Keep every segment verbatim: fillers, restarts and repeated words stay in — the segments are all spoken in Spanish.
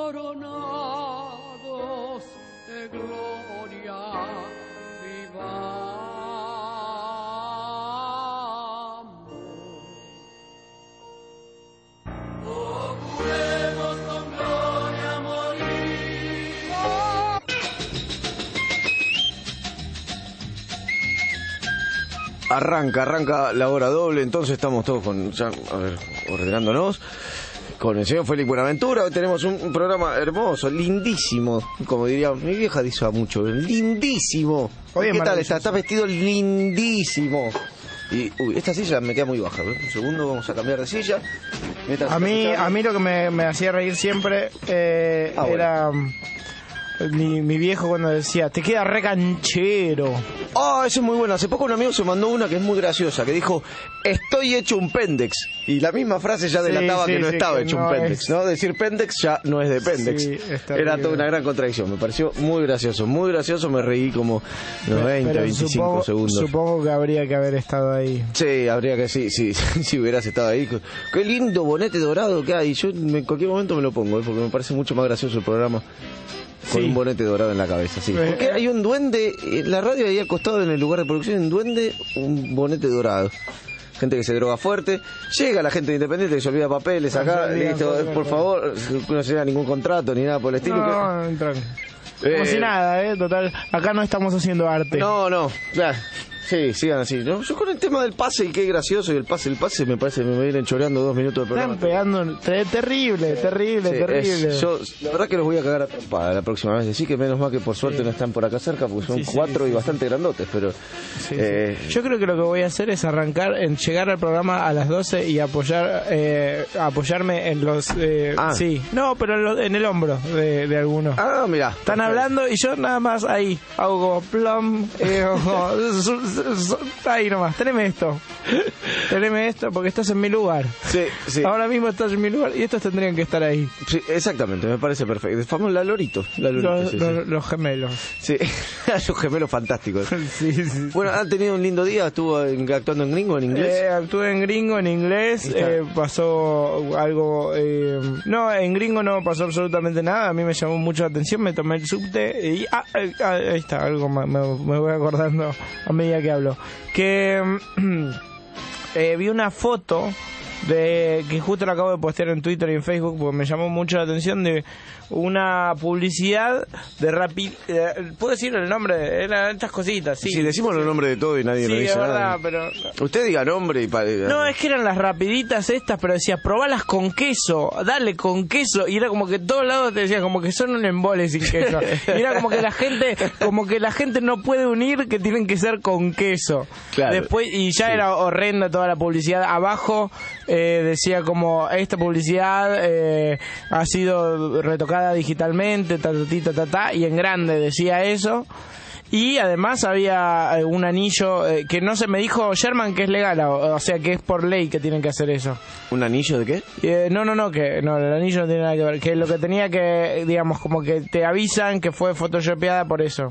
coronados de gloria vivamos. Procuremos con gloria morir. Arranca, arranca la hora doble, entonces estamos todos con, ya, a ver, ordenándonos. Con el señor Félix Buenaventura, hoy tenemos un, un programa hermoso, lindísimo, como diría mi vieja, dice mucho, lindísimo. Oye, ¿qué tal? Está, está vestido lindísimo. Y, uy, esta silla me queda muy baja, ¿ves? Un segundo, vamos a cambiar de silla. Mientras a mí, a mí lo que me, me hacía reír siempre eh, ah, era bueno. mi, mi viejo cuando decía, te queda re canchero. Ah, oh, eso es muy bueno. Hace poco un amigo se mandó una que es muy graciosa, que dijo, estoy hecho un pendex. Y la misma frase ya delataba sí, sí, que no sí, estaba que hecho no un pendex, es... ¿no? Decir pendex ya no es de pendex. Sí, Era toda una gran contradicción. Me pareció muy gracioso, muy gracioso. Me reí como unos veinte, pero veinticinco supongo, segundos. Supongo que habría que haber estado ahí. Sí, habría que, sí, sí, si hubieras estado ahí. Qué lindo bonete dorado que hay. Yo en cualquier momento me lo pongo, ¿eh? Porque me parece mucho más gracioso el programa. Con sí. un bonete dorado en la cabeza, sí. Porque hay un duende, la radio ahí al costado en el lugar de producción, un duende, un bonete dorado. Gente que se droga fuerte, llega la gente de Independiente que se olvida papeles acá, no, listo, no, no, por favor, no se llega ningún contrato ni nada por el estilo. No, que... no, no, como eh... si nada, eh, total, acá no estamos haciendo arte. No, no, ya. Sí, sigan así, ¿no? Yo con el tema del pase, y qué gracioso, y el pase, el pase me parece que me vienen choreando dos minutos de programa. Están pegando, ter- terrible, sí, terrible, sí, terrible. Es, yo, la verdad que los voy a cagar a trompada la próxima vez. Así que menos mal que por suerte sí. no están por acá cerca, porque son sí, cuatro sí, y sí, bastante sí. grandotes, pero... Sí, eh... sí. Yo creo que lo que voy a hacer es arrancar, en llegar al programa a las doce y apoyar, eh, apoyarme en los... Eh, ah. Sí, no, pero en, lo, en el hombro de, de algunos. Ah, mira. Están perfecto. hablando y yo nada más ahí, hago como plom, eh, como... Ahí nomás, teneme esto. Teneme esto porque estás en mi lugar. Sí, sí. Ahora mismo estás en mi lugar y estos tendrían que estar ahí. Sí, exactamente, me parece perfecto. Famoso la Lorito. La Lorito los, sí, los, sí. los gemelos. Sí, los gemelos fantásticos. Sí, sí, sí. Bueno, ¿han tenido un lindo día? ¿Estuvo en, actuando en gringo, en inglés? Eh, actué en gringo, en inglés. Eh, pasó algo... Eh, no, en gringo no pasó absolutamente nada. A mí me llamó mucho la atención. Me tomé el subte y... Ah, ah, ahí está, algo me, me voy acordando a medida que hablo. Que eh, vi una foto de que justo la acabo de postear en Twitter y en Facebook porque me llamó mucho la atención, de una publicidad de Rapid. Eh, ¿Puedo decir el nombre? Eran estas cositas, sí. Si decimos los nombres de todo y nadie sí, nos dice es verdad, nada. Pero... Usted diga nombre y... Pa... No, es que eran las rapiditas estas, pero decía, probalas con queso, dale con queso. Y era como que todos lados te decían como que son un embole sin queso. Y era como que la gente, como que la gente no puede unir que tienen que ser con queso. Claro. Después, y ya sí. era horrenda toda la publicidad. Abajo eh, decía como, esta publicidad eh, ha sido retocada digitalmente, ta, ta, ta, ta, y en grande decía eso. Y además había un anillo eh, que no se me dijo Sherman que es legal, o, o sea que es por ley que tienen que hacer eso. ¿Un anillo de qué? Eh, no, no, no, que no, el anillo no tiene nada que ver, que lo que tenía que, digamos, como que te avisan que fue photoshopeada por eso.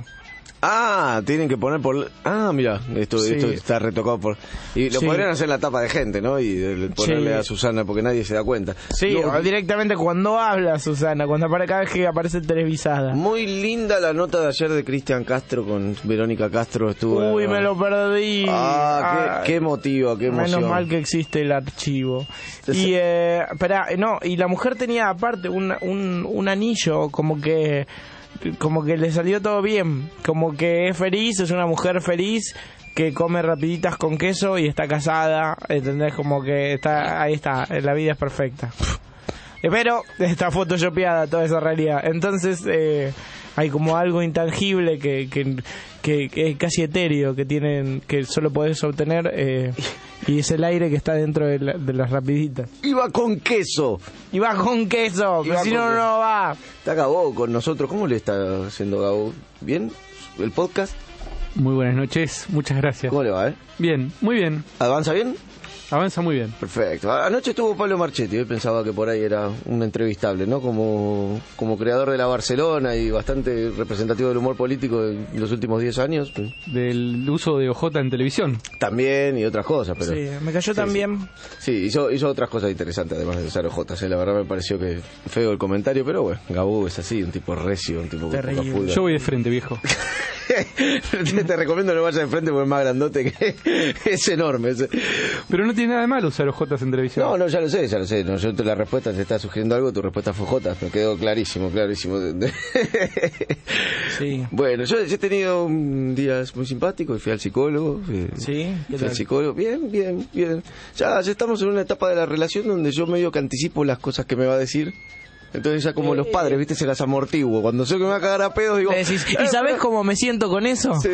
Ah, tienen que poner por... Ah, mira, esto, sí. esto está retocado por... Y lo sí. podrían hacer en la tapa de gente, ¿no? Y ponerle sí. a Susana porque nadie se da cuenta. Sí, lo... o directamente cuando habla Susana, cuando aparece, cada vez que aparece televisada. Muy linda la nota de ayer de Cristian Castro con Verónica Castro. Estuvo... Uy, me lo perdí. Ah, qué, qué emotivo, qué emoción. Menos mal que existe el archivo. Y, eh, espera, no, y la mujer tenía aparte un, un, un anillo como que... como que le salió todo bien, como que es feliz, es una mujer feliz que come rapiditas con queso y está casada, ¿entendés? Como que está, ahí está, la vida es perfecta. Pero está photoshopeada toda esa realidad. Entonces eh, hay como algo intangible que, que, que, que es casi etéreo, que tienen, que solo podés obtener, eh, y es el aire que está dentro de, la, de las rapiditas. Iba con queso. Iba con queso, pero si no, no va. Está Gabo con nosotros. ¿Cómo le está haciendo Gabo? ¿Bien? ¿El podcast? Muy buenas noches, muchas gracias. ¿Cómo le va, eh? Bien, muy bien. ¿Avanza bien? Avanza muy bien. Perfecto. Anoche estuvo Pablo Marchetti, hoy pensaba que por ahí era un entrevistable, ¿no? Como, como creador de la Barcelona y bastante representativo del humor político de los últimos diez años. Del uso de O J en televisión. También, y otras cosas, pero... Sí, me cayó sí, también. Sí, sí hizo, hizo otras cosas interesantes además de usar O J. ¿eh? La verdad me pareció que feo el comentario, pero bueno, Gabú es así, un tipo recio, un tipo con poca pulga. Yo voy de frente, viejo. te, te recomiendo no vayas de frente porque es más grandote que es enorme. Es... Pero no tiene nada de malo usar O J en televisión. No, no, ya lo sé, ya lo sé. No, yo te la respuesta te está sugiriendo algo, tu respuesta fue J, me quedó clarísimo, clarísimo. Sí. Bueno, yo, yo he tenido días muy simpáticos y fui al psicólogo. Eh, Sí, ¿qué fui al tal? psicólogo, bien, bien, bien. Ya, ya estamos en una etapa de la relación donde yo medio que anticipo las cosas que me va a decir. Entonces ya como Eh, los padres, viste, se las amortiguo. Cuando sé que me va a cagar a pedos, digo... Le decís, "Eh, ¿y sabés pero-". cómo me siento con eso? Sí.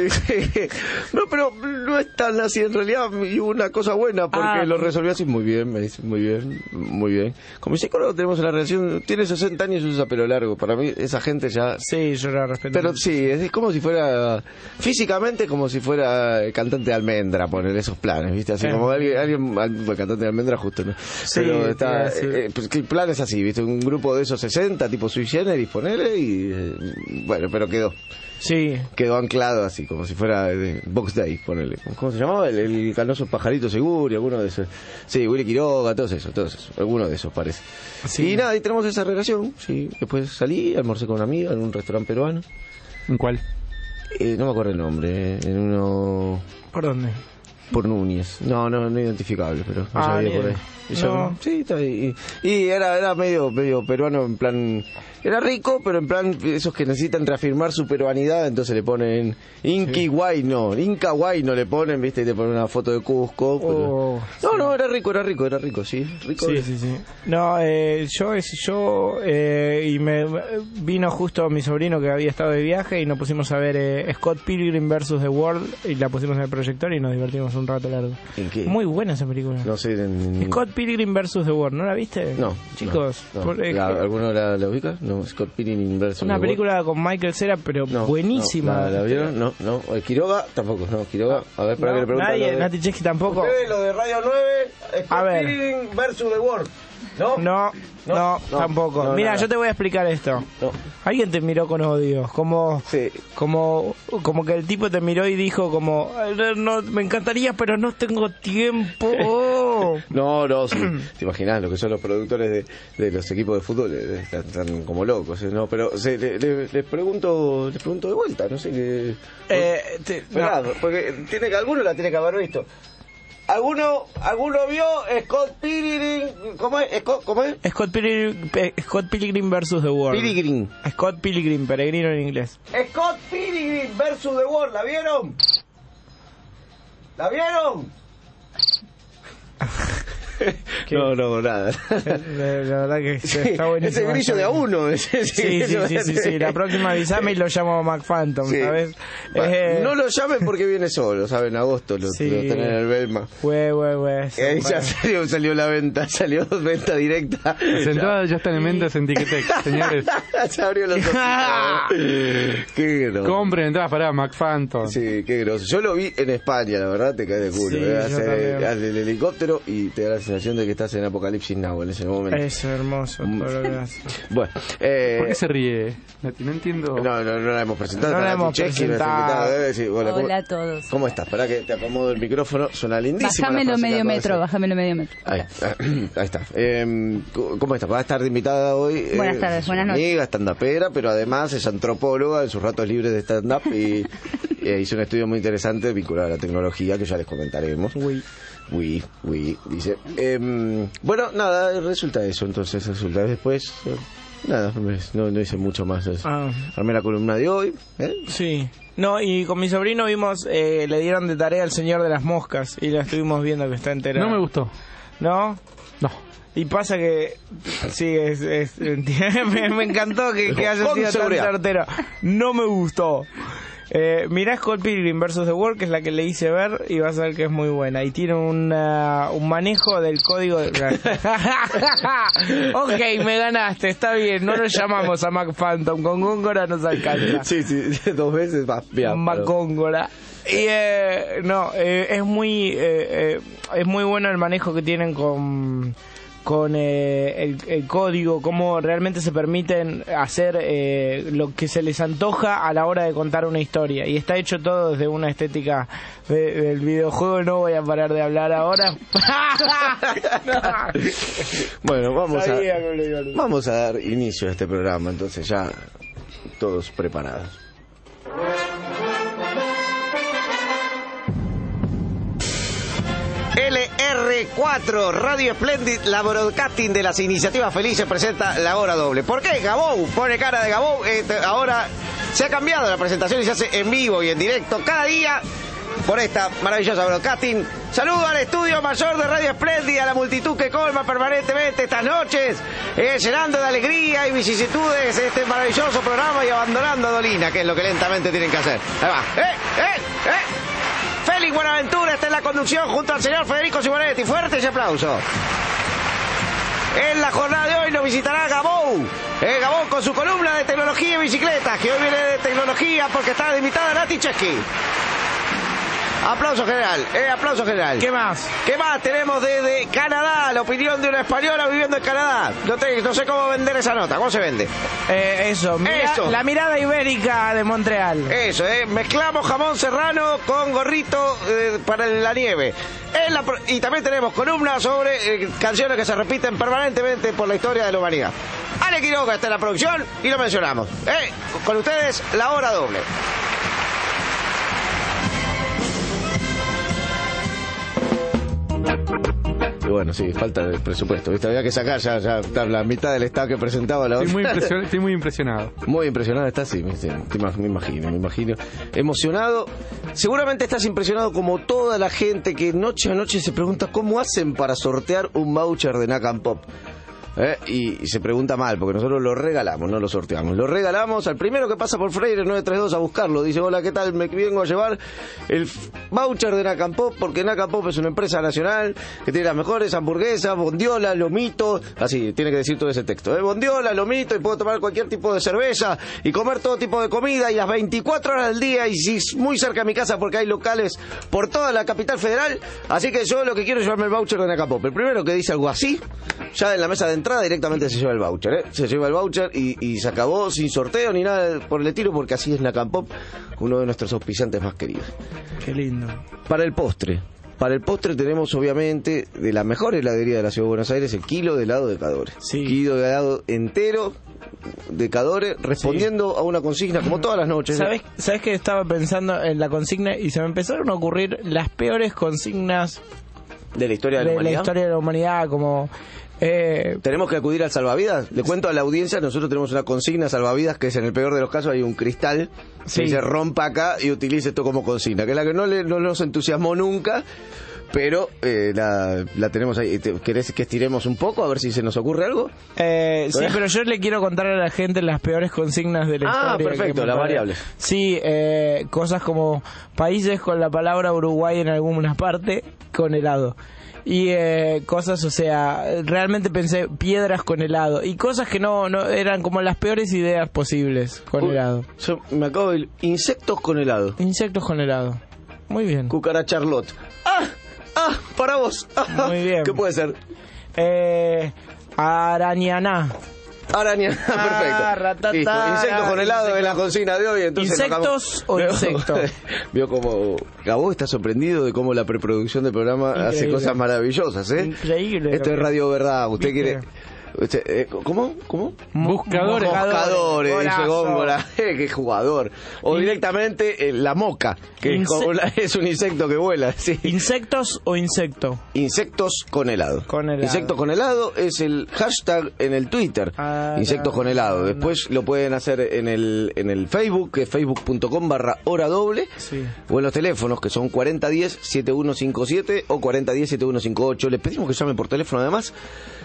No, pero no es tan así en realidad. Y hubo una cosa buena porque Ah. lo resolvió así. Muy bien, me dice, muy bien, muy bien. Con mi psicólogo tenemos una relación. Tiene sesenta años y usa pelo largo. Para mí, esa gente ya. Sí, yo la respeto. Pero sí, es como si fuera. Físicamente, como si fuera cantante de Almendra, poner esos planes, ¿viste? Así Eh. como alguien. alguien al- cantante de Almendra, justo, ¿no? Sí, Pero está. sí, sí. eh, pues que el plan es así, ¿viste? Un grupo de esos sesenta, tipo Sui Generis, ponele y. eh, bueno, pero quedó. Sí. Quedó anclado así, como si fuera de Box Day, ponele. ¿Cómo se llamaba? El, el canoso Pajarito Seguro, alguno de esos. Sí, Willy Quiroga, todos esos, todos esos. Alguno de esos parece. Sí. Y nada, y tenemos esa relación, sí. Después salí, almorcé con una amiga en un restaurante peruano. ¿En cuál? Eh, no me acuerdo el nombre, eh, en uno... ¿Por dónde? Por Núñez. No, no, no identificable, pero no Ah, sabía bien. por ahí. Y yo, No. sí, está ahí. Y, y era, era medio, medio peruano en plan... Era rico, pero en plan esos que necesitan reafirmar su peruanidad, entonces le ponen Inca Guayno, Inca Guayno le ponen, viste, y te ponen una foto de Cusco. Oh, pero... No, no, era rico, era rico, era rico, sí. Rico. Sí, sí, sí. No, eh, yo, es- yo eh, y me vino justo mi sobrino que había estado de viaje y nos pusimos a ver eh, Scott Pilgrim versus The World y la pusimos en el proyector y nos divertimos un rato largo. ¿En qué? Muy buena esa película. No sé, en... Scott Pilgrim versus The World, ¿no la viste? No. Chicos, no, no. por- eh, ¿La- ¿Alguno la, la ubica? No, Scott Pilgrim versus una The película con Michael Cera, pero World. No, buenísima. no, ¿La, la vieron? No, no. Eh, Quiroga tampoco, no. Quiroga, a ver, para No, que le pregunten. nadie, lo de- Nati Chesky tampoco. Ustedes, lo de Radio nueve, Scott A ver. Pilgrim versus The World. ¿No? No, no, No, no, tampoco. no, Mira, nada. yo te voy a explicar esto. No. Alguien te miró con odio, como, Sí. como, como que el tipo te miró y dijo como, "Ay, no, no, me encantaría, pero no tengo tiempo. No, no, sí. Te imaginas lo que son los productores de, de los equipos de fútbol, eh, están, están como locos, ¿eh? No, pero se, le, le- les pregunto, les pregunto de vuelta, no sé qué. Eh, te- Esperá, no. porque tiene que alguno la tiene que haber visto. ¿Alguno, alguno vio Scott Pilgrim? ¿Cómo es? Scott, ¿Cómo es? Scott Pilgrim, eh, Scott Pilgrim versus The World. Pilgrim. Scott Pilgrim, peregrino en inglés. Scott Pilgrim versus The World, ¿la vieron? ¿La vieron? No, no, nada. La, la verdad que Sí, está buenísimo. ese grillo de a uno. ese- Sí, sí, sí, sí, sí. La próxima avísame y lo llamo McPhantom, Sí. ¿sabes? Va, Eh, No lo llamen porque viene solo, ¿saben? En agosto lo, Sí. lo tienen en el Belma. Güey, güey, güey. Y ahí ya salió, salió la venta, salió venta directa. Las entradas ya están en ventas en Ticketek, señores. Se abrió los ojos. Qué grosso. Compren entradas para McPhantom. Sí, qué grosso. Yo lo vi en España, la verdad, te cae de culo. Sí, ¿eh? yo Hace- también. hace el helicóptero y te da la sensación de que estás en Apocalipsis Now en ese momento. Es hermoso todo lo que hace. Bueno, eh, ¿Por qué se ríe? Nati? No entiendo. no, no, no la hemos presentado. No está la Nati hemos Chesky, nuestra presentado. invitada, ¿eh? Sí, hola, ¿cómo- Hola a todos. ¿Cómo estás? Esperá que te acomodo el micrófono, suena lindísimo. Bájamelo medio metro, bájamelo medio metro. Ahí, ahí está. Eh, ¿Cómo estás? Va a estar de invitada hoy. Buenas eh, tardes, es buenas una noches. amiga, stand-upera, pero además es antropóloga en sus ratos libres de stand-up y eh, hizo un estudio muy interesante vinculado a la tecnología que ya les comentaremos. Uy. Uy, uy, dice. Eh, bueno, nada, resulta eso, entonces resulta después. eh, nada, no, no hice mucho más. Eso. Ah. Armé la columna de hoy. ¿eh? Sí. No, y con mi sobrino vimos, eh, le dieron de tarea al Señor de las Moscas y la estuvimos viendo que está entera. No me gustó. ¿No? No. Y pasa que, sí, es, es- me, me encantó que, que haya Con sido tan seguridad. certero. No me gustó. Eh, mirá Scott Pilgrim versus The World, que es la que le hice ver, y vas a ver que es muy buena. Y tiene una, un manejo del código de... Ok, me ganaste, está bien, no lo llamamos a McPhantom, con Góngora nos alcanza. Sí, sí, dos veces va. Bien, pero- Macóngora. Y eh, no, eh, es muy eh, eh, es muy bueno el manejo que tienen con con eh, el, el código, cómo realmente se permiten hacer eh, lo que se les antoja a la hora de contar una historia. Y está hecho todo desde una estética de, del videojuego. No voy a parar de hablar ahora. Bueno, vamos a, Sabía que lo iba a decir. vamos a dar inicio a este programa, entonces ya todos preparados. L R cuatro, Radio Splendid, la broadcasting de las iniciativas felices, presenta La Hora Doble. ¿Por qué? Gabou, pone cara de Gabou. Eh, ahora se ha cambiado la presentación y se hace en vivo y en directo cada día por esta maravillosa broadcasting. Saludo al estudio mayor de Radio Splendid, a la multitud que colma permanentemente estas noches, eh, llenando de alegría y vicisitudes este maravilloso programa y abandonando a Dolina, que es lo que lentamente tienen que hacer. Ahí va. ¡Eh, eh, eh! Félix Buenaventura está en la conducción junto al señor Federico Simonetti. Fuerte ese aplauso. En la jornada de hoy nos visitará Gabou. Eh, Gabou con su columna de tecnología y bicicletas, que hoy viene de tecnología porque está de invitada Nati Chesky. Aplauso general, eh, aplauso general. ¿Qué más? ¿Qué más tenemos desde Canadá? La opinión de una española viviendo en Canadá. No, te, no sé cómo vender esa nota. ¿Cómo se vende? Eh, eso, mira, Eso. la mirada ibérica de Montreal. Eso, eh, mezclamos jamón serrano con gorrito eh, para la nieve. En la pro- y también tenemos columnas sobre eh, canciones que se repiten permanentemente por la historia de la humanidad. Ale Quiroga está en la producción y lo mencionamos. Eh, con ustedes, La Hora Doble. Y bueno, sí, falta de presupuesto, ¿viste? Había que sacar ya, ya la mitad del staff que presentaba la Estoy muy, otra. impresion- estoy muy impresionado. Muy impresionado estás, sí, me, me imagino, me imagino. Emocionado. Seguramente estás impresionado como toda la gente que noche a noche se pregunta cómo hacen para sortear un voucher de Nacan Pop. ¿Eh? Y, y se pregunta mal, porque nosotros lo regalamos, no lo sorteamos. Lo regalamos al primero que pasa por Freire nueve tres dos a buscarlo. Dice, hola, ¿qué tal? Me vengo a llevar el voucher de Nacan Pop, porque Nacan Pop es una empresa nacional que tiene las mejores hamburguesas, bondiola, lomito. Así, tiene que decir todo ese texto. ¿eh? Bondiola, lomito, y puedo tomar cualquier tipo de cerveza y comer todo tipo de comida y las veinticuatro horas del día. Y si es muy cerca de mi casa, porque hay locales por toda la capital federal. Así que yo lo que quiero es llevarme el voucher de Nacan Pop. El primero que dice algo así, ya en la mesa de entrada directamente se lleva el voucher, ¿eh? Se lleva el voucher y, y se acabó sin sorteo ni nada por el estilo, porque así es Nacan Pop, uno de nuestros auspiciantes más queridos. Qué lindo. Para el postre, para el postre tenemos obviamente de la mejor heladería de la Ciudad de Buenos Aires el kilo de helado de Cadore. Sí. Kilo de helado entero de Cadore, respondiendo sí. a una consigna como todas las noches. ¿Sabes, ¿Sabes que estaba pensando en la consigna y se me empezaron a ocurrir las peores consignas de la historia de la de humanidad? la historia de la humanidad, como... Eh, ¿Tenemos que acudir al salvavidas? Le cuento a la audiencia, nosotros tenemos una consigna salvavidas que es, en el peor de los casos, hay un cristal sí. que se rompa acá y utilice esto como consigna, que es la que no, le, no nos entusiasmó nunca, pero eh, la, la tenemos ahí. ¿Querés que estiremos un poco a ver si se nos ocurre algo? Eh, sí, pero yo le quiero contar a la gente las peores consignas de la ah, historia. Ah, perfecto, las variables. Sí, eh, cosas como países con la palabra Uruguay en alguna parte con helado. Y eh, cosas, o sea, realmente pensé piedras con helado. Y cosas que no, no eran como las peores ideas posibles con Uy, helado. Yo me acabo de... Insectos con helado. Insectos con helado. Muy bien. Cucaracharlot. ¡Ah! ¡Ah! Para vos. Ah, muy bien. ¿Qué puede ser? Eh... Arañaná. Araña, ah, perfecto. Listo. Insectos con helado insectos. Es la consigna de hoy. Entonces ¿insectos o insectos? Vio como Gabo está sorprendido de cómo la preproducción del programa increíble. Hace cosas maravillosas, ¿eh? Increíble. Esto es Radio Verdad. Usted ¿viste? quiere... Usted, eh, ¿Cómo? ¿Cómo? Buscadores. Buscadores, dice Góngora. Qué jugador. O directamente eh, la moca, que Inse- es un insecto que vuela. Sí. ¿Insectos o insecto? Insectos con helado. Con helado. Insectos con helado es el hashtag en el Twitter. Ah, insectos no, con helado. No, Después no. lo pueden hacer en el en el Facebook, que es facebook punto com barra hora doble. Sí. O en los teléfonos, que son cuarenta diez, setenta y uno cincuenta y siete o cuarenta diez, setenta y uno cincuenta y ocho. Les pedimos que llamen por teléfono además.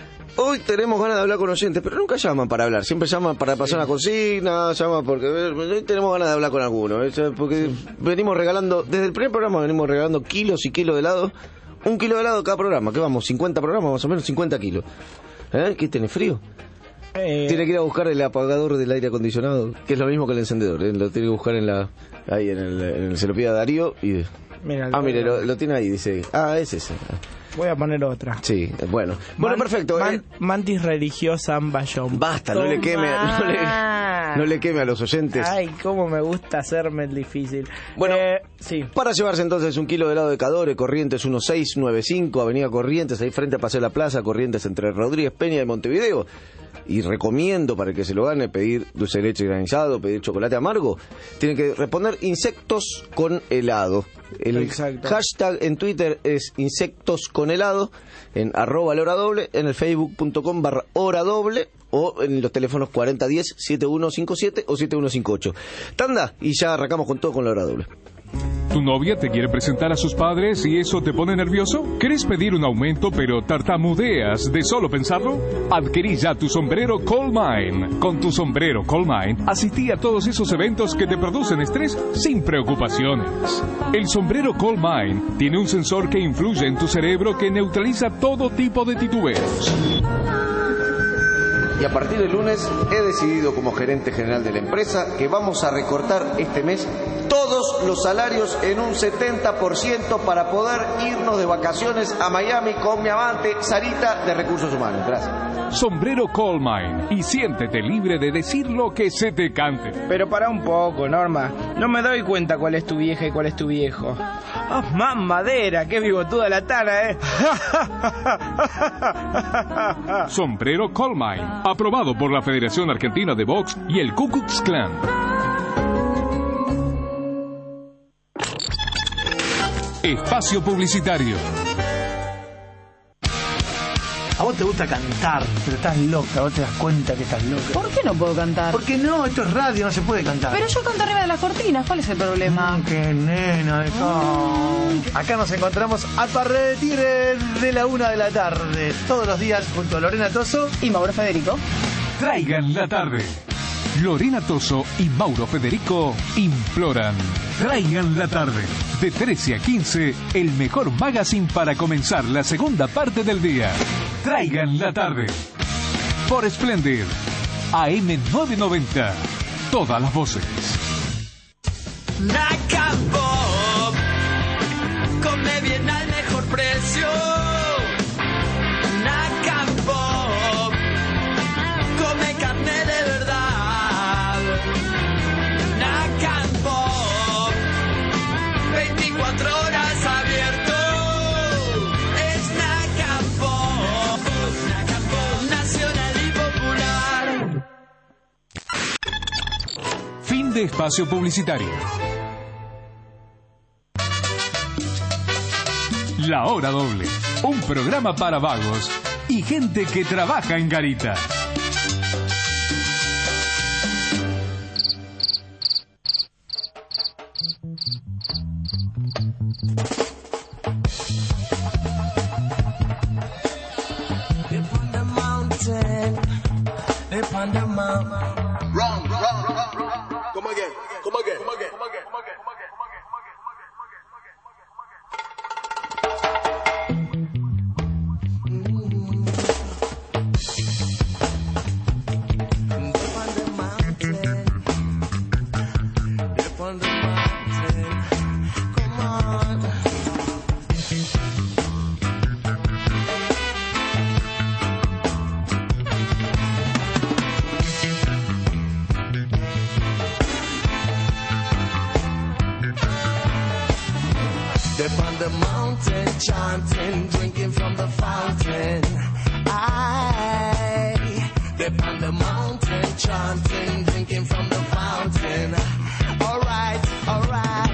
Hoy tenemos ganas de hablar con oyentes, pero nunca llaman para hablar. Siempre llaman para pasar sí. una consigna, llaman porque hoy tenemos ganas de hablar con alguno. ¿eh? Porque sí. venimos regalando, desde el primer programa venimos regalando kilos y kilos de helado. Un kilo de helado cada programa. ¿Qué vamos? cincuenta programas, más o menos cincuenta kilos. ¿Eh? ¿Qué tenés frío? Eh, Tiene que ir a buscar el apagador del aire acondicionado, que es lo mismo que el encendedor. ¿eh? Lo tiene que buscar en la ahí en el, en el se lo pide a Darío y mira, ah, mire, lo, lo tiene ahí, dice, ah, es ese. Voy a poner otra. Sí, bueno. Bueno, Man- perfecto. man- eh. Mantis religiosa Ambayón. Basta, no le queme, no le, no le queme a los oyentes. Ay, cómo me gusta hacerme el difícil. Bueno, Eh, sí. Para llevarse entonces un kilo de helado de Cadore, Corrientes mil seiscientos noventa y cinco, Avenida Corrientes, ahí frente a Paseo de la Plaza, Corrientes entre Rodríguez Peña y Montevideo. Y recomiendo para que se lo gane pedir dulce de leche granizado, pedir chocolate amargo. Tienen que responder insectos con helado. El Exacto. hashtag en Twitter es insectos con helado, en arroba la hora doble, en el facebook punto com barra hora doble o en los teléfonos cuarenta diez, setenta y uno cincuenta y siete o setenta y uno cincuenta y ocho. Tanda y ya arrancamos con todo con la hora doble. ¿Tu novia te quiere presentar a sus padres y eso te pone nervioso? ¿Querés pedir un aumento pero tartamudeas de solo pensarlo? Adquirí ya tu sombrero Colemine. Con tu sombrero Colemine asistí a todos esos eventos que te producen estrés sin preocupaciones. El sombrero Colemine tiene un sensor que influye en tu cerebro que neutraliza todo tipo de titubeos. Y a partir del lunes he decidido como gerente general de la empresa que vamos a recortar este mes todos los salarios en un setenta por ciento para poder irnos de vacaciones a Miami con mi amante Sarita de Recursos Humanos. Gracias. Sombrero Colemine y siéntete libre de decir lo que se te cante. Pero para un poco, Norma. No me doy cuenta cuál es tu vieja y cuál es tu viejo. ¡Ah, más madera! ¡Qué bigotuda la tana, eh! Sombrero Colemine, aprobado por la Federación Argentina de Box y el Ku Klux Klan. Espacio publicitario. A vos te gusta cantar, pero estás loca, vos te das cuenta que estás loca. ¿Por qué no puedo cantar? ¿Por qué no? Esto es radio, no se puede cantar. Pero yo canto arriba de las cortinas, ¿cuál es el problema? Mm, qué nena, dejá. Acá nos encontramos a partir de la una de la tarde, todos los días, junto a Lorena Tosso Y Mauro Federico. Traigan la tarde. Lorena Tosso y Mauro Federico imploran. Traigan la tarde. De trece a quince, el mejor magazine para comenzar la segunda parte del día. Traigan la tarde. Por Splendid. A M novecientos noventa. Todas las voces. Naca Pop, come bien al mejor precio. Naca Pop, come carne de verdad. Naca Pop, veinticuatro horas abierto. Es Naca Pop, Naca Pop, nacional y popular. Fin de espacio publicitario. La Hora Doble, un programa para vagos y gente que trabaja en garita. Upon the mountain, upon the mountain. Wrong, wrong, wrong, wrong. Come again, come again, come again, come again, come again, come again, come again, come again, come again, come again, come again. Upon the mountain, upon the mountain. Come on. Upon the mountain, chanting, drinking from the fountain. I, upon the mountain, chanting, drinking from the fountain. All right, all right.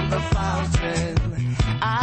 from the fountain.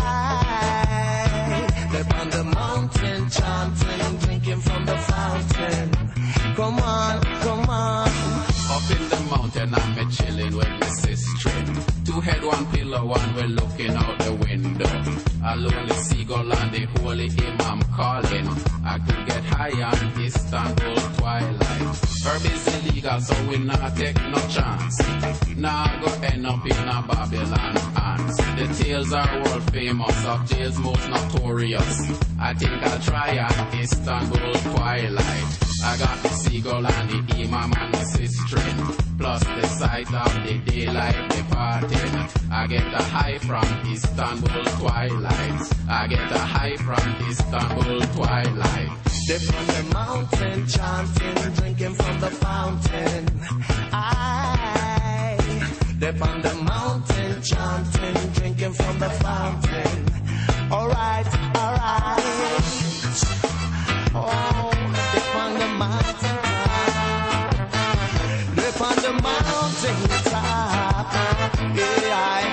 I live on the mountain, chanting, drinking from the fountain. Come on, come on. Up in the mountain, I'm a chilling with my sister. Two head, one pillow, one we're looking out the window. A lonely seagull and the holy imam calling. I could get high on Istanbul twilight. Herb is illegal, so we not take no chance. Now I go end up in a Babylon hands. The tales are world famous of jails most notorious. I think I'll try on Istanbul twilight. I got the seagull and the imam and the sister. Plus the sight of the daylight departing. I get a high from Istanbul twilight. I get a high from Istanbul twilight. They're on the mountain, chanting, drinking from the fountain. I, they're on the mountain, chanting, drinking from the fountain. Alright, alright. Oh, they're on the mountain top. They're on the mountain top. Yeah.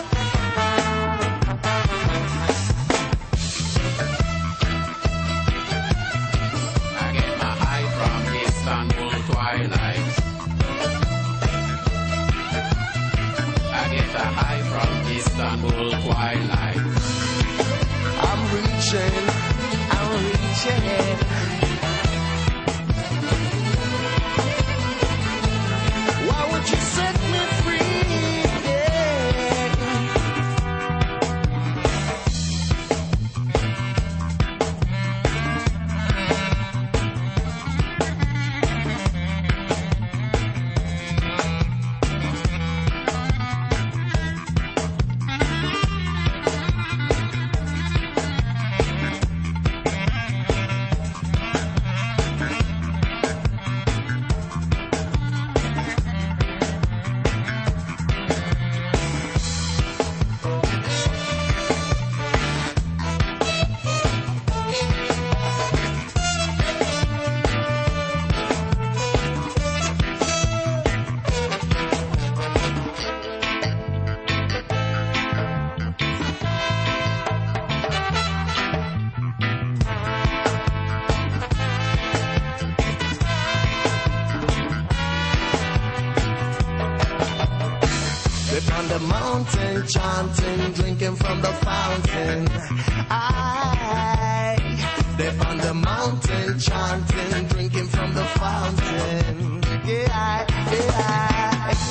Twilight. I get a high from Istanbul twilight. I'm reaching, I'm reaching. Why would you set me free? Yeah. On the mountain, chanting, drinking from the fountain. I live on the mountain, chanting, drinking from the fountain. Yeah, yeah.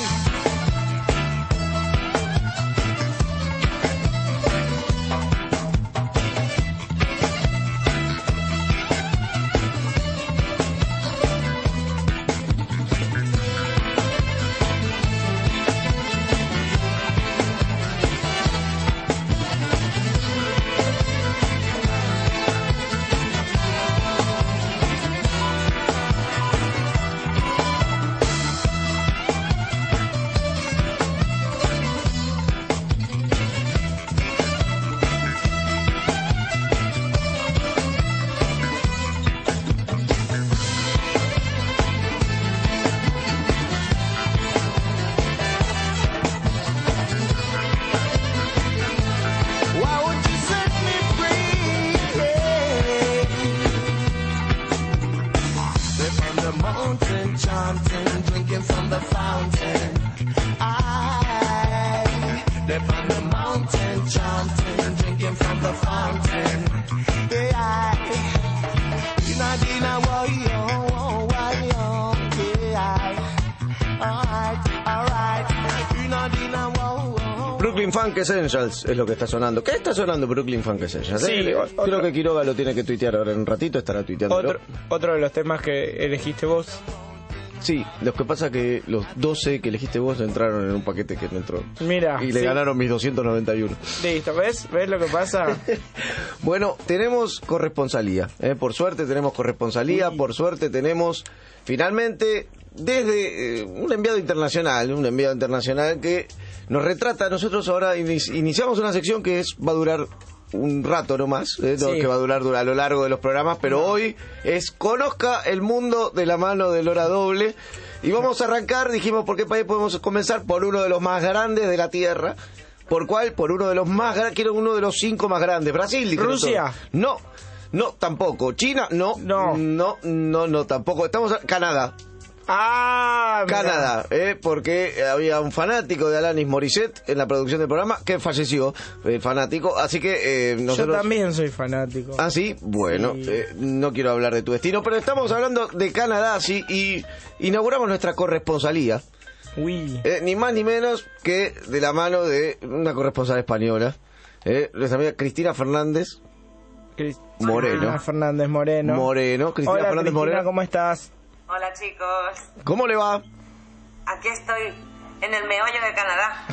Brooklyn Funk Essentials es lo que está sonando. ¿Qué está sonando Brooklyn Funk Essentials? Sí, eh? otro, Creo que Quiroga lo tiene que tuitear ahora en un ratito, estará tuiteando. Otro, otro de los temas que elegiste vos. Sí, lo que pasa que los doce que elegiste vos entraron en un paquete que no entró. Mira. Y le sí. ganaron mis doscientos noventa y uno. Listo, ¿ves? ¿Ves lo que pasa? Bueno, tenemos corresponsalía. ¿eh? Por suerte tenemos corresponsalía, Uy. por suerte tenemos finalmente desde eh, un enviado internacional, un enviado internacional que nos retrata. Nosotros ahora inici- iniciamos una sección que es va a durar un rato nomás, ¿eh? sí. que va a durar a lo largo de los programas, pero no. hoy es Conozca el Mundo de la mano del Hora Doble. Y vamos a arrancar, dijimos, ¿por qué país podemos comenzar? Por uno de los más grandes de la Tierra, ¿Por cuál? Por uno de los más grandes, quiero uno de los cinco más grandes. Brasil, dijeron Rusia. todos. No, no, tampoco. China, no. No. No, no, no, tampoco. Estamos... Canadá. Ah, mira. Canadá, ¿eh? Porque había un fanático de Alanis Morissette en la producción del programa que falleció, el fanático, así que eh, nosotros... Yo también soy fanático. Ah, sí, bueno, Sí. eh, no quiero hablar de tu destino, pero estamos hablando de Canadá, sí, y inauguramos nuestra corresponsalía, Uy. eh, ni más ni menos que de la mano de una corresponsal española, eh, nuestra amiga Cristina Fernández Cris- Moreno. Cristina Fernández Moreno. Moreno, Cristina Hola, Fernández Cristina, Moreno. ¿cómo estás? Hola chicos, ¿Cómo le va? aquí estoy en el meollo de Canadá,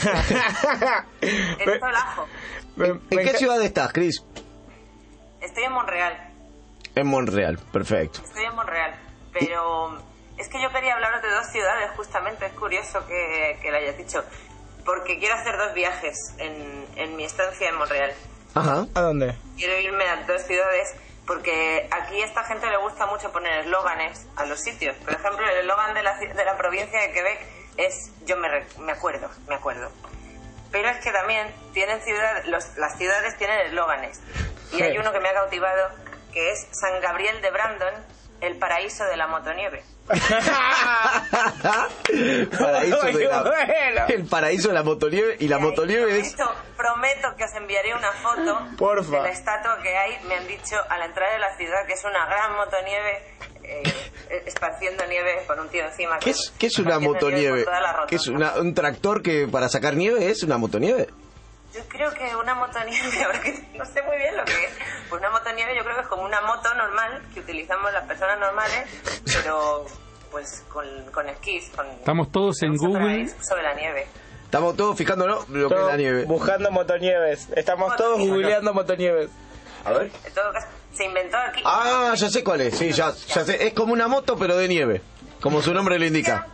en Solajo. Me- ¿En me qué enca- ciudad estás, Cris? Estoy en Montreal, En Montreal, perfecto. estoy en Montreal, pero es que yo quería hablaros de dos ciudades justamente, es curioso que, que lo hayas dicho, porque quiero hacer dos viajes en, en mi estancia en Montreal. Ajá. ¿A dónde? Quiero irme a dos ciudades porque aquí a esta gente le gusta mucho poner eslóganes a los sitios. Por ejemplo, el eslogan de la, ci- de la provincia de Quebec es yo me, re- me acuerdo, me acuerdo. Pero es que también tienen ciudad, los, las ciudades tienen eslóganes. Y hay uno que me ha cautivado, que es San Gabriel de Brandon, el paraíso de la motonieve. Paraíso de la- Bueno. el paraíso de la motonieve y la Y ahí motonieve es... prometo, prometo que os enviaré una foto Porfa. de la estatua que hay. Me han dicho a la entrada de la ciudad que es una gran motonieve eh, esparciendo nieve con un tío encima. ¿Qué es, qué es una esparciendo nieve motonieve? por toda la ¿Qué es rotonda. una- un tractor que para sacar nieve es una motonieve? Yo creo que una motonieve, ahora que no sé muy bien lo que es, pues una motonieve yo creo que es como una moto normal que utilizamos las personas normales, pero pues con, con esquís. Con, Estamos todos en sobre Google. la- sobre la nieve. Estamos todos fijándonos lo que es Todos la nieve. buscando motonieves. Estamos todos googleando motonieves. A ver. En todo caso, se inventó aquí. Ah, ya sé cuál es. Sí, ya, ya sé. Es como una moto pero de nieve, como su nombre lo indica.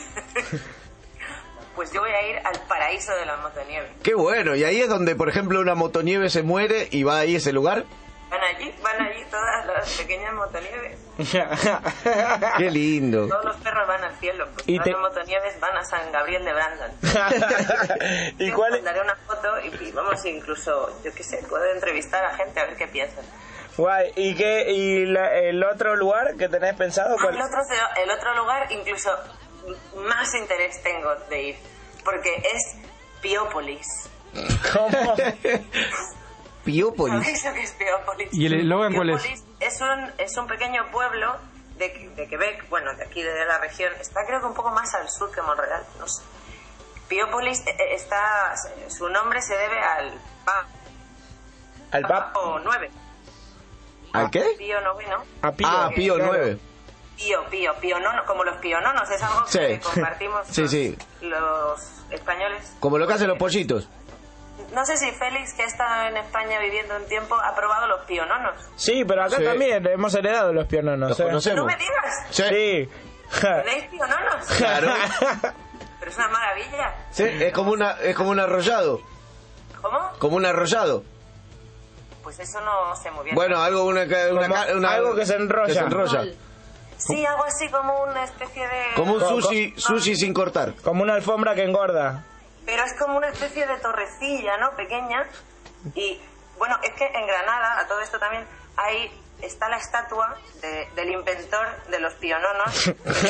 Pues yo voy a ir al paraíso de la motonieve. Qué bueno. Y ahí es donde, por ejemplo, una motonieve se muere y va ahí a ese lugar. Van allí, van allí todas las pequeñas motonieves. Qué lindo. Todos los perros van al cielo. Pues Y todas te- las motonieves van a San Gabriel de Brandon. ¿Y Yo cuál os es? mandaré una foto y, y vamos, incluso, yo qué sé, puedo entrevistar a gente a ver qué piensan. Guay. ¿Y qué? ¿Y la- el otro lugar que tenés pensado? Ah, ¿Cuál? el, otro, el otro lugar, incluso más interés tengo de ir, porque es Piópolis. ¿Cómo? Piópolis. ¿Sabéis lo que es Piópolis? ¿Y el eslogan cuál es? Piópolis es un, es un pequeño pueblo de, de Quebec, bueno, de aquí de la región. Está creo que un poco más al sur que Montreal, no sé. Piópolis eh, eh, está, su nombre se debe al Papa ¿Al pap? nueve. ¿Al qué? Pío noveno. A Pío. Ah, Pío claro. nueve. Pío, Pío, Pío nono, como los piononos, es algo Sí. que compartimos Sí, los, sí. los españoles. Como lo que hacen los pollitos. No sé si Félix, que ha estado en España viviendo un tiempo, ha probado los piononos. Sí, pero acá Sí. también hemos heredado los piononos. Los ¿eh? ¡No conocemos. me digas! Sí. Sí. ¿Tenéis piononos? Claro. Pero es una maravilla. Sí, es como una, es como un arrollado. ¿Cómo? Como un arrollado. Pues eso no sé muy bien. Bueno, algo una, una, Como una- algo que se enrolla. que se enrolla. Sí, algo así como una especie de... Como un Co- sushi, sushi sin cortar. Como una alfombra que engorda. Pero es como una especie de torrecilla, ¿no? Pequeña. Y, bueno, es que en Granada, a todo esto también, hay... Está la estatua de- del inventor de los piononos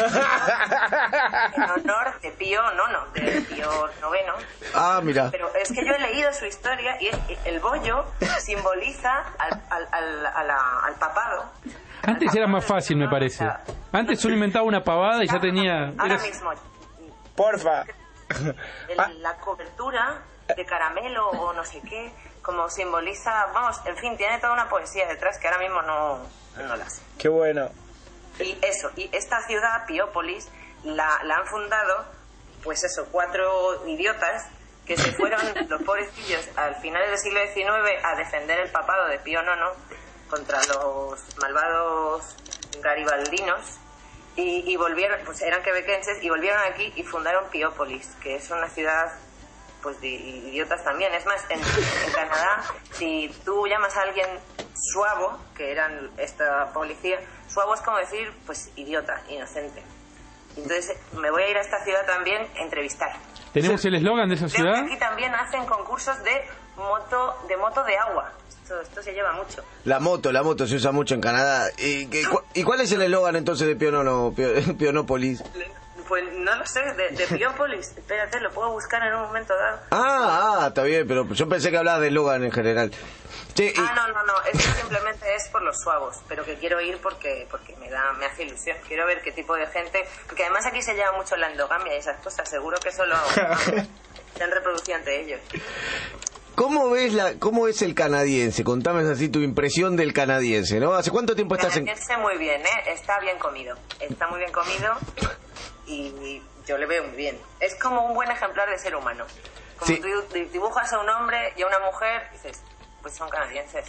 en honor de Pío nono, de Pío noveno. Ah, mira. Pero es que yo he leído su historia y es- el bollo simboliza al, al, al, a la- al papado. Antes era más fácil, me parece. Antes uno inventaba una pavada y ya tenía... Ahora era- mismo, Porfa. el- la cobertura de caramelo o no sé qué, como simboliza, vamos, en fin, tiene toda una poesía detrás que ahora mismo no, no la sé. Qué bueno. Y eso, y esta ciudad, Piópolis, la, la han fundado, pues eso, cuatro idiotas que se fueron, los pobrecillos, al final del siglo diecinueve a defender el papado de Pío nono contra los malvados garibaldinos y, y volvieron, pues eran quebequenses y volvieron aquí y fundaron Piópolis, que es una ciudad pues de idiotas también. Es más, en, en Canadá, si tú llamas a alguien suavo, que eran esta policía, suavo es como decir, pues idiota, inocente. Entonces me voy a ir a esta ciudad también a entrevistar. ¿Tenemos el eslogan de esa Creo ciudad? que aquí también hacen concursos de moto de moto de agua. Esto, esto se lleva mucho. La moto, la moto se usa mucho en Canadá. ¿Y, qué, cu- ¿y cuál es el eslogan entonces de Pionono, Pio- Pionópolis? Pues no lo sé, de, de Piópolis. Espérate, lo puedo buscar en un momento dado. Ah, ah, está bien, pero yo pensé que hablaba de eslogan en general. Che, y- Ah, no, no, no, esto simplemente es por los suavos, pero que quiero ir porque porque me da me hace ilusión. Quiero ver qué tipo de gente, porque además aquí se lleva mucho la endogamia y esas cosas, seguro que eso lo se han reproducido entre ellos. ¿Cómo ves la, cómo es el canadiense? Contame así tu impresión del canadiense, ¿no? ¿Hace cuánto tiempo estás en...? Canadiense muy bien, ¿eh? Está bien comido, está muy bien comido y yo le veo muy bien. Es como un buen ejemplar de ser humano. Como Sí. tú dibujas a un hombre y a una mujer, dices, pues son canadienses.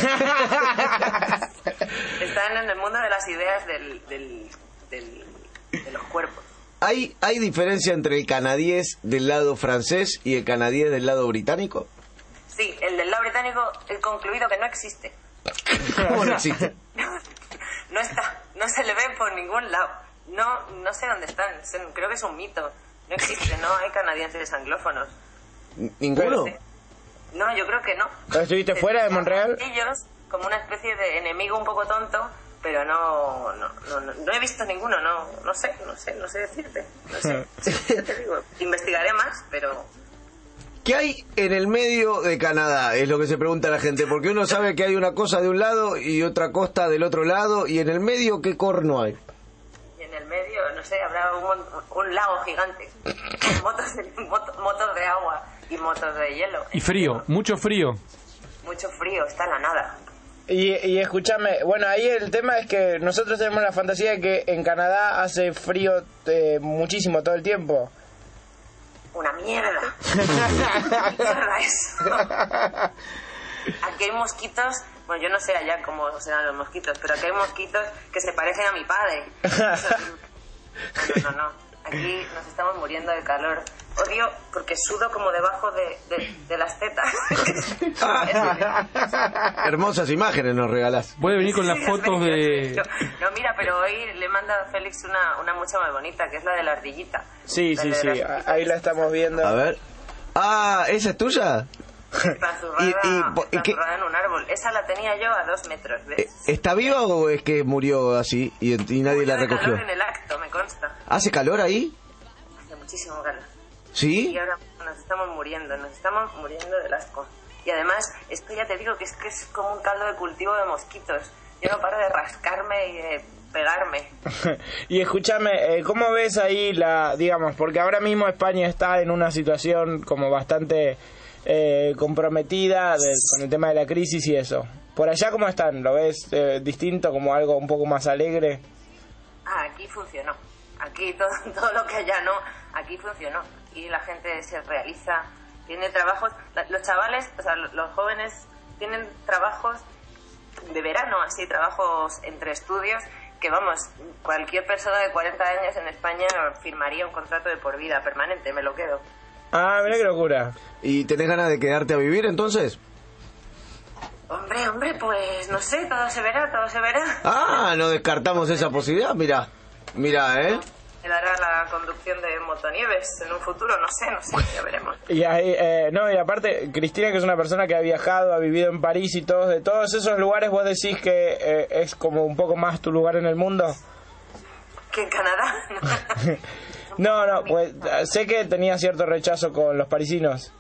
Están en el mundo de las ideas del, del, del, de los cuerpos. ¿Hay, ¿Hay diferencia entre el canadiense del lado francés y el canadiense del lado británico? Sí, el del lado británico, he concluido que no existe. ¿Cómo no existe? No está, no se le ve por ningún lado. No, no sé dónde están, creo que es un mito. No existe, no hay canadienses anglófonos. ¿Ninguno? No, yo creo que no. ¿Estuviste fuera de Montreal? Ellos, como una especie de enemigo un poco tonto, pero no no, no, no, no he visto ninguno, no no sé, no sé, no sé decirte. No sé, ya te digo, investigaré más, pero... ¿Qué hay en el medio de Canadá? Es lo que se pregunta la gente, porque uno sabe que hay una cosa de un lado y otra costa del otro lado, y en el medio, ¿qué corno hay? Y en el medio, no sé, habrá un, mon- un lago gigante, con motos de, moto- motos de agua y motos de hielo. Y frío, mucho frío. Mucho frío, está la nada. Y, y escúchame, bueno, ahí el tema es que nosotros tenemos la fantasía de que en Canadá hace frío eh, muchísimo todo el tiempo. Una mierda. Una mierda eso. Aquí hay mosquitos, bueno, yo no sé allá cómo serán los mosquitos, pero aquí hay mosquitos que se parecen a mi padre. No, no, no. Aquí nos estamos muriendo de calor. Odio porque sudo como debajo de, de, de las tetas. Hermosas imágenes nos regalás. Puede venir con las fotos de... No, mira, pero hoy le manda a Félix una, una mucha más bonita, que es la de la ardillita. Sí, La sí, de sí, las ardillitas. ahí la estamos viendo. A ver. Ah, ¿esa es tuya? Está zurrada, Y- y- po- y está qué- zurrada en un árbol. Esa la tenía yo a dos metros. ¿Ves? Eh, ¿Está viva o es que murió así y, y nadie la Hace recogió? calor en el acto, me consta. ¿Hace calor ahí? Hace muchísimo calor. ¿Sí? Y ahora nos estamos muriendo, nos estamos muriendo del asco. Y además, esto ya te digo que es que es como un caldo de cultivo de mosquitos. Yo no paro de rascarme y de pegarme. Y escúchame, eh, ¿cómo ves ahí la, digamos, porque ahora mismo España está en una situación como bastante eh, comprometida de- con el tema de la crisis y eso? ¿Por allá cómo están? ¿Lo ves eh, distinto, como algo un poco más alegre? Ah, aquí funcionó. Aquí todo, todo lo que allá no, aquí funcionó. Y la gente se realiza, tiene trabajos. la- Los chavales, o sea, los los jóvenes tienen trabajos de verano, así, trabajos entre estudios, que vamos, cualquier persona de cuarenta años en España firmaría un contrato de por vida permanente, me lo quedo. Ah, mira qué locura. ¿Y tenés ganas de quedarte a vivir entonces? Hombre, hombre, pues no sé, todo se verá, todo se verá. Ah, no descartamos esa posibilidad, mira. Mira, ¿eh? Me dará la conducción de motonieves en un futuro, no sé, no sé, ya veremos. Y ahí, eh, no, y aparte, Cristina, que es una persona que ha viajado, ha vivido en París y todos, de todos esos lugares, ¿vos decís que eh, es como un poco más tu lugar en el mundo? ¿Que en Canadá? No, no, pues eh, sé que tenía cierto rechazo con los parisinos.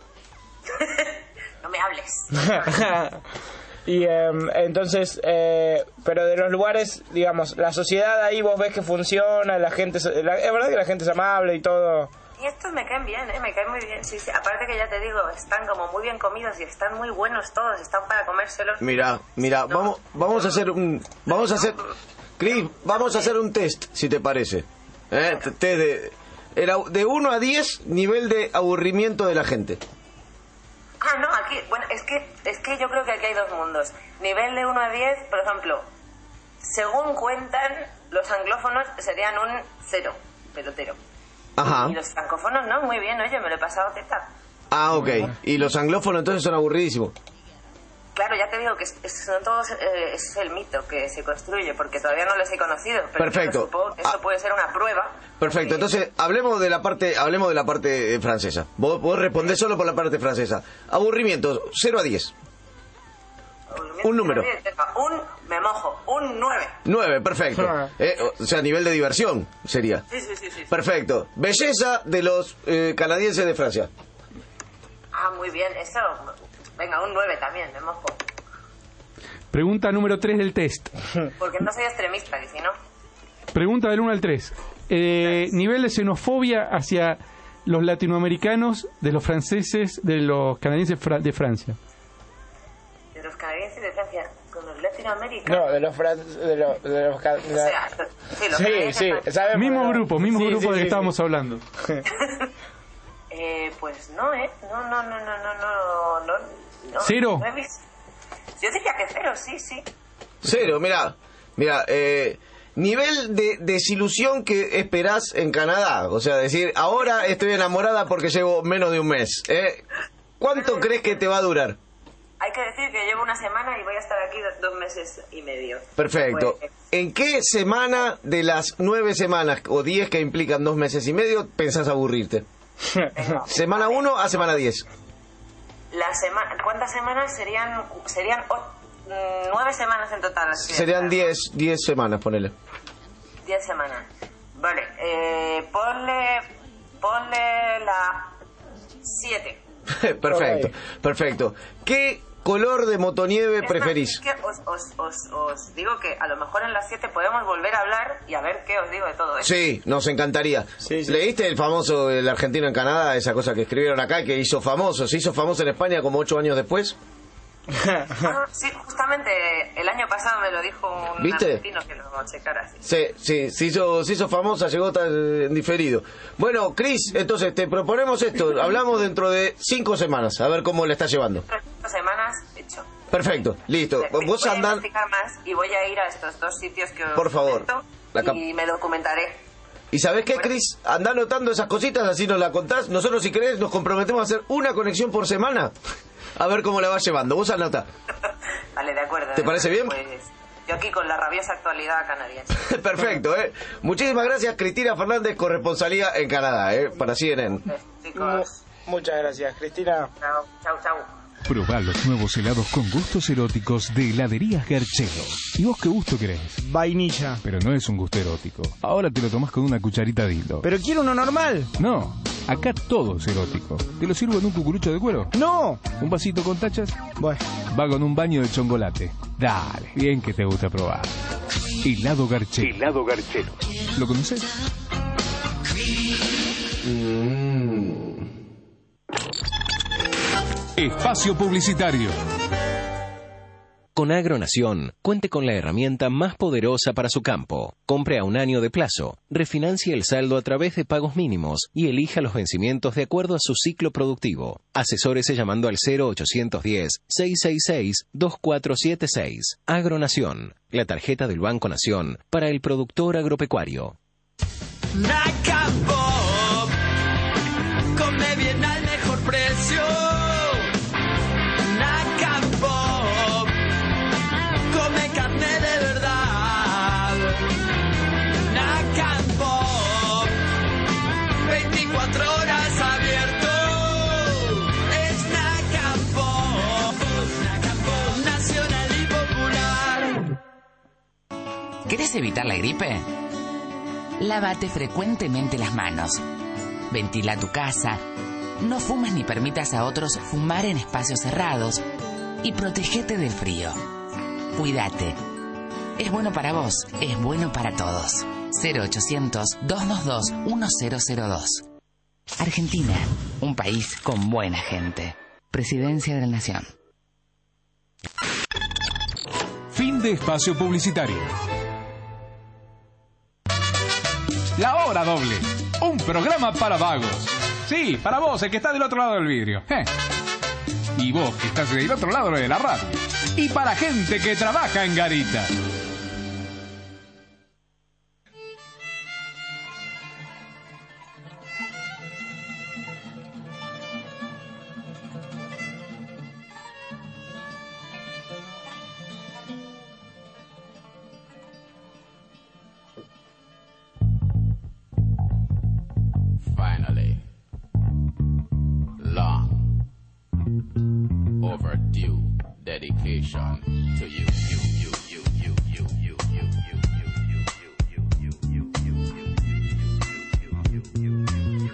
No me hables. Y eh, entonces, eh, pero de los lugares, digamos, la sociedad ahí vos ves que funciona, la gente, se- la- es verdad que la gente es amable y todo. Y estos me caen bien, ¿eh? Me caen muy bien, sí, sí. Aparte que ya te digo, están como muy bien comidos y están muy buenos todos, están para comérselos. Mira, mira, vamos, vamos a hacer un, vamos a hacer, Chris, vamos a hacer un test, si te parece. ¿Eh? Test de, era de uno a diez, nivel de aburrimiento de la gente. Ah, no, aquí, bueno, es que, es que yo creo que aquí hay dos mundos. Nivel de uno a diez, por ejemplo, según cuentan, los anglófonos serían un cero, pelotero. Ajá. Y los francófonos no, muy bien, oye, me lo he pasado teta. Ah, ok. Y los anglófonos entonces son aburridísimos. claro, ya te digo que es, es, son todos, eh, es el mito que se construye, porque todavía no les he conocido. Pero Perfecto. Supongo que eso ah. puede ser una prueba. Perfecto, entonces hablemos de la parte hablemos de la parte eh, francesa. Vos, vos respondés solo por la parte francesa. Aburrimiento, cero a diez. Un número. Un, me mojo, un nueve. nueve, perfecto. Eh, o sea, nivel de diversión sería. Sí, sí, sí. sí. Perfecto. Belleza de los eh, canadienses de Francia. Ah, muy bien, eso. Venga, un nueve también, me mojo. Pregunta número tres del test. Porque no soy extremista, que si no. Pregunta del uno al tres. Eh, nivel de xenofobia hacia los latinoamericanos, de los franceses, de los canadienses fra- de Francia. De los canadienses de Francia con los Latinoamérica. No, de los franceses. De los, de los ca- O sea, sí, los sí, canadienses sí, franceses. sabemos. Mismo grupo, mismo Sí, grupo sí, del que sí, estábamos sí. hablando. Eh, pues no, ¿eh? No, no, no, no, no, no, no. no ¿Cero? No he visto. Yo diría que cero, sí, sí. Cero, mira, mira, eh, nivel de desilusión que esperás en Canadá. O sea, decir, ahora estoy enamorada porque llevo menos de un mes. ¿eh? ¿Cuánto crees que te va a durar? Hay que decir que llevo una semana y voy a estar aquí dos meses y medio. Perfecto. Pues, ¿En qué semana de las nueve semanas o diez que implican dos meses y medio pensás aburrirte? venga. Semana uno a semana diez. La semana, ¿cuántas semanas serían? Serían o- mm, nueve semanas en total. así de Serían claro. diez, diez semanas, ponele. Diez semanas. Vale, eh, ponle, ponle la siete. Perfecto, Ok. perfecto. ¿Qué color de motonieve Es más, preferís? es que os, os, os, os digo que a lo mejor en las siete podemos volver a hablar y a ver qué os digo de todo esto. Sí, nos encantaría. Sí, sí. ¿Leíste el famoso El argentino en Canadá? Esa cosa que escribieron acá, que hizo famoso. Se hizo famoso en España como ocho años después. Ah, sí, justamente el año pasado me lo dijo un ¿Viste? argentino que lo checara así. Sí, sí, se hizo, se hizo famosa, llegó tan en diferido. Bueno, Cris, entonces te proponemos esto. Hablamos dentro de cinco semanas, a ver cómo le está llevando. Dos semanas hecho. Perfecto, listo. Voy Vos a andás... investigar más y voy a ir a estos dos sitios que os Por favor. comento La cap- y me documentaré. ¿Y sabés qué, Cris? Andá anotando esas cositas, así nos la contás. Nosotros, si querés, nos comprometemos a hacer una conexión por semana. A ver cómo la va llevando. Vos anotá. Vale, de acuerdo. ¿Te de parece acuerdo. bien? Pues yo aquí con la rabiosa actualidad canadiense. Perfecto, ¿eh? Muchísimas gracias, Cristina Fernández, corresponsalía en Canadá, ¿eh? Para C N N. Chicos, Muchas gracias, Cristina. chao, chao, chao. Probá los nuevos helados con gustos eróticos de Heladerías Garchelo. ¿Y vos qué gusto querés? Vainilla. Pero no es un gusto erótico. Ahora te lo tomás con una cucharita de hilo. Pero quiero uno normal. No, acá todo es erótico. ¿Te lo sirvo en un cucurucho de cuero? No. ¿Un vasito con tachas? Bueno. Va con un baño de chocolate. Dale, bien que te gusta probar. Helado Garchelo. Helado Garchelo. ¿Lo conoces? Espacio publicitario. Con Agronación, cuente con la herramienta más poderosa para su campo. Compre a un año de plazo, refinancie el saldo a través de pagos mínimos y elija los vencimientos de acuerdo a su ciclo productivo. Asesórese llamando al cero ochocientos diez, seiscientos sesenta y seis, veinticuatro setenta y seis. Agronación, la tarjeta del Banco Nación para el productor agropecuario. Nacapop, come bien al mejor precio. Nacapop, come carne de verdad. Nacapop, veinticuatro horas abierto. Es Nacapop, Nacapop, nacional y popular. ¿Querés evitar la gripe? Lávate frecuentemente las manos. Ventila tu casa. No fumes ni permitas a otros fumar en espacios cerrados. Y protégete del frío. Cuídate. Es bueno para vos, es bueno para todos. cero ochocientos, doscientos veintidós, mil dos. Argentina, un país con buena gente. Presidencia de la Nación. Fin de espacio publicitario. La hora doble. Un programa para vagos. Sí, para vos, el que está del otro lado del vidrio. Eh. Y vos, que estás del otro lado de la radio. Y para gente que trabaja en garita. finally, long overdue dedication to you, you, you, you, you, you, you, you, you, you, you, you, you, you, you, you, you, you.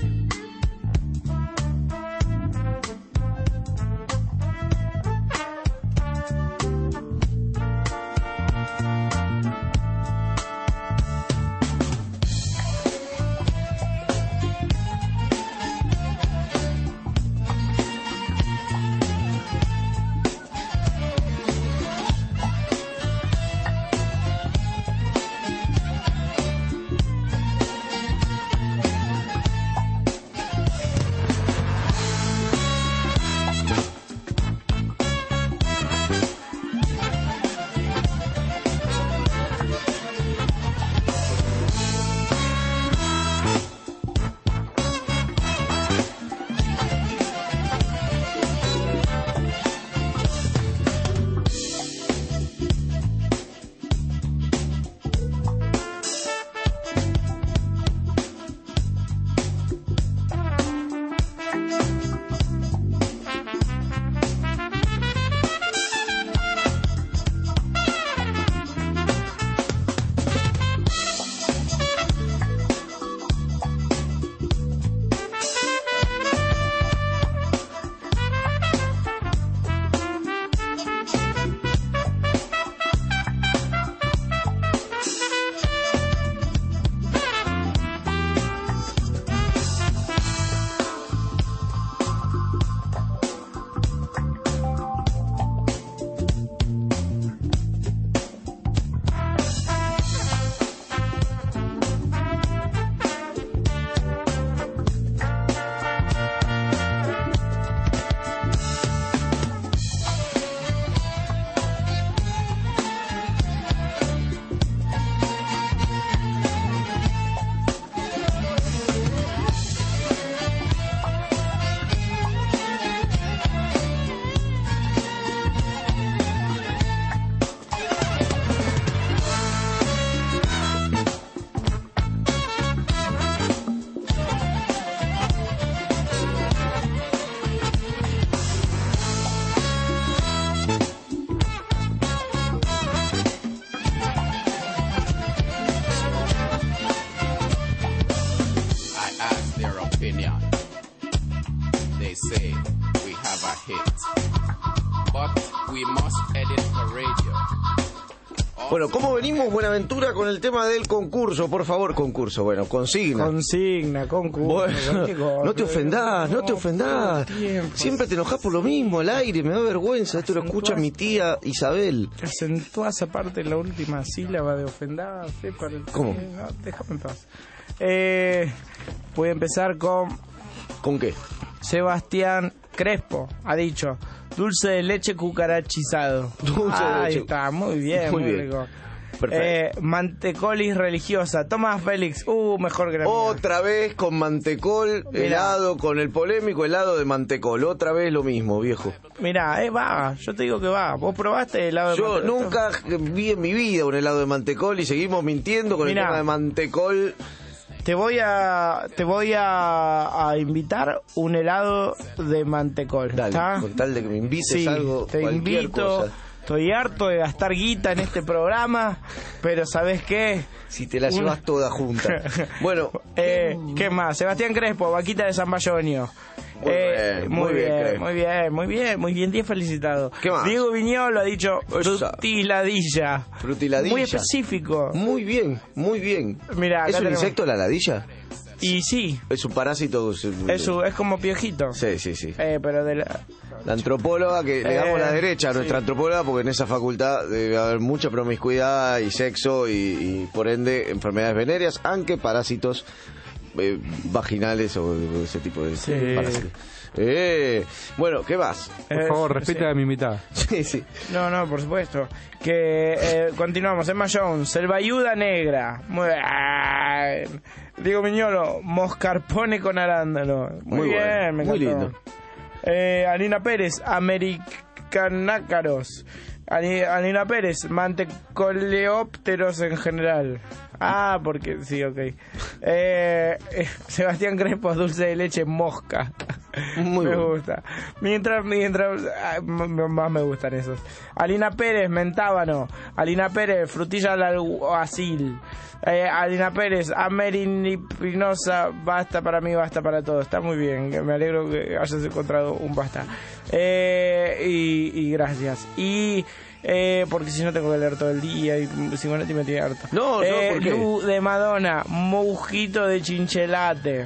Bueno, ¿cómo venimos, Buenaventura, con el tema del concurso? Por favor, concurso. Bueno, consigna. Consigna, concurso. Bueno, no te ofendás, no te ofendás. Siempre te enojás por lo mismo, al aire, me da vergüenza. Esto lo escucha mi tía Isabel. Acentúas aparte la última sílaba de ofendarse. Para el... ¿Cómo? No, déjame en paz. Eh, voy a empezar con... ¿Con qué? Sebastián Crespo ha dicho: dulce de leche cucarachizado. Dulce de Ahí leche. está, muy bien, muy, Muy bien. rico. Perfecto. Eh, mantecolis religiosa. Tomás Félix, uh, mejor que la mía. Otra vez con mantecol, Mirá. helado, con el polémico helado de mantecol. Otra vez lo mismo, viejo. Mirá, eh, va, yo te digo que va. ¿Vos probaste el helado de Yo mantecol? nunca vi en mi vida un helado de mantecol y seguimos mintiendo con Mirá. el tema de mantecol. Te voy a te voy a, a invitar un helado de mantecol. Dale, ¿Está? con tal de que me invites Sí, algo, te cualquier invito. cosa. Estoy harto de gastar guita en este programa, pero ¿sabes qué? Si te la Una- llevas toda junta. Bueno, Eh, ¿qué más? Sebastián Crespo, vaquita de San Bayonio. Muy bien, muy bien, Crespo. muy bien, muy bien, muy bien, diez felicitado. ¿Qué más? Diego Viñolo ha dicho Esa. frutiladilla. frutiladilla. Muy específico. Muy bien, muy bien. Mira, acá ¿Es un tenemos- insecto la ladilla? Y sí, Es un parásito. Es, es, un- es como piojito. Sí, sí, sí. Eh, pero de la... La antropóloga, que le damos Eh, la derecha a sí. nuestra antropóloga, porque en esa facultad debe haber mucha promiscuidad y sexo y, y por ende enfermedades venéreas, aunque parásitos eh, vaginales o ese tipo de Sí. parásitos. Eh, bueno, ¿qué más? Por favor, respeta sí. a mi invitada. Sí, sí. No, no, por supuesto. Que eh, continuamos. Emma Jones, el Bayuda Negra. Muy bien. Diego Miñolo, moscarpone con arándano. Muy, Muy bien, bueno, me muy encantó. lindo. Eh, Alina Pérez, americanácaros. Ani- Alina Pérez, mantecoleópteros en general. Ah, porque sí, ok. Eh, eh, Sebastián Crespo, dulce de leche mosca. Muy me bueno. gusta. Mientras, mientras ah, m- m- más me gustan esos. Alina Pérez, mentábano. Alina Pérez, frutilla al alguacil. Eh, Alina Pérez, ameripinosa, basta para mí, basta para todos. Está muy bien, me alegro que hayas encontrado un basta. Eh, y, y gracias. Y eh, porque si no tengo que leer todo el día y Simonetti me tiene harto. No, no, eh, ¿por qué? Lu de Madonna, mojito de chinchelate.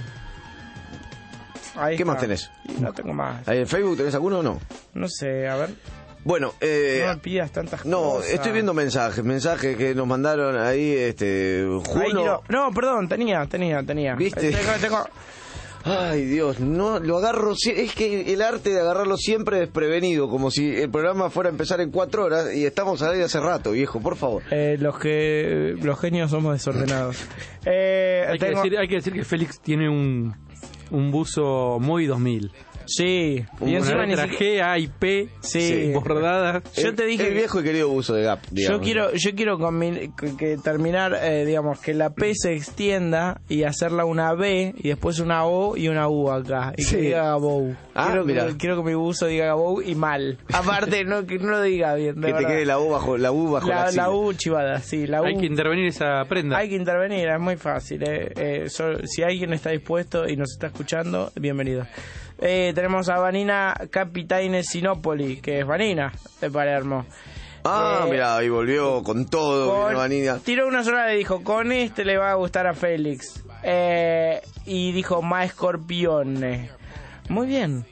Ahí ¿Qué está. más tenés? Y no tengo más. ¿Ahí en Facebook tenés alguno o no? No sé, a ver. Bueno, eh, No me pidas tantas no, cosas. estoy viendo mensajes, mensajes que nos mandaron ahí, este, Ahí Juno. quiero- No, perdón, tenía, tenía, tenía. ¿Viste? Eh, Tengo, tengo- Ay, Dios, no lo agarro. sie- Es que el arte de agarrarlo siempre desprevenido, como si el programa fuera a empezar en cuatro horas y estamos ahí hace rato, viejo, por favor. Eh, los que los genios somos desordenados. Eh, Hay, que tengo- decir, hay que decir que Félix tiene un, un buzo muy dos mil. Sí, y Una encima ni letra siquiera- G, A y P, Sí. bordadas. Yo te dije el que- viejo y querido uso de Gap. Yo digamos. quiero, yo quiero combi- que, que terminar, eh, digamos, que la P se extienda y hacerla una B y después una O y una U acá. Y Sí. que diga Gabou. Ah, quiero, mirá. que, quiero que mi buzo diga Gabou y mal. Aparte, no, que no lo diga bien. de que te verdad. quede la U bajo la U bajo la, la, axila. la U chivada, sí, la U. Hay que intervenir esa prenda. Hay que intervenir, es muy fácil. Eh. Eh, so- si alguien está dispuesto y nos está escuchando, bienvenido. Eh, tenemos a Vanina Capitaine Sinopoli, que es Vanina de Palermo. Ah, Eh, mira, ahí volvió con todo, Con- vino Vanina. tiró una sola y dijo, con este le va a gustar a Félix. Eh, y dijo, Ma Scorpione. Muy bien.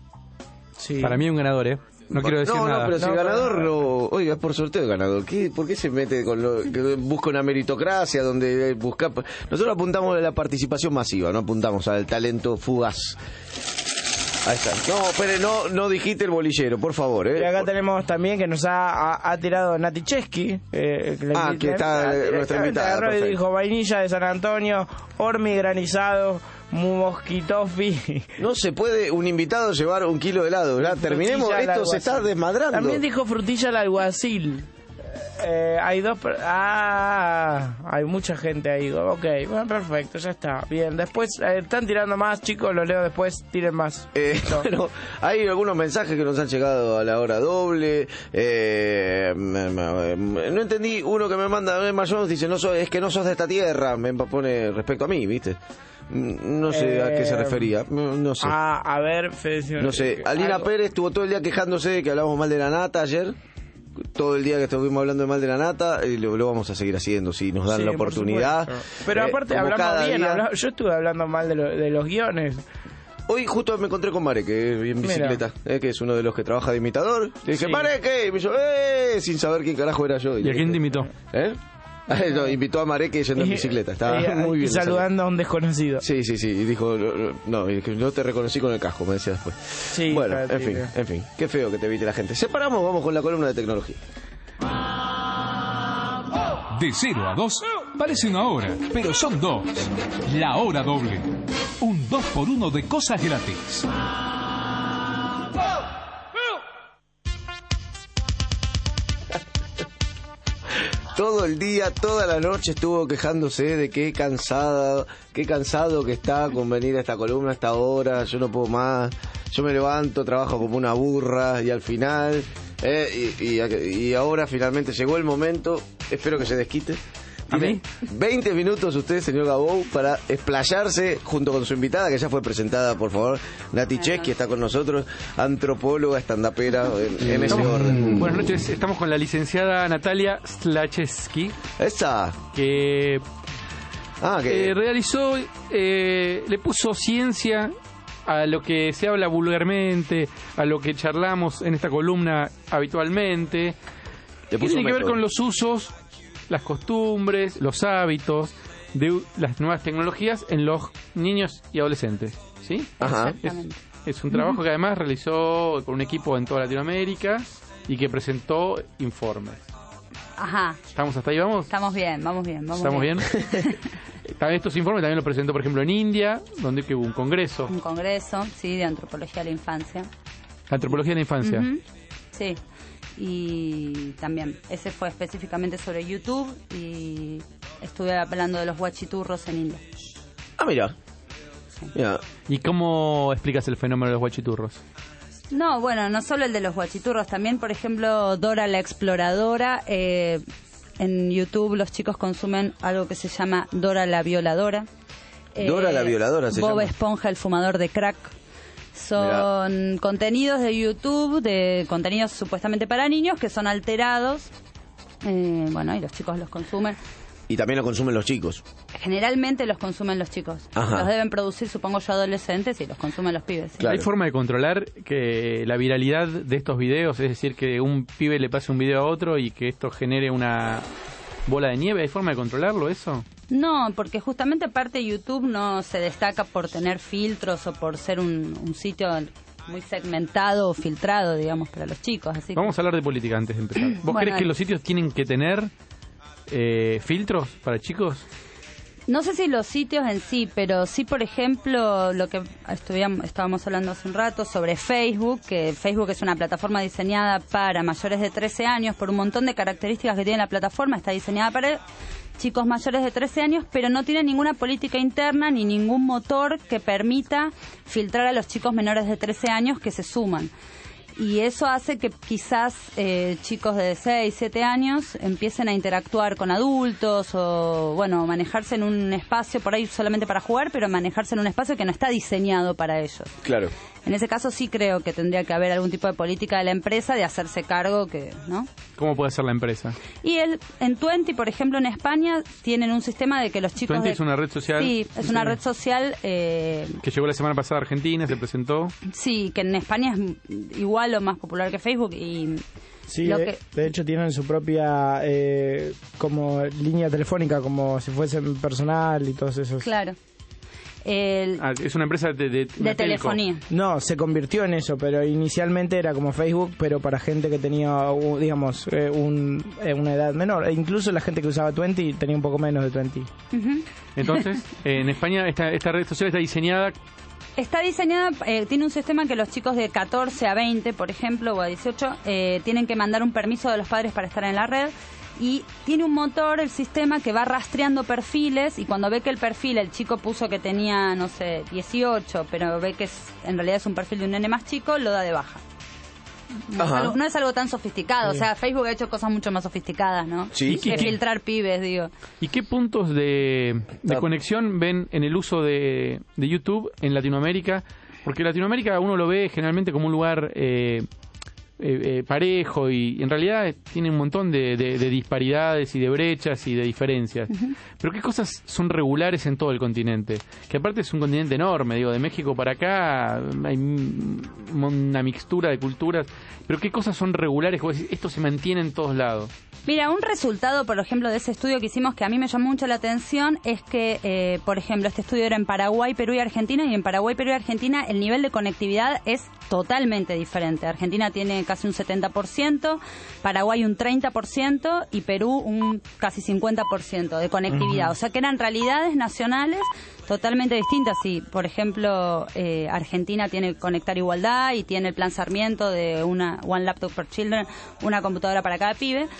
Sí. Para mí un ganador, ¿eh? No quiero decir no, nada. No, pero si No, el ganador pero- no... Oiga, es por sorteo el ganador. ¿Qué, ¿Por qué se mete con lo... que busca una meritocracia donde busca... Nosotros apuntamos a la participación masiva, no apuntamos al talento fugaz. Ahí está. No, espere, no, no dijiste el bolillero, por favor, ¿eh? Y acá tenemos también que nos ha, ha, ha tirado Nati Chesky. Eh, le- Ah, que está, ah, eh, directamente nuestra invitada, agarró y perfecto. dijo vainilla de San Antonio, hormi granizado, mosquitofi. No se puede un invitado llevar un kilo de helado, ¿verdad? Terminemos, Frutilla al esto se alguacil. está desmadrando. También dijo frutilla al alguacil. Eh, hay dos... per- Ah, hay mucha gente ahí. Ok, bueno, perfecto, ya está. Bien, después eh, están tirando más, chicos, lo leo después, tiren más. Eh, Listo. bueno, hay algunos mensajes que nos han llegado a la hora doble. Eh, me- me- me- no entendí uno que me manda Emma Jones, dice, no sos, es que no sos de esta tierra, me pone respecto a mí, ¿viste? Mm, No sé a qué se Eh, refería, no no sé. Ah, a ver, Fede, No sé, Alina algo- Pérez estuvo todo el día quejándose de que hablamos mal de la nata ayer. Todo el día que estuvimos hablando de mal de la nata, y lo, lo vamos a seguir haciendo si nos dan Sí, la por oportunidad. supuesto. Pero Eh, aparte como hablamos cada bien, día. habla- yo estuve hablando mal de, lo- de los guiones. Hoy justo me encontré con Mare, que es en bicicleta, eh, que es uno de los que trabaja de imitador. Le dije, Sí. Mare, ¿qué? Y me dijo, ¡eh! Sin saber quién carajo era yo. ¿Y a quién te invitó? ¿Eh? No, invitó a Mare que yendo en Y- bicicleta. Estaba y- muy y bien. saludando a un desconocido. Sí, sí, sí. Y dijo, no, no, no, y que no te reconocí con el casco, me decía después. Sí, bueno, en para ti, fin, eh. en fin. Qué feo que te evite la gente. Separamos, vamos con la columna de tecnología. De cero a dos parece una hora, pero son dos. La hora doble. Un dos por uno de cosas gratis. Todo el día, toda la noche estuvo quejándose de qué cansada, qué cansado que está con venir a esta columna a esta hora, yo no puedo más, yo me levanto, trabajo como una burra y al final, eh, y, y, y ahora finalmente llegó el momento, espero que se desquite. ¿A mí? veinte minutos usted, señor Gabou, para explayarse junto con su invitada, que ya fue presentada, por favor, Nati Chesky, está con nosotros, antropóloga, estandapera, en, en ese Estamos- orden. Buenas noches, estamos con la licenciada Natalia Slachewski, Esa. que Ah, que... eh, realizó, eh, le puso ciencia a lo que se habla vulgarmente, a lo que charlamos en esta columna habitualmente. Le ¿Qué puso tiene que ver método. con los usos, las costumbres, los hábitos de u- las nuevas tecnologías en los niños y adolescentes? ¿Sí? Ajá. Es, es un trabajo que además realizó con un equipo en toda Latinoamérica y que presentó informes. Ajá, ¿Estamos hasta ahí, vamos? estamos bien, vamos bien, vamos ¿Estamos bien? También estos informes también los presentó, por ejemplo, en India, donde que hubo un congreso. Un congreso, sí, de antropología de la infancia. Antropología de la infancia. Ujú, sí. y también ese fue específicamente sobre YouTube y estuve hablando de los guachiturros en India. Ah, mira. Yeah. ¿Y cómo explicas el fenómeno de los guachiturros? No, bueno, no solo el de los guachiturros, también, por ejemplo, Dora la Exploradora. Eh, en YouTube los chicos consumen algo que se llama Dora la Violadora. Dora eh, la Violadora se Bob llama. Esponja, el fumador de crack. Son Mirá. contenidos de YouTube, de contenidos supuestamente para niños, que son alterados. Eh, bueno, y los chicos los consumen. Y también lo consumen los chicos. Generalmente los consumen los chicos. Ajá. Los deben producir, supongo yo, adolescentes y los consumen los pibes. ¿Sí? Claro. ¿Hay forma de controlar que la viralidad de estos videos, es decir, que un pibe le pase un video a otro y que esto genere una bola de nieve? ¿Hay forma de controlarlo eso? No, porque justamente aparte YouTube no se destaca por tener filtros o por ser un, un sitio muy segmentado o filtrado, digamos, para los chicos. Así Vamos que... a hablar de política antes de empezar. ¿Vos bueno, crees que los sitios tienen que tener eh, filtros para chicos? No sé si los sitios en sí, pero sí, por ejemplo, lo que estuviéramos, estábamos hablando hace un rato sobre Facebook, que Facebook es una plataforma diseñada para mayores de trece años, por un montón de características que tiene la plataforma, está diseñada para chicos mayores de trece años, pero no tiene ninguna política interna ni ningún motor que permita filtrar a los chicos menores de trece años que se suman. Y eso hace que quizás eh, chicos de seis, siete años empiecen a interactuar con adultos o, bueno, manejarse en un espacio, por ahí solamente para jugar, pero manejarse en un espacio que no está diseñado para ellos. Claro. En ese caso sí creo que tendría que haber algún tipo de política de la empresa de hacerse cargo, que, ¿no? ¿Cómo puede ser la empresa? Y el, en Twenty, por ejemplo, en España, tienen un sistema de que los chicos... Twenty de, es una red social... Sí, es sí, una sí. red social... Eh, que llegó la semana pasada a Argentina, se presentó. Sí, que en España es igual o más popular que Facebook y... Sí, lo de, que... de hecho tienen su propia eh, como línea telefónica, como si fuesen personal y todos esos. Claro. El... Ah, es una empresa de, de, de telefonía. No, se convirtió en eso, pero inicialmente era como Facebook, pero para gente que tenía, digamos, eh, un, eh, una edad menor. E incluso la gente que usaba Twenty tenía un poco menos de Twenty. Uh-huh. Entonces, eh, en España esta, esta red social está diseñada... Está diseñada, eh, tiene un sistema que los chicos de catorce a veinte, por ejemplo, o a dieciocho, eh, tienen que mandar un permiso de los padres para estar en la red. Y tiene un motor, el sistema, que va rastreando perfiles, y cuando ve que el perfil, el chico puso que tenía, no sé, dieciocho, pero ve que es, en realidad es un perfil de un nene más chico, lo da de baja. No es, algo, no es algo tan sofisticado, sí. O sea, Facebook ha hecho cosas mucho más sofisticadas, ¿no? Sí. Que filtrar pibes, digo. ¿Y qué puntos de, de Ah. conexión ven en el uso de, de YouTube en Latinoamérica? Porque Latinoamérica uno lo ve generalmente como un lugar... Eh, Eh, eh, parejo y en realidad tiene un montón de, de, de disparidades y de brechas y de diferencias. Uh-huh. Pero ¿qué cosas son regulares en todo el continente? Que aparte es un continente enorme, digo, de México para acá hay una mixtura de culturas, pero ¿qué cosas son regulares? Esto se mantiene en todos lados. Mira, un resultado, por ejemplo, de ese estudio que hicimos que a mí me llamó mucho la atención es que, eh, por ejemplo, este estudio era en Paraguay, Perú y Argentina, y en Paraguay, Perú y Argentina el nivel de conectividad es totalmente diferente. Argentina tiene casi un setenta por ciento, Paraguay un treinta por ciento y Perú un casi cincuenta por ciento de conectividad. Uh-huh. O sea que eran realidades nacionales totalmente distintas. Sí, por ejemplo, eh, Argentina tiene Conectar Igualdad y tiene el Plan Sarmiento de una One Laptop per Children, una computadora para cada pibe.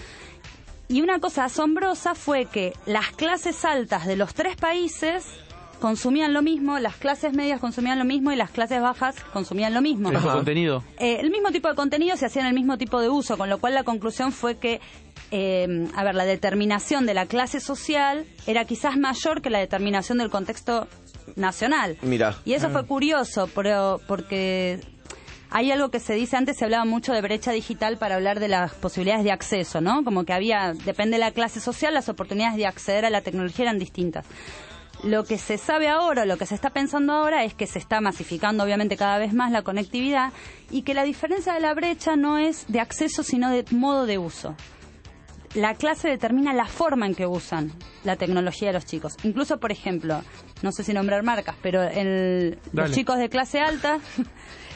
Y una cosa asombrosa fue que las clases altas de los tres países consumían lo mismo, las clases medias consumían lo mismo y las clases bajas consumían lo mismo. ¿El mismo contenido? Eh, el mismo tipo de contenido, se hacían el mismo tipo de uso, con lo cual la conclusión fue que, eh, a ver, la determinación de la clase social era quizás mayor que la determinación del contexto nacional. Mira. Y eso fue curioso, pero, porque... Hay algo que se dice, antes se hablaba mucho de brecha digital para hablar de las posibilidades de acceso, ¿no? Como que había, depende de la clase social, las oportunidades de acceder a la tecnología eran distintas. Lo que se sabe ahora, lo que se está pensando ahora es que se está masificando obviamente cada vez más la conectividad y que la diferencia de la brecha no es de acceso sino de modo de uso. La clase determina la forma en que usan la tecnología de los chicos. Incluso, por ejemplo, no sé si nombrar marcas, pero el, los chicos de clase alta...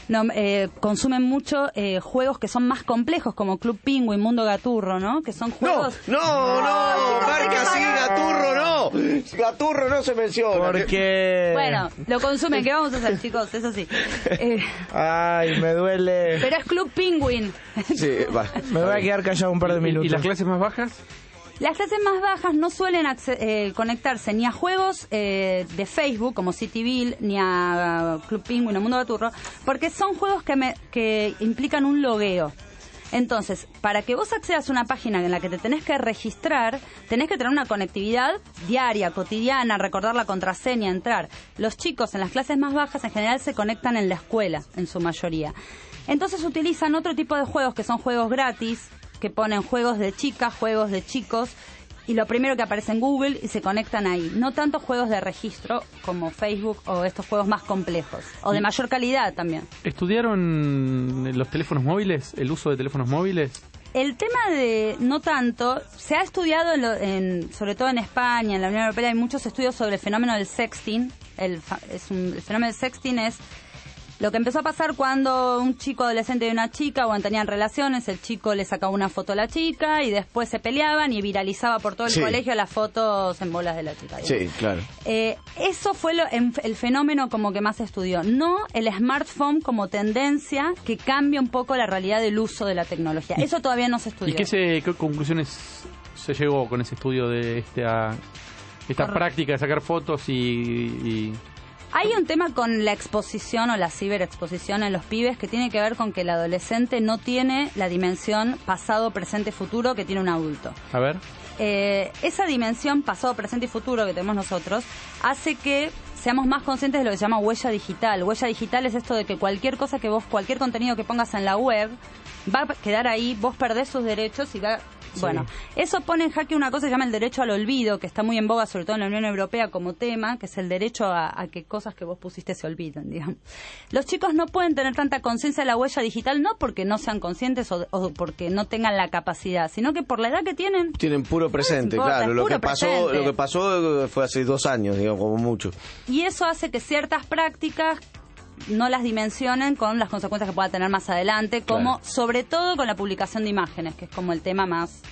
no, eh, consumen mucho eh, juegos que son más complejos, como Club Penguin, Mundo Gaturro, ¿no? Que son juegos... No, no, no, no marca así, Gaturro no. Gaturro no se menciona. Porque... Bueno, lo consumen, ¿qué vamos a hacer, chicos? Eso sí. Eh, Ay, me duele. pero es Club Penguin. Sí, va. Me voy a quedar callado un par de minutos. ¿Y las clases más bajas? Las clases más bajas no suelen acce- eh, conectarse ni a juegos eh, de Facebook, como Cityville, ni a uh, Club Penguin o Mundo Gaturro, porque son juegos que, me, que implican un logueo. Entonces, para que vos accedas a una página en la que te tenés que registrar, tenés que tener una conectividad diaria, cotidiana, recordar la contraseña, entrar. Los chicos en las clases más bajas en general se conectan en la escuela, en su mayoría. Entonces utilizan otro tipo de juegos que son juegos gratis, que ponen juegos de chicas, juegos de chicos, y lo primero que aparece en Google y se conectan ahí. No tanto juegos de registro como Facebook o estos juegos más complejos, o de mayor calidad también. ¿Estudiaron los teléfonos móviles, el uso de teléfonos móviles? El tema de no tanto, se ha estudiado, en lo, en, sobre todo en España, en la Unión Europea, hay muchos estudios sobre el fenómeno del sexting. El, fa, es un, el fenómeno del sexting es lo que empezó a pasar cuando un chico adolescente y una chica, bueno, tenían relaciones, el chico le sacaba una foto a la chica y después se peleaban y viralizaba por todo el sí. colegio las fotos en bolas de la chica. Digamos. Sí, claro. Eh, eso fue lo, el fenómeno como que más se estudió, no el smartphone como tendencia que cambia un poco la realidad del uso de la tecnología. Eso todavía no se estudió. ¿Y qué, se, qué conclusiones se llegó con ese estudio de esta, esta práctica de sacar fotos y... y... Hay un tema con la exposición o la ciberexposición en los pibes que tiene que ver con que el adolescente no tiene la dimensión pasado, presente, futuro que tiene un adulto. A ver. Eh, esa dimensión pasado, presente y futuro que tenemos nosotros hace que seamos más conscientes de lo que se llama huella digital. Huella digital es esto de que cualquier cosa que vos, cualquier contenido que pongas en la web va a quedar ahí, vos perdés sus derechos y va... Sí. Bueno, eso pone en jaque una cosa que se llama el derecho al olvido, que está muy en boga, sobre todo en la Unión Europea como tema, que es el derecho a, a que cosas que vos pusiste se olviden, digamos. Los chicos no pueden tener tanta conciencia de la huella digital, no porque no sean conscientes o, o porque no tengan la capacidad, sino que por la edad que tienen... Tienen puro presente, importa, claro. Lo que, pasó, presente. lo que pasó fue hace dos años, digamos, como mucho. Y eso hace que ciertas prácticas no las dimensionen con las consecuencias que pueda tener más adelante, como claro. sobre todo con la publicación de imágenes, que es como el tema más...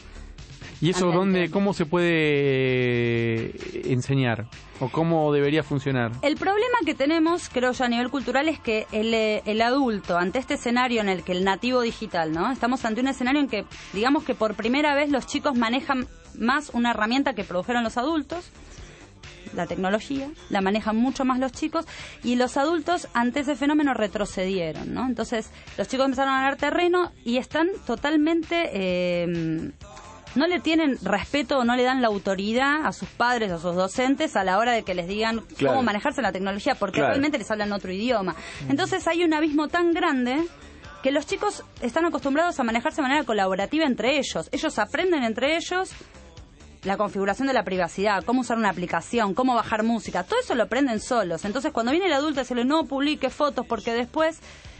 ¿Y eso dónde, cómo se puede enseñar? ¿O cómo debería funcionar? El problema que tenemos, creo yo, a nivel cultural es que el, el adulto, ante este escenario en el que el nativo digital, ¿no? Estamos ante un escenario en que, digamos que por primera vez los chicos manejan más una herramienta que produjeron los adultos, la tecnología, la manejan mucho más los chicos, y los adultos ante ese fenómeno retrocedieron, ¿no? Entonces, los chicos empezaron a ganar terreno y están totalmente... Eh, no le tienen respeto o no le dan la autoridad a sus padres o a sus docentes a la hora de que les digan claro. cómo manejarse la tecnología, porque claro. realmente les hablan otro idioma. Entonces hay un abismo tan grande que los chicos están acostumbrados a manejarse de manera colaborativa entre ellos. Ellos aprenden entre ellos la configuración de la privacidad, cómo usar una aplicación, cómo bajar música, todo eso lo aprenden solos. Entonces cuando viene el adulto a decirle no publique fotos porque después...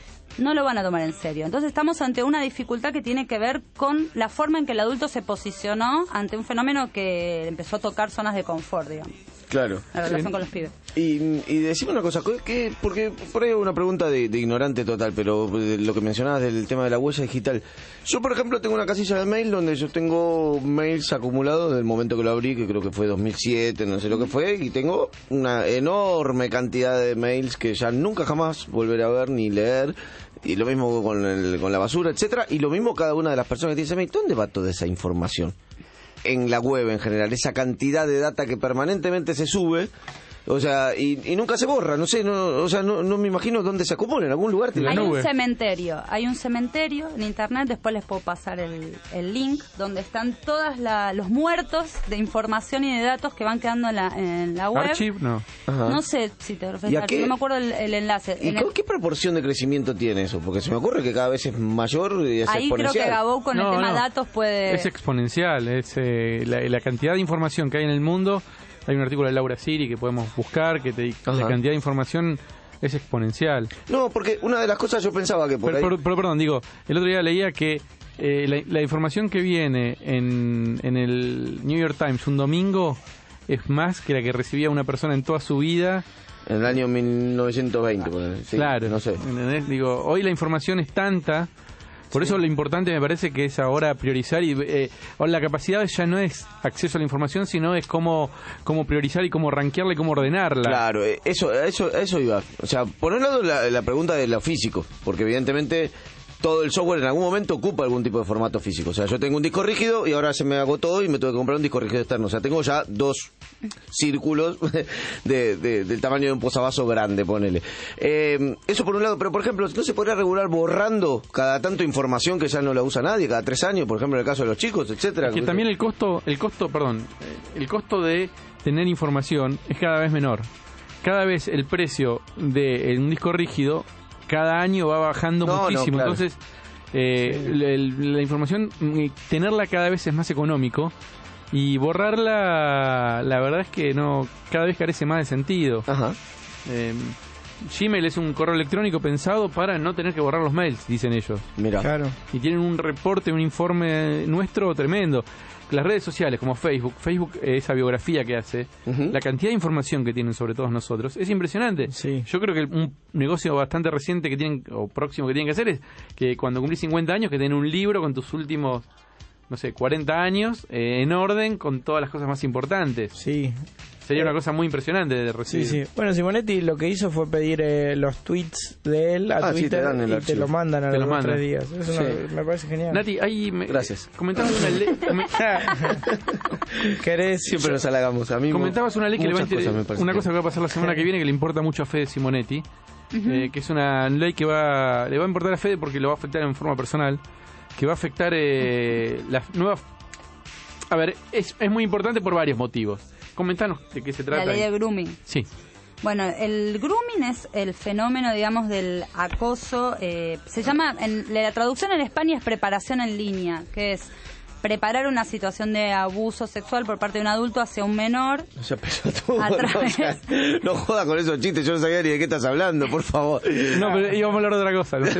no lo van a tomar en serio. Entonces estamos ante una dificultad que tiene que ver con la forma en que el adulto se posicionó ante un fenómeno que empezó a tocar zonas de confort, digamos. Claro. La relación sí. con los pibes. Y, y decime una cosa, ¿qué, porque por ahí una pregunta de, de ignorante total, pero lo que mencionabas del tema de la huella digital. Yo, por ejemplo, tengo una casilla de mail donde yo tengo mails acumulados del momento que lo abrí, que creo que fue dos mil siete, no sé lo que fue, y tengo una enorme cantidad de mails que ya nunca jamás volveré a ver ni leer. Y lo mismo con, el, con la basura, etcétera. Y lo mismo cada una de las personas que tiene ese mail. ¿Dónde va toda esa información? En la web en general, esa cantidad de data que permanentemente se sube, o sea, y, y nunca se borra, no sé, no, o sea, no, no me imagino dónde se acumula, en algún lugar. Hay un cementerio, hay un cementerio en internet, después les puedo pasar el, el link, donde están todos los muertos de información y de datos que van quedando en la, en la web. Archive, no. Ajá. No sé si te refieres a Archive, no me acuerdo el, el enlace. ¿Y en con el... qué proporción de crecimiento tiene eso? Porque se me ocurre que cada vez es mayor y es Ahí exponencial. creo que Gabou con no, el tema no. datos puede... Es exponencial, es eh, la, la cantidad de información que hay en el mundo. Hay un artículo de Laura Siri que podemos buscar, que te, la cantidad de información es exponencial. No, porque una de las cosas yo pensaba que por pero, ahí... pero, pero, perdón, digo, el otro día leía que eh, la, la información que viene en, en el New York Times un domingo es más que la que recibía una persona en toda su vida En el año mil novecientos veinte, sí, claro, no sé. ¿Entendés? Digo, hoy la información es tanta, por eso lo importante me parece que es ahora priorizar y eh, ahora la capacidad ya no es acceso a la información, sino es cómo, cómo priorizar y cómo rankearla y cómo ordenarla. Claro, eso, eso, eso iba. O sea, por un lado la, la pregunta de lo físico, porque evidentemente todo el software en algún momento ocupa algún tipo de formato físico. O sea, yo tengo un disco rígido y ahora se me agotó y me tuve que comprar un disco rígido externo. O sea, tengo ya dos círculos de, de, del tamaño de un posavasos grande, ponele. Eh, eso por un lado, pero por ejemplo, ¿no se podría regular borrando cada tanto información que ya no la usa nadie, cada tres años, por ejemplo, en el caso de los chicos, etcétera? Es que también el costo, el costo, perdón, el costo de tener información es cada vez menor. Cada vez el precio de un disco rígido cada año va bajando no, muchísimo, no, claro. Entonces eh, sí. la, la información, tenerla cada vez es más económico y borrarla, la verdad es que no, cada vez carece más de sentido. Ajá. Eh, Gmail es un correo electrónico pensado para no tener que borrar los mails, dicen ellos. Mira. Claro. Y tienen un reporte, un informe nuestro tremendo. Las redes sociales como Facebook, Facebook, eh, esa biografía que hace, uh-huh. la cantidad de información que tienen sobre todos nosotros es impresionante. Sí. Yo creo que un negocio bastante reciente que tienen, o próximo que tienen que hacer es que cuando cumplís cincuenta años, que tengan un libro con tus últimos, no sé, cuarenta años, eh, en orden, con todas las cosas más importantes. Sí. Sería una cosa muy impresionante de recibir. Sí, sí. Bueno, Simonetti lo que hizo fue pedir eh, los tweets de él a ah, Twitter sí, te dan el y archivo. te lo mandan a te los lo mandan. tres días. Eso sí. no, me parece genial. Nati, ahí me, gracias. Comentabas una ley. ¿Querés? Siempre nos halagamos. A mí comentabas una ley que le va a inter... cosas, una cosa que va a pasar la semana que viene que le importa mucho a Fede Simonetti, uh-huh. eh, que es una ley que va le va a importar a Fede porque lo va a afectar en forma personal, que va a afectar eh, las nuevas. A ver, es, es muy importante por varios motivos. Comentanos de qué se trata. La ley de grooming. Sí. Bueno, el grooming es el fenómeno, digamos, del acoso. Eh, se llama, en la traducción en España es preparación en línea, que es preparar una situación de abuso sexual por parte de un adulto hacia un menor. O sea, pero tú, a través... no, o sea, no jodas con esos chistes, yo no sabía ni de qué estás hablando, por favor. No, pero íbamos a hablar de otra cosa. No sé.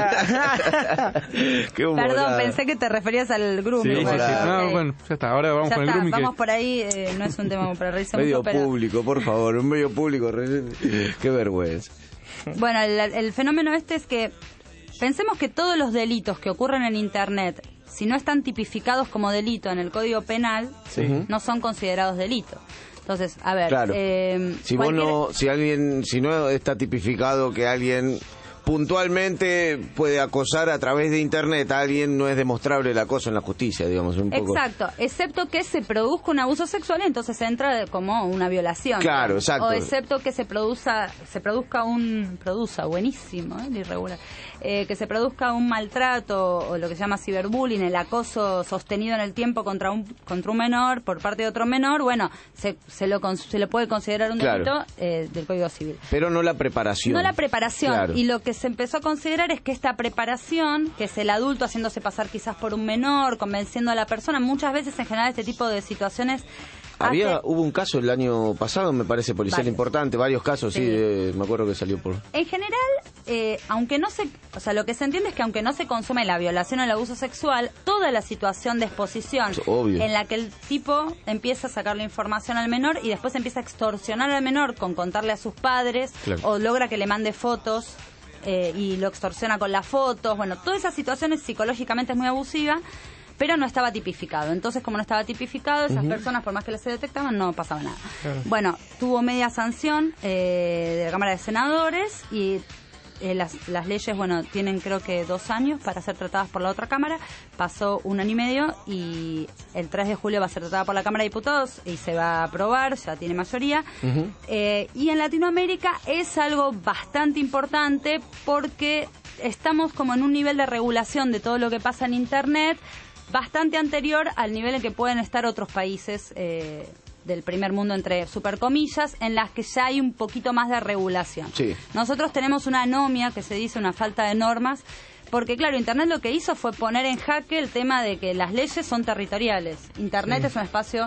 Qué Perdón, pensé que te referías al grooming. Sí, bueno, sí, sí. No, okay. bueno, ya está, ahora vamos ya con está, el grooming. Vamos que... por ahí, eh, no es un tema para reírse medio mucho, pero... público, por favor, un medio público. Qué vergüenza. Bueno, el, el fenómeno este es que pensemos que todos los delitos que ocurren en Internet, si no están tipificados como delito en el Código Penal, sí. no son considerados delito. Entonces, a ver, claro. eh, si cualquier... vos no, si alguien, si no está tipificado que alguien puntualmente puede acosar a través de Internet a alguien, no es demostrable el acoso en la justicia, digamos, un poco. Exacto, excepto que se produzca un abuso sexual, entonces entra como una violación. Claro, exacto. O excepto que se produzca, se produzca un, produza, buenísimo, ¿eh? irregular, eh, que se produzca un maltrato o lo que se llama ciberbullying, el acoso sostenido en el tiempo contra un contra un menor por parte de otro menor, bueno, se se lo se lo puede considerar un delito claro. eh, del Código Civil. Pero no la preparación. No la preparación. Claro. Y lo que se empezó a considerar es que esta preparación, que es el adulto haciéndose pasar quizás por un menor, convenciendo a la persona, muchas veces en general este tipo de situaciones... Había, hace... hubo un caso el año pasado, me parece, policial varios. importante, varios casos, sí, sí eh, me acuerdo que salió por... En general, eh, aunque no se... O sea, lo que se entiende es que aunque no se consume la violación o el abuso sexual, toda la situación de exposición Obvio. en la que el tipo empieza a sacarle información al menor y después empieza a extorsionar al menor con contarle a sus padres, claro. o logra que le mande fotos... Eh, y lo extorsiona con las fotos, bueno, todas esas situaciones psicológicamente es muy abusiva, pero no estaba tipificado. Entonces, como no estaba tipificado, esas uh-huh. personas, por más que les se detectaban, no pasaba nada. Claro. Bueno, tuvo media sanción eh, de la Cámara de Senadores y eh, las, las leyes, bueno, tienen creo que dos años para ser tratadas por la otra Cámara. Pasó un año y medio y el tres de julio va a ser tratada por la Cámara de Diputados y se va a aprobar, ya tiene mayoría. Uh-huh. Eh, y en Latinoamérica es algo bastante importante porque estamos como en un nivel de regulación de todo lo que pasa en Internet bastante anterior al nivel en que pueden estar otros países eh, del primer mundo, entre supercomillas, en las que ya hay un poquito más de regulación. Sí. Nosotros tenemos una anomia, que se dice una falta de normas, porque claro, Internet lo que hizo fue poner en jaque el tema de que las leyes son territoriales. Internet sí. es un espacio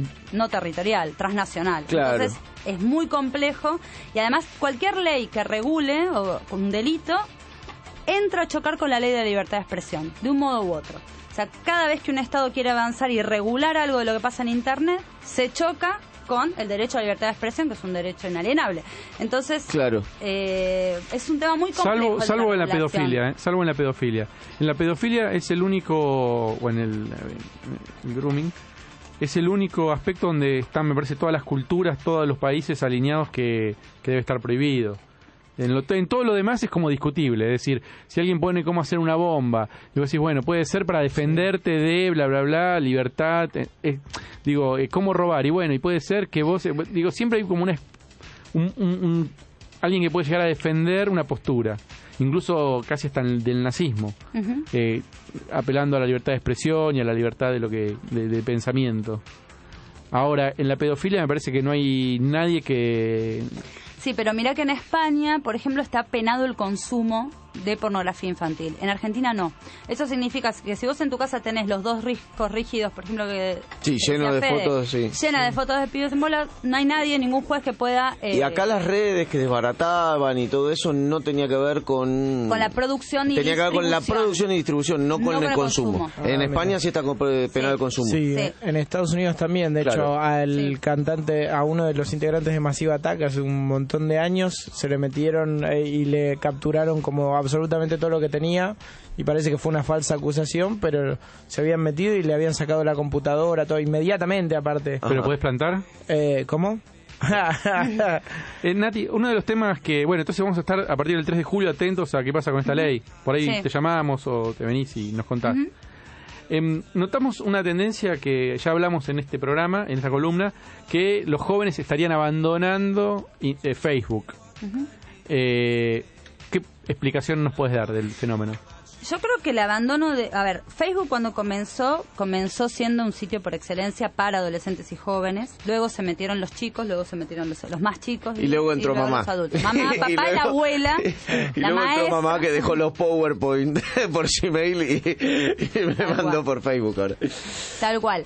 no territorial, transnacional. Claro. Entonces es muy complejo y además cualquier ley que regule o un delito entra a chocar con la ley de la libertad de expresión, de un modo u otro. O sea, cada vez que un Estado quiere avanzar y regular algo de lo que pasa en Internet, se choca con el derecho a la libertad de expresión, que es un derecho inalienable. Entonces, claro. eh, es un tema muy complejo. Salvo, salvo en la pedofilia, ¿eh? Salvo en la pedofilia. En la pedofilia es el único, o en el, el grooming, es el único aspecto donde están, me parece, todas las culturas, todos los países alineados que, que debe estar prohibido. En, lo, en todo lo demás es como discutible, es decir, si alguien pone cómo hacer una bomba, y vos decís, bueno, puede ser para defenderte de bla, bla, bla, libertad, eh, eh, digo, eh, cómo robar, y bueno, y puede ser que vos, eh, digo, siempre hay como una, un, un, un, alguien que puede llegar a defender una postura, incluso casi hasta el, del nazismo, uh-huh. eh, apelando a la libertad de expresión y a la libertad de lo que de, de pensamiento. Ahora, en la pedofilia me parece que no hay nadie que... Sí, pero mira que en España, por ejemplo, está penado el consumo de pornografía infantil. En Argentina no. Eso significa que si vos en tu casa tenés los dos riscos rígidos, por ejemplo, que... Sí, lleno de Fede, fotos, sí. Llena de fotos de pibes en bola, no hay nadie, ningún juez que pueda... Eh, y acá las redes que desbarataban y todo eso no tenía que ver con... Con la producción y Tenía que ver con la producción y distribución, no, no con, con el, el consumo. consumo. En ah, España mira. sí está penado sí. el consumo. Sí, sí, en Estados Unidos también. De claro. hecho, al sí. cantante, a uno de los integrantes de Massive Attack hace un montón de años, se le metieron eh, y le capturaron como absolutamente todo lo que tenía, y parece que fue una falsa acusación, pero se habían metido y le habían sacado la computadora, todo inmediatamente aparte. ¿Pero podés plantar? Eh, ¿Cómo? eh, Nati, uno de los temas que, bueno, entonces vamos a estar a partir del tres de julio atentos a qué pasa con esta uh-huh. ley. Por ahí sí. te llamamos o te venís y nos contás. Uh-huh. Eh, notamos una tendencia que ya hablamos en este programa, en esta columna, que los jóvenes estarían abandonando eh, Facebook. Uh-huh. Eh, ¿Qué explicación nos puedes dar del fenómeno? Yo creo que el abandono de... A ver, Facebook cuando comenzó, comenzó siendo un sitio por excelencia para adolescentes y jóvenes. Luego se metieron los chicos, luego se metieron los, los más chicos. Y, y luego entró y luego mamá. Los adultos. Mamá, papá, y luego, la abuela, y la luego maestra. entró mamá que dejó los PowerPoint por Gmail y, y me Tal mandó cual. por Facebook ahora. Tal cual.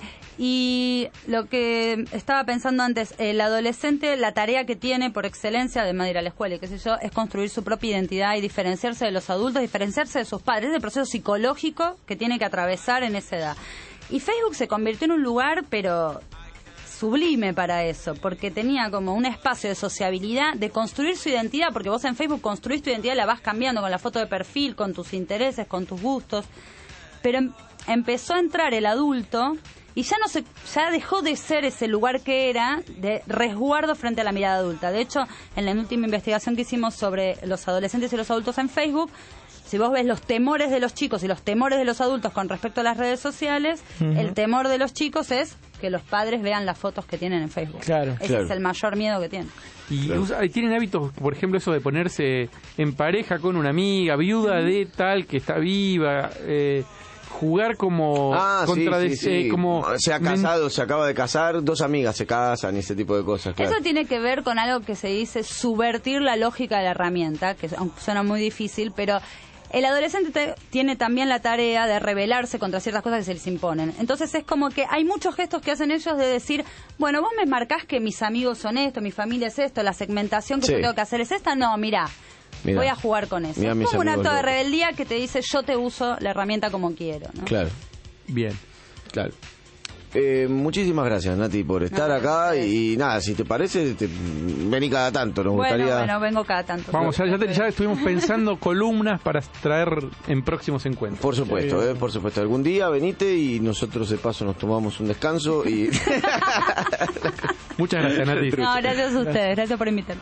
Y lo que estaba pensando antes, el adolescente, la tarea que tiene por excelencia, además de ir a la escuela y qué sé yo, es construir su propia identidad y diferenciarse de los adultos, diferenciarse de sus padres. Es el proceso psicológico que tiene que atravesar en esa edad. Y Facebook se convirtió en un lugar, pero sublime para eso, porque tenía como un espacio de sociabilidad, de construir su identidad, porque vos en Facebook construís tu identidad, la vas cambiando con la foto de perfil, con tus intereses, con tus gustos. Pero em- empezó a entrar el adulto... Y ya no se, ya dejó de ser ese lugar que era de resguardo frente a la mirada adulta. De hecho, en la última investigación que hicimos sobre los adolescentes y los adultos en Facebook, si vos ves los temores de los chicos y los temores de los adultos con respecto a las redes sociales, uh-huh. el temor de los chicos es que los padres vean las fotos que tienen en Facebook. Claro, Ese claro. es el mayor miedo que tienen. Y claro. usa, tienen hábitos, por ejemplo, eso de ponerse en pareja con una amiga, viuda uh-huh. de tal que está viva... Eh, jugar como ah, contra sí, de, sí, eh, sí. como se ha casado, se acaba de casar, dos amigas se casan y ese tipo de cosas, claro. Eso tiene que ver con algo que se dice subvertir la lógica de la herramienta, que suena muy difícil, pero el adolescente te, tiene también la tarea de rebelarse contra ciertas cosas que se les imponen. Entonces es como que hay muchos gestos que hacen ellos de decir, bueno, vos me marcás que mis amigos son esto, mi familia es esto, la segmentación que sí. yo tengo que hacer es esta, no, mirá. Mirá, voy a jugar con eso. Es como un acto de rebeldía que te dice yo te uso la herramienta como quiero, ¿no? Claro. Bien. Claro. Eh, muchísimas gracias, Nati, por estar no, acá y, y nada, si te parece, te, vení cada tanto, nos bueno, gustaría... Bueno, vengo cada tanto. Vamos, ya, ya, te, ya estuvimos pensando columnas para traer en próximos encuentros. Por supuesto, eh, por supuesto. Algún día venite y nosotros de paso nos tomamos un descanso y... Muchas gracias, Nati. No, gracias a ustedes, gracias por invitarme.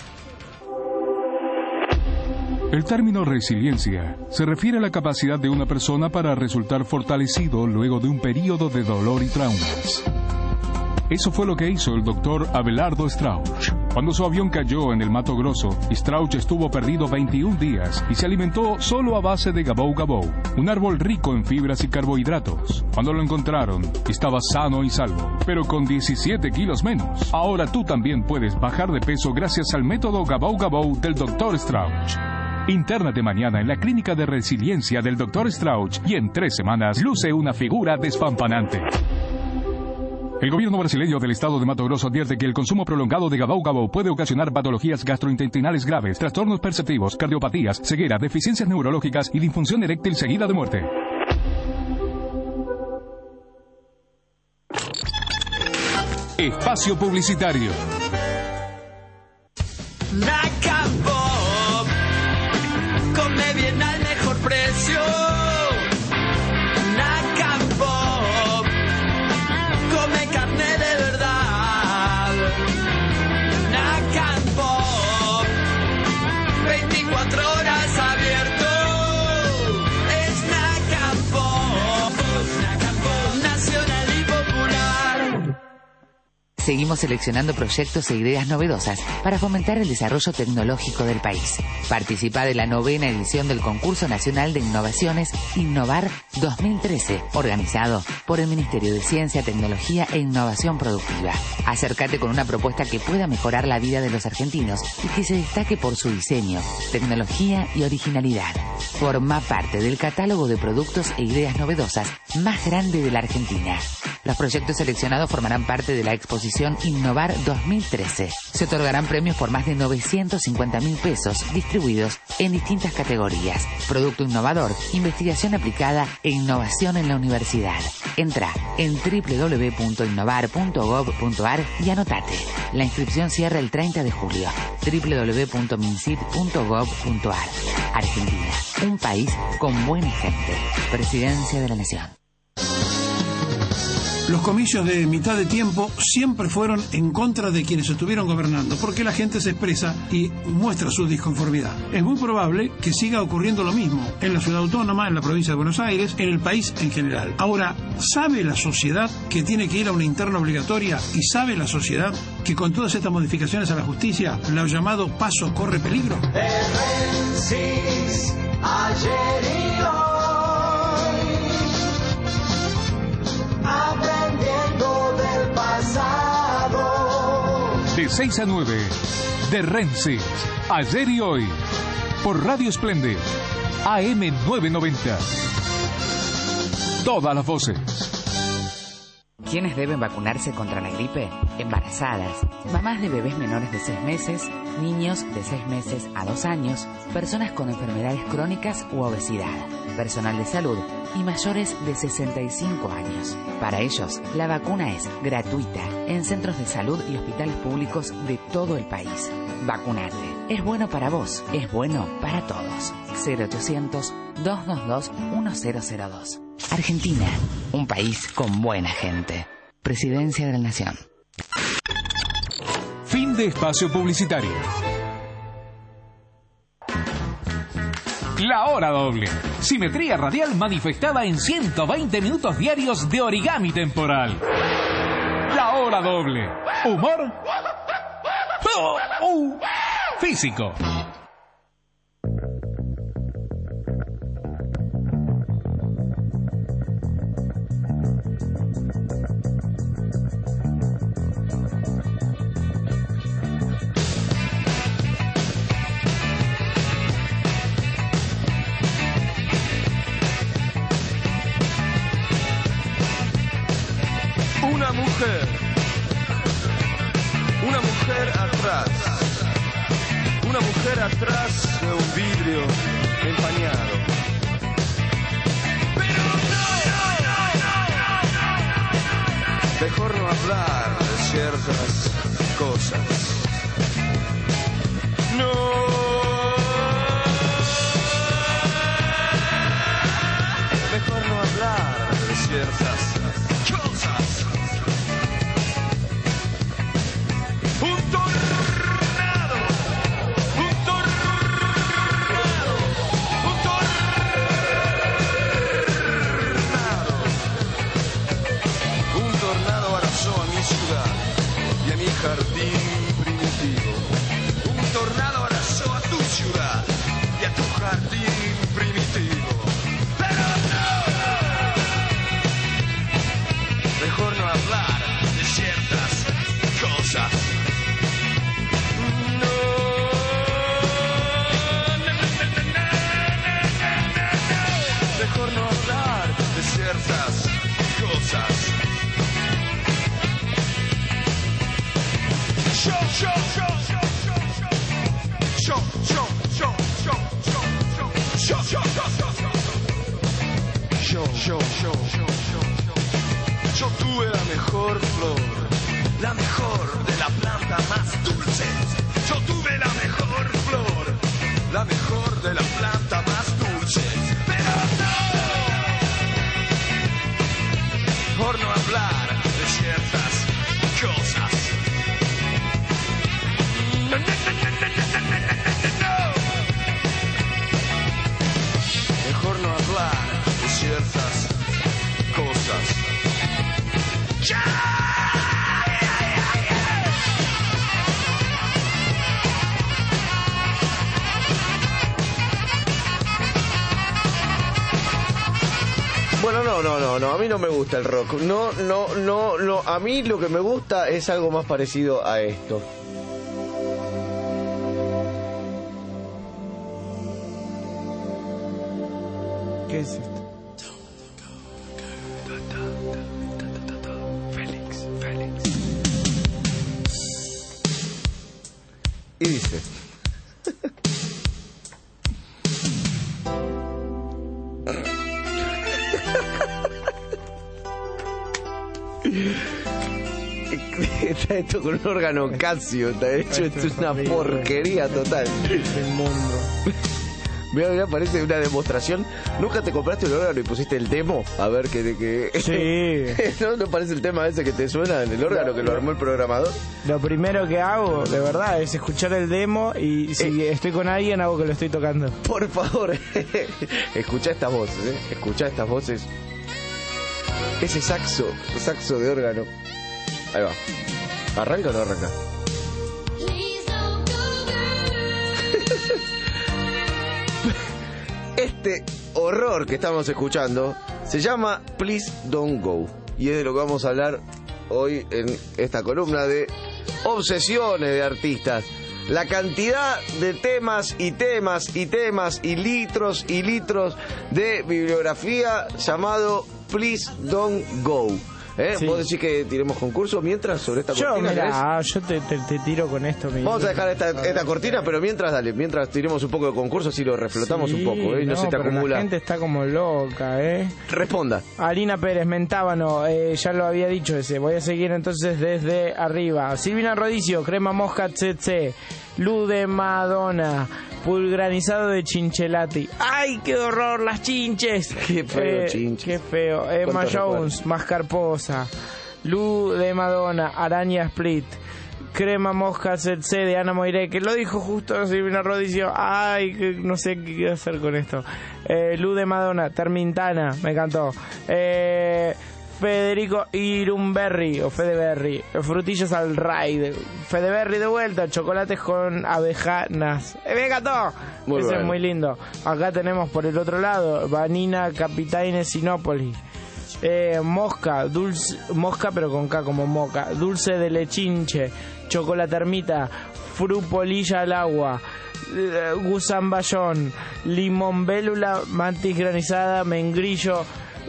El término resiliencia se refiere a la capacidad de una persona para resultar fortalecido luego de un período de dolor y traumas. Eso fue lo que hizo el doctor Abelardo Strauch. Cuando su avión cayó en el Mato Grosso, Strauch estuvo perdido veintiún días y se alimentó solo a base de gabou gabou, un árbol rico en fibras y carbohidratos. Cuando lo encontraron, estaba sano y salvo, pero con diecisiete kilos menos. Ahora tú también puedes bajar de peso gracias al método gabou gabou del doctor Strauch. Intérnate mañana en la clínica de resiliencia del doctor Strauch y en tres semanas luce una figura despampanante. El gobierno brasileño del estado de Mato Grosso advierte que el consumo prolongado de gabou gabou puede ocasionar patologías gastrointestinales graves, trastornos perceptivos, cardiopatías, ceguera, deficiencias neurológicas y disfunción eréctil seguida de muerte. Espacio publicitario. Nacapop, come bien al mejor precio. Nacapop, come carne de verdad. Nacapop, veinticuatro horas abierto. Es Nacapop, Nacapop, nacional y popular. Seguimos seleccionando proyectos e ideas novedosas para fomentar el desarrollo tecnológico del país. Participa de la novena edición del Concurso Nacional de Innovaciones Innovar dos mil trece, organizado por el Ministerio de Ciencia, Tecnología e Innovación Productiva. Acércate con una propuesta que pueda mejorar la vida de los argentinos y que se destaque por su diseño, tecnología y originalidad. Forma parte del catálogo de productos e ideas novedosas más grande de la Argentina. Los proyectos seleccionados formarán parte de la exposición Innovar dos mil trece. Se otorgarán premios por más de novecientos cincuenta mil pesos distribuidos en distintas categorías: producto innovador, investigación aplicada e innovación en la universidad. Entra en doble u doble u doble u punto innovar punto gob punto ar y anotate. La inscripción cierra el treinta de julio. doble u doble u doble u punto mincit punto gob punto ar. Argentina, un país con buena gente. Presidencia de la Nación. Los comicios de mitad de tiempo siempre fueron en contra de quienes estuvieron gobernando, porque la gente se expresa y muestra su disconformidad. Es muy probable que siga ocurriendo lo mismo en la ciudad autónoma, en la provincia de Buenos Aires, en el país en general. Ahora, ¿sabe la sociedad que tiene que ir a una interna obligatoria? ¿Y sabe la sociedad que con todas estas modificaciones a la justicia, lo llamado paso corre peligro? Aprendiendo del pasado. De seis a nueve, de Rensis, ayer y hoy, por Radio Splendid, A M novecientos noventa. Todas las voces. ¿Quiénes deben vacunarse contra la gripe? Embarazadas, mamás de bebés menores de seis meses, niños de seis meses a dos años, personas con enfermedades crónicas u obesidad, personal de salud y mayores de sesenta y cinco años. Para ellos, la vacuna es gratuita en centros de salud y hospitales públicos de todo el país. Vacunate. Es bueno para vos, es bueno para todos. cero ochocientos, doscientos veintidós, mil dos. Argentina, un país con buena gente. Presidencia de la Nación. Fin de espacio publicitario. La hora doble. Simetría radial manifestada en ciento veinte minutos diarios de origami temporal. La hora doble. Humor. Oh, uh, físico. Una mujer, una mujer atrás, una mujer atrás de un vidrio empañado. Pero no, mejor no hablar de ciertas cosas. No, mejor no hablar de ciertas cosas. Un tornado, un tornado, un tornado. Un tornado arrasó a mi ciudad y a mi jardín primitivo. Un tornado arrasó a tu ciudad y a tu jardín primitivo. Pero no, mejor no hablar de ciertas cosas. Mejor no hablar de ciertas cosas. Yo, yo, yo, yo, yo, yo, yo, yo, yo, yo, yo, yo, yo, yo, yo, yo, yo tuve la mejor flor la mejor de la planta más dulce. Yo tuve la mejor flor, la mejor de la planta más dulce. Pero no, por no hablar de ciertas cosas. No, no, no, no, no, no, no, no, no. Mejor no hablar de ciertas cosas. ¡Ya! Bueno, no, no, no, no, a mí no me gusta el rock. No, no, no, no, a mí lo que me gusta es algo más parecido a esto. ¿Qué es esto? Félix, Félix. Y dice... Está hecho con un órgano Casio, está hecho, esto es una porquería total. El mundo. Mira, mira, parece una demostración. ¿Nunca te compraste el órgano y pusiste el demo? A ver qué... que... Sí. ¿No? ¿No parece el tema ese que te suena en el órgano que lo armó el programador? Lo primero que hago, de verdad, es escuchar el demo y si eh. estoy con alguien hago que lo estoy tocando. Por favor, escuchá estas voces, ¿eh? Escuchá estas voces. Ese saxo, saxo de órgano. Ahí va. ¿Arranca o no arranca? Este horror que estamos escuchando se llama Please Don't Go. Y es de lo que vamos a hablar hoy en esta columna de obsesiones de artistas. La cantidad de temas y temas y temas y litros y litros de bibliografía llamado Please Don't Go. ¿Eh? Sí. ¿Vos decís que tiremos concurso mientras sobre esta yo, cortina? Mirá, yo te, te, te tiro con esto. Mi Vamos a dejar esta, esta cortina, pero mientras, dale, mientras tiremos un poco de concurso, así lo reflotamos sí, un poco, ¿eh? Y no, no se te pero acumula. La gente está como loca, ¿eh? Responda. Alina Pérez, Mentábano, eh, ya lo había dicho ese. Voy a seguir entonces desde arriba. Silvina Rodicio, Crema Mosca Tsetse, Luz de Madonna, Pulgranizado de Chinchelati. ¡Ay, qué horror! ¡Las chinches! ¡Qué feo, eh, chinches! ¡Qué feo! Emma Jones, Mascarposa, Luz de Madonna, Araña Split, Crema Mosca C C de Ana Moiré, que lo dijo justo Silvina Rodicio. ¡Ay, que no sé qué hacer con esto! Eh, Luz de Madonna, Termintana, me encantó. Eh... Federico Irumberri o Fedeberry, Frutillas al Raid, Fedeberry de vuelta, chocolates con abejanas. ¡Eh, me encantó! Muy Ese bueno. Es muy lindo. Acá tenemos por el otro lado Vanina Capitaine Sinópolis, eh, Mosca, dulce, Mosca pero con K como moca, Dulce de Lechinche, Chocolatermita, Frupolilla al agua, Gusamballón, Limón Vélula, Mantis granizada, Membrillo,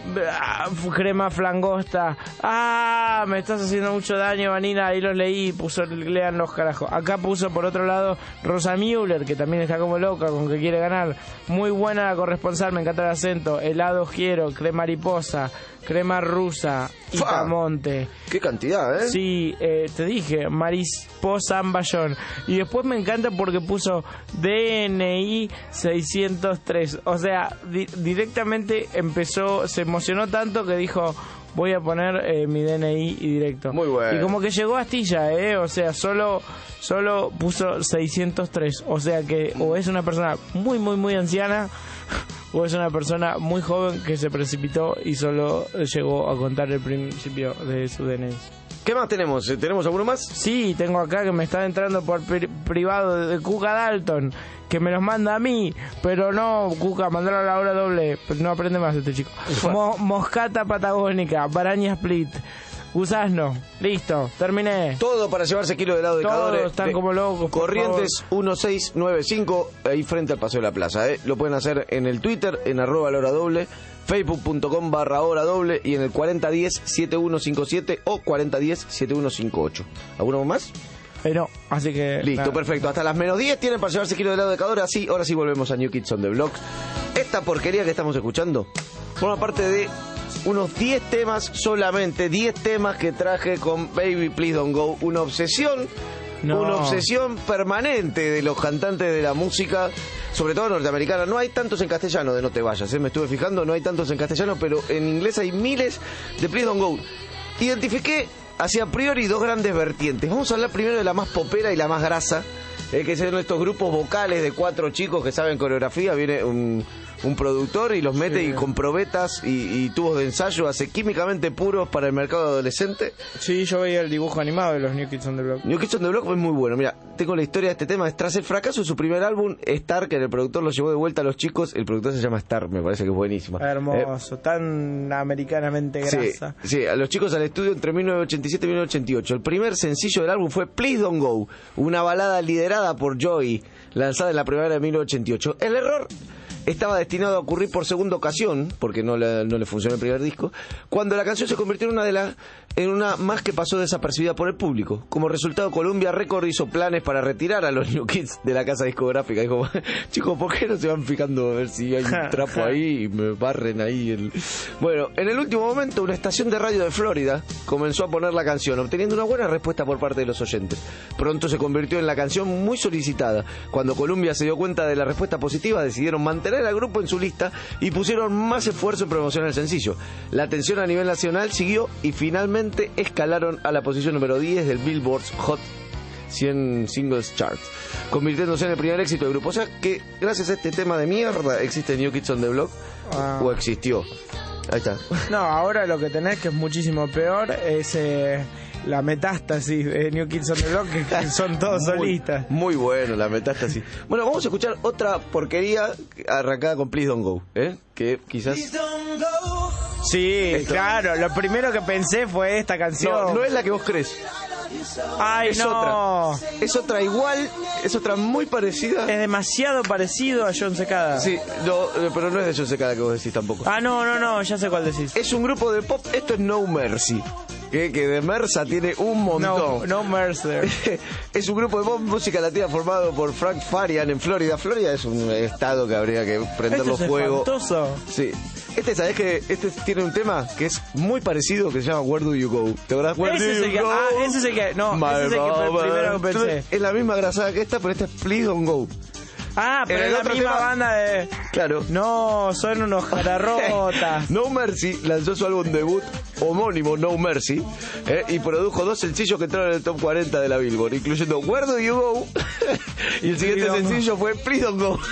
Crema flangosta. Ah, me estás haciendo mucho daño, Vanina. Ahí los leí, puso, lean los carajos. Acá puso por otro lado Rosa Müller, que también está como loca con que quiere ganar. Muy buena la corresponsal, me encanta el acento. Helado quiero, crema mariposa, crema rusa, Itamonte. Qué cantidad, ¿eh? Sí, eh, te dije, Marisposa Amballón. Y después me encanta porque puso D N I seiscientos tres. O sea, di- directamente empezó, se emocionó tanto que dijo, voy a poner eh, mi D N I y directo. Muy bueno. Y como que llegó a Astilla, ¿eh? O sea, solo, solo puso seiscientos tres. O sea que o es una persona muy, muy, muy anciana, o es una persona muy joven que se precipitó y solo llegó a contar el principio de su D N I. ¿Qué más tenemos? ¿Tenemos alguno más? Sí, tengo acá que me está entrando por pri- privado de Cuca Dalton, que me los manda a mí, pero no, Cuca, mandalo a la hora doble, no aprende más este chico. Mo- Moscata Patagónica, Baraña Split, Gusasno, listo, terminé. Todo para llevarse kilo de helado de Todos Cadore. están de como locos. Corrientes dieciséis noventa y cinco, ahí frente al Paseo de la Plaza. ¿eh? Lo pueden hacer en el Twitter, en arroba la hora doble, facebook.com barra hora doble y en el cuarenta diez setenta y uno cincuenta y siete o cuarenta diez setenta y uno cincuenta y ocho. ¿Alguno más? Eh, no, así que... Listo, nada. Perfecto. Hasta las menos diez tienen para llevarse kilo de helado de Cadore. Así, ahora sí volvemos a New Kids on the Block. Esta porquería que estamos escuchando forma parte de unos diez temas, solamente diez temas que traje con Baby Please Don't Go. Una obsesión, no. una obsesión permanente de los cantantes de la música, sobre todo norteamericana. No hay tantos en castellano de No Te Vayas, ¿eh? Me estuve fijando, no hay tantos en castellano, pero en inglés hay miles de Please Don't Go. Identifiqué hacia a priori dos grandes vertientes. Vamos a hablar primero de la más popera y la más grasa, eh, que son estos grupos vocales de cuatro chicos que saben coreografía. Viene un, un productor y los mete sí. y con probetas y, y tubos de ensayo hace químicamente puros para el mercado adolescente. Sí, yo veía el dibujo animado de los New Kids on the Block. New Kids on the Block es muy bueno. Mira, tengo la historia de este tema. Tras el fracaso de su primer álbum, Star, que el productor lo llevó de vuelta a los chicos, el productor se llama Star, me parece que es buenísima. Hermoso, eh, tan americanamente grasa. Sí, sí, a los chicos al estudio entre mil novecientos ochenta y siete y mil novecientos ochenta y ocho. El primer sencillo del álbum fue Please Don't Go, una balada liderada por Joey, lanzada en la primavera de mil novecientos ochenta y ocho. El error estaba destinado a ocurrir por segunda ocasión, porque no le, no le funcionó el primer disco, cuando la canción se convirtió en una de las en una más que pasó desapercibida por el público. Como resultado, Columbia Records hizo planes para retirar a los New Kids de la casa discográfica. Dijo, chicos, ¿por qué no se van fijando a ver si hay un trapo ahí y me barren ahí? El... Bueno, en el último momento, una estación de radio de Florida comenzó a poner la canción, obteniendo una buena respuesta por parte de los oyentes. Pronto se convirtió en la canción muy solicitada. Cuando Columbia se dio cuenta de la respuesta positiva, decidieron mantener al grupo en su lista y pusieron más esfuerzo en promocionar el sencillo. La atención a nivel nacional siguió y finalmente escalaron a la posición número diez del Billboard Hot cien Singles Chart, convirtiéndose en el primer éxito del grupo. O sea que gracias a este tema de mierda existe New Kids on the Block, ah. o existió. Ahí está. No, ahora lo que tenés, que es muchísimo peor, es eh, la metástasis de New Kids on the Block, que son todos muy, solistas. Muy bueno, la metástasis. Bueno, vamos a escuchar otra porquería arrancada con Please Don't Go, ¿eh? Que quizás... Sí, esto. Claro, lo primero que pensé fue esta canción. No, no es la que vos crees. Ay, es no. Otra. Es otra igual, es otra muy parecida. Es demasiado parecido a John Secada. Sí, no, pero no es de John Secada que vos decís tampoco. Ah, no, no, no, ya sé cuál decís. Es un grupo de pop, esto es No Mercy. Que, que de Mersa tiene un montón. No, no Mercer. Es un grupo de pop música latina formado por Frank Farian en Florida. Florida es un estado que habría que prenderlo Esto es fuego. Espantoso. Sí. Este, ¿sabés que este tiene un tema que es muy parecido, que se llama Where Do You Go? ¿Te acordás? Where ese do es you el que, go? ah, ese es el que, no, My ese es el que primero que pensé. Entonces, es la misma grasada que esta, pero esta es Please Don't Go. Ah, pero es la misma tema, banda de... Claro. No, son unos jararrotas. No Mercy lanzó su álbum debut homónimo, No Mercy, eh, y produjo dos sencillos que entraron en el top cuarenta de la Billboard, incluyendo Where Do You Go y el siguiente sencillo fue Please Don't Go.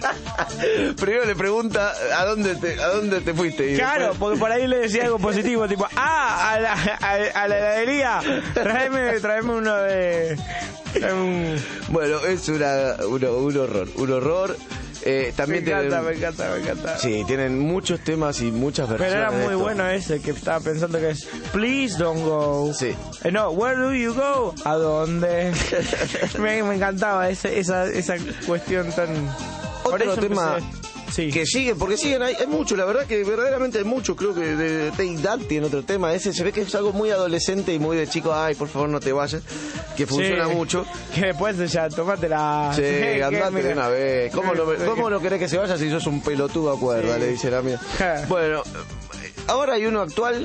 Primero le pregunta a dónde te, a dónde te fuiste. Y claro, después... porque por ahí le decía algo positivo, tipo, ah, a la, a, a la heladería, tráeme, tráeme uno de... Um... Bueno, es una, uno, un horror, un horror. Eh, también me encanta, tienen, me encanta, me encanta. Sí, tienen muchos temas y muchas versiones. Pero era muy de esto. bueno ese que estaba pensando que es Please Don't Go. Sí. Eh, no, Where Do You Go? ¿A dónde? me, me encantaba ese, esa, esa cuestión tan... Otro tema... Empecé... Sí. Que siguen, porque siguen, hay, hay mucho, la verdad que verdaderamente hay mucho. Creo que de Take That tiene otro tema. Ese se ve que es algo muy adolescente y muy de chico. Ay, por favor, no te vayas. Que funciona sí. mucho. Que después ya, tomátela. Sí, sí andate de una vez. ¿Cómo, no, ¿Cómo no querés que se vaya si sos un pelotudo a cuerda? Sí. Le dice la mía. Bueno, ahora hay uno actual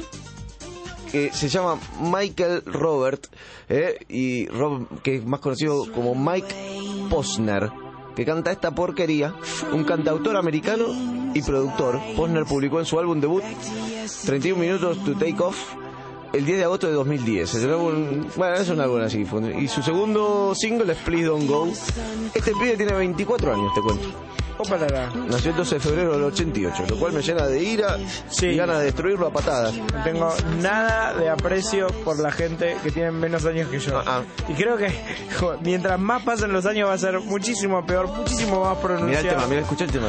que se llama Michael Robert, eh, y Rob, que es más conocido como Mike Posner, que canta esta porquería, un cantautor americano y productor. Posner publicó en su álbum debut treinta y un minutos to Take Off el diez de agosto de dos mil diez. Es el álbum, bueno, es un álbum así. Y su segundo single es Please Don't Go. Este pibe tiene veinticuatro años, te cuento. Opalala. Nació el doce de febrero del ochenta y ocho, lo cual me llena de ira sí. y ganas de destruirlo a patadas. No tengo nada de aprecio por la gente que tiene menos años que yo. Uh-uh. Y creo que joder, mientras más pasen los años va a ser muchísimo peor, muchísimo más pronunciado. Mira el tema, mira, escucha el tema.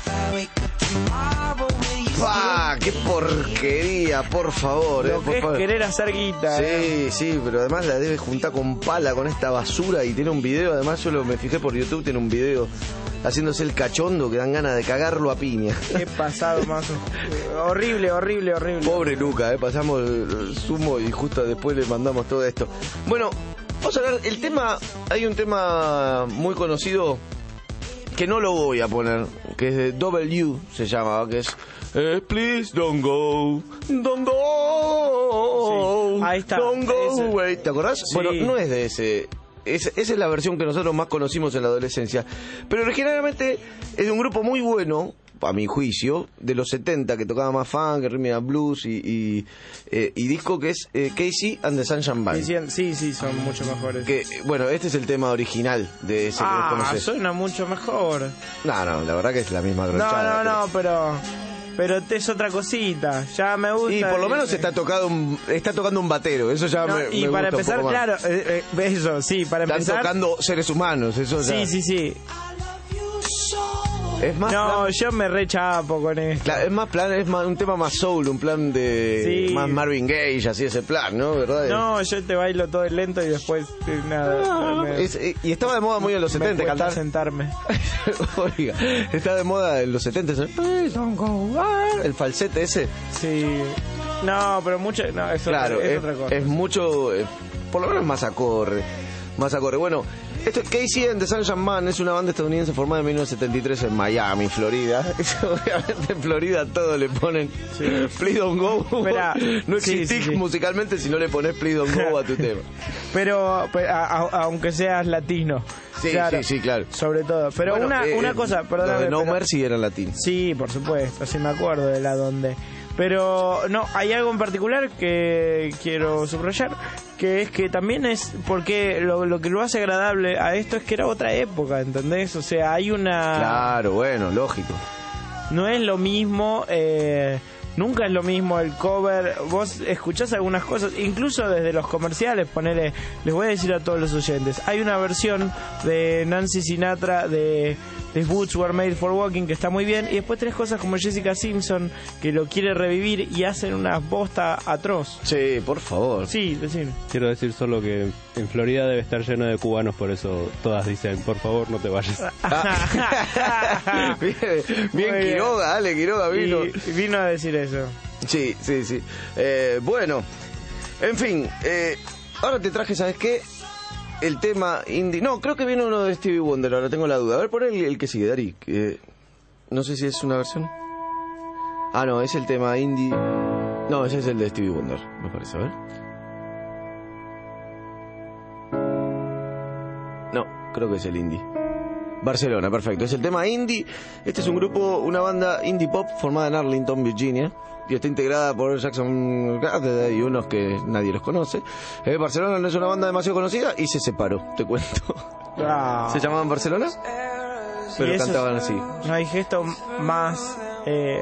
¡Pah! ¡Qué porquería! Por favor, Lo eh, que por es favor. querer hacer guita. Sí, eh. sí, pero además la debe juntar con pala, con esta basura. Y tiene un video, además yo lo, me fijé por YouTube, tiene un video haciéndose el cachondo que dan ganas de cagarlo a piña. Qué pasado más horrible, horrible, horrible. Pobre Luca, eh, pasamos el sumo y justo después le mandamos todo esto. Bueno, vamos a hablar, el tema, hay un tema muy conocido que no lo voy a poner, que es de W, se llama, que es eh, Please don't go, don't go, sí. Ahí está. Don't go ese. away. ¿Te acordás? Sí. Bueno, no es de ese. Es, esa es la versión que nosotros más conocimos en la adolescencia. Pero originalmente es de un grupo muy bueno, a mi juicio, de los setenta, que tocaba más funk, rhythm and blues y, y, eh, y disco, que es eh, Casey and the Sunshine Band. Sí, sí, son mucho mejores. Que, bueno, este es el tema original de ese ah, que vos conocés. Suena mucho mejor. No, no, la verdad que es la misma gronchada. No, no, no, pero... Pero es otra cosita, ya me gusta. Y por lo menos ese. está tocado un, está tocando un batero, eso ya no, me, y me para gusta empezar, un poco claro, más. eh, eh, eso, sí, para Están empezar. Están tocando seres humanos, eso ya. Sí, sí, sí. Es más no, plan, yo me rechapo con esto. Claro, es más plan, es más un tema más soul, un plan de sí. más Marvin Gaye, así ese plan, ¿no? ¿Verdad? No, yo te bailo todo lento y después eh, nada. No, me, es, y estaba de moda muy en los me setenta cantar. sentarme. Oiga, estaba de moda en los setenta el falsete ese. Sí. No, pero mucho no, es, claro, otra, es, es otra cosa. Es mucho, eh, por lo menos más acorde, más acorde. Bueno, esto es Casey and the Sunshine Band, es una banda estadounidense formada en mil novecientos setenta y tres en Miami, Florida. Obviamente en Florida todo le ponen sí. Please don't go. Esperá, no existís sí, sí, sí. musicalmente si no le pones Please don't go a tu tema. Pero, pero a, a, aunque seas latino. Sí, claro, sí, sí, claro. Sobre todo. Pero bueno, una, eh, una cosa, perdóname. No pero, Mercy era latino. Sí, por supuesto, sí me acuerdo de la donde. Pero no, hay algo en particular que quiero subrayar, que es que también es porque lo, lo que lo hace agradable a esto es que era otra época, ¿entendés? O sea, hay una... Claro, bueno, lógico. No es lo mismo, eh, nunca es lo mismo el cover. Vos escuchás algunas cosas, incluso desde los comerciales, ponele, les voy a decir a todos los oyentes, hay una versión de Nancy Sinatra de... The Boots Were Made for Walking, que está muy bien, y después tres cosas como Jessica Simpson, que lo quiere revivir y hacen una bosta atroz. Sí, por favor. Sí, decime. Quiero decir solo que en Florida debe estar lleno de cubanos, por eso todas dicen, por favor, no te vayas. Ah. bien, bien Quiroga, dale, Quiroga vino. Y vino a decir eso. Sí, sí, sí. Eh, bueno, en fin, eh, ahora te traje, ¿sabes qué? El tema indie... No, creo que viene uno de Stevie Wonder, ahora tengo la duda. A ver, pon el, el que sigue, Dari. Que no sé si es una versión. Ah, no, es el tema indie... No, ese es el de Stevie Wonder, me parece, a ver. No, creo que es el indie. Barcelona, perfecto. Es el tema indie. Este es un grupo, una banda indie pop formada en Arlington, Virginia. Y está integrada por Jackson y unos que nadie los conoce. Eh, Barcelona no es una banda demasiado conocida y se separó, te cuento. Ah. ¿Se llamaban Barcelona? Pero cantaban es, así. No hay gesto más eh,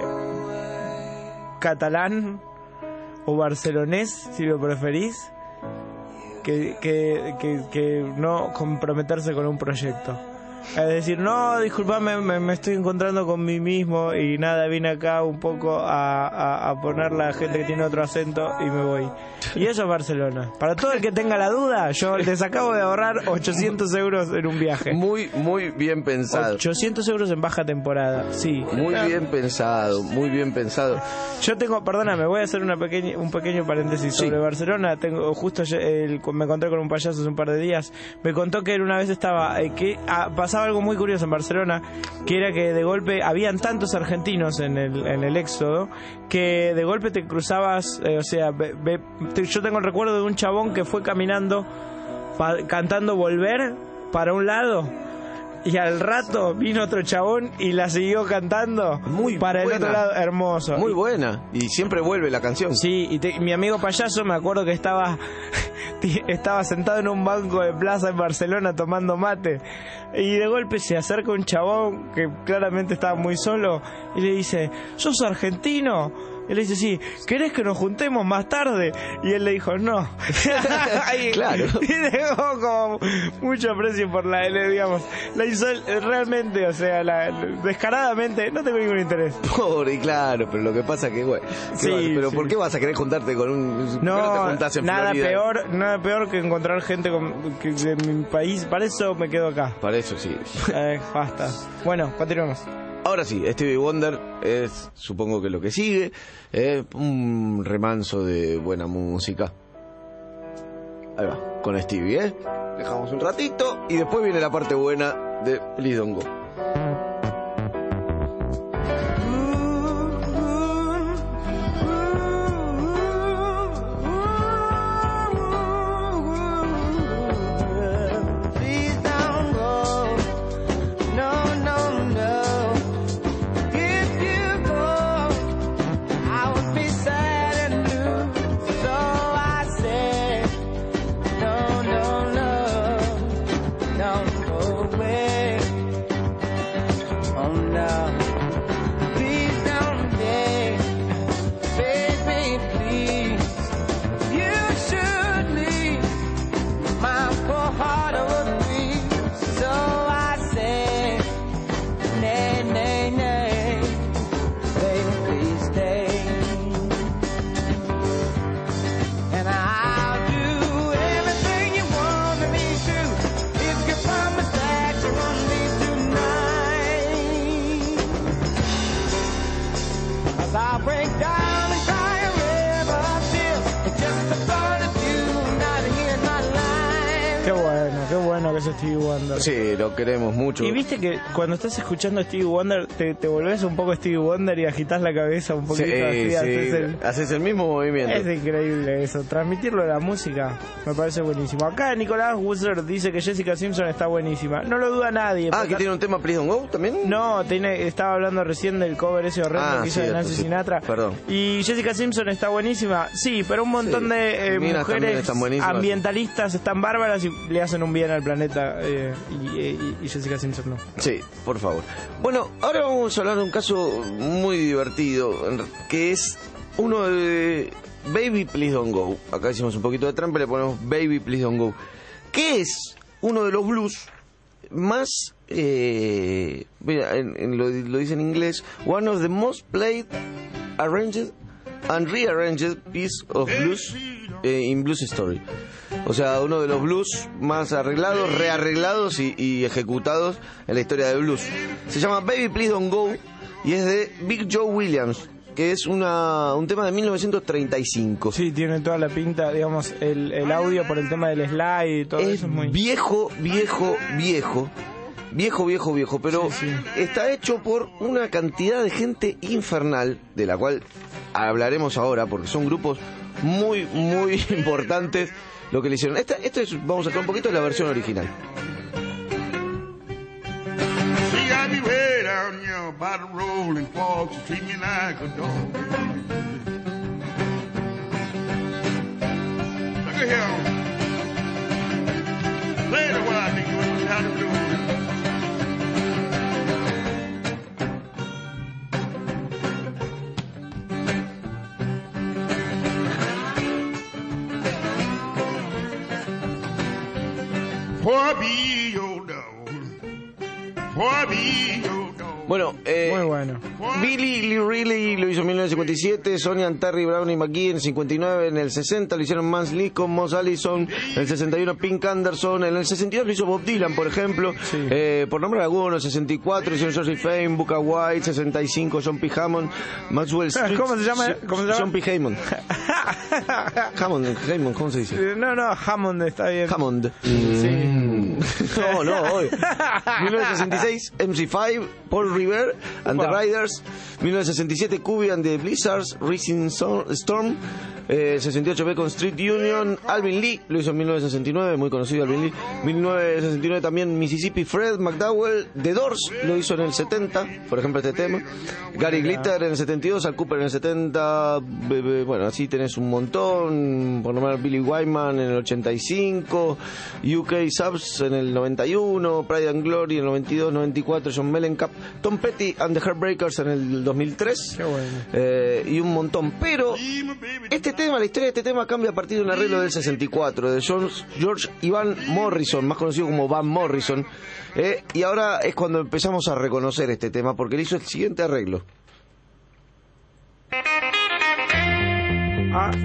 catalán o barcelonés, si lo preferís, que, que, que, que no comprometerse con un proyecto. Es decir, no, disculpame, me, me estoy encontrando con mí mismo y nada, vine acá un poco a, a, a poner la gente que tiene otro acento y me voy. Y eso es Barcelona. Para todo el que tenga la duda, yo les acabo de ahorrar ochocientos euros en un viaje. Muy, muy bien pensado. ochocientos euros en baja temporada, sí. Muy bien pensado, muy bien pensado. Yo tengo, perdóname, voy a hacer una pequeña, un pequeño paréntesis sobre sí. Barcelona. Tengo justo el, me encontré con un payaso hace un par de días. Me contó que una vez estaba, eh, que ah, pasaba algo muy curioso en Barcelona, que era que de golpe habían tantos argentinos en el, en el éxodo, que de golpe te cruzabas, eh, o sea, be, be, te, yo tengo el recuerdo de un chabón que fue caminando, pa, cantando Volver para un lado, y al rato vino otro chabón y la siguió cantando muy para buena. El otro lado, hermoso. Muy buena, y siempre vuelve la canción. Sí, y te, mi amigo payaso, me acuerdo que estaba estaba sentado en un banco de plaza en Barcelona tomando mate, y de golpe se acerca un chabón que claramente estaba muy solo y le dice, ¿sos argentino? Él le dice, sí, ¿querés que nos juntemos más tarde? Y él le dijo, no. y, claro. Y dejó como mucho aprecio por la, digamos, la hizo realmente, o sea, la, descaradamente, no tengo ningún interés. Pobre, y claro, pero lo que pasa que, güey, sí, vas, pero sí. ¿por qué vas a querer juntarte con un... No, no te juntás en nada Florida? peor, nada peor que encontrar gente con, que, de mi país, para eso me quedo acá. Para eso sí. Eh, basta. Bueno, continuemos. Ahora sí, Stevie Wonder es, supongo que lo que sigue, es un remanso de buena música. Ahí va, con Stevie, ¿eh? Dejamos un ratito y después viene la parte buena de Please Don't Go. a Stevie Wonder. Sí, lo queremos mucho. Y viste que cuando estás escuchando a Stevie Wonder, te, te volvés un poco Stevie Wonder y agitas la cabeza un poquito sí, así. Sí. Haces, el... haces el mismo movimiento. Es increíble eso. Transmitirlo a la música me parece buenísimo. Acá Nicolás Wuzzer dice que Jessica Simpson está buenísima. No lo duda nadie. Ah, ¿que tiene un tema Please Don't Go también? No, tiene, estaba hablando recién del cover ese horrendo ah, que hizo cierto, de Nancy sí. Sinatra. Perdón. Y Jessica Simpson está buenísima. Sí, pero un montón sí. de eh, mujeres ambientalistas están bárbaras y le hacen un bien al planeta. Eh, y, y, y Jessica Simpson no. Sí, por favor. Bueno, ahora vamos a hablar de un caso muy divertido, que es uno de Baby Please Don't Go. Acá hicimos un poquito de trampa y le ponemos Baby Please Don't Go, que es uno de los blues más, eh, mira, en, en lo, lo dice en inglés, one of the most played, arranged and rearranged piece of blues eh, in blues story. O sea, uno de los blues más arreglados, rearreglados y, y ejecutados en la historia del blues. Se llama Baby Please Don't Go y es de Big Joe Williams, que es una, un tema de mil novecientos treinta y cinco. Sí, tiene toda la pinta, digamos, el, el audio por el tema del slide y todo es eso es muy... viejo, viejo, viejo. Viejo, viejo, viejo, pero sí, sí. está hecho por una cantidad de gente infernal, de la cual hablaremos ahora, porque son grupos muy, muy importantes lo que le hicieron. Esta, esto es, vamos a hacer un poquito de la versión original. Bueno, eh, muy bueno. Billy Lee Riley lo hizo en mil novecientos cincuenta y siete, Sonia Terry Brown y McGee en el cincuenta y nueve, en el sesenta lo hicieron Mans Lee con Moss Allison, en el sesenta y uno Pink Anderson, en el sesenta y dos lo hizo Bob Dylan, por ejemplo, sí. eh, por nombrar algunos, sesenta y cuatro hicieron George Fame, Booker White, sesenta y cinco John P. Hammond, Maxwell Street. ¿Cómo se llama? ¿Cómo se llama? John P. Hammond. Hammond, Hammond, ¿cómo se dice? No, no, Hammond está bien. Hammond. Sí. Mm. No, no, hoy. mil novecientos sesenta y seis M C cinco, Paul Revere and the Riders. mil novecientos sesenta y siete Cubby and the Blizzards, Rising Storm. Eh, sesenta y ocho Beacon Street Union, Alvin Lee lo hizo en mil novecientos sesenta y nueve, muy conocido Alvin Lee. mil novecientos sesenta y nueve también Mississippi Fred McDowell, The Doors lo hizo en el setenta, por ejemplo este tema. Gary Glitter en el setenta y dos, Al Cooper en el setenta, bueno, así tenés un montón, por nombrar Billy Wyman en el ochenta y cinco, U K Subs en el noventa y uno, Pride and Glory en el noventa y dos, noventa y cuatro, John Mellencamp, Tom Petty and the Heartbreakers en el dos mil tres. Qué bueno. eh, y un montón, pero este tema, la historia de este tema cambia a partir de un arreglo del sesenta y cuatro de George, George Ivan Morrison, más conocido como Van Morrison, eh, y ahora es cuando empezamos a reconocer este tema porque él hizo el siguiente arreglo. Ah.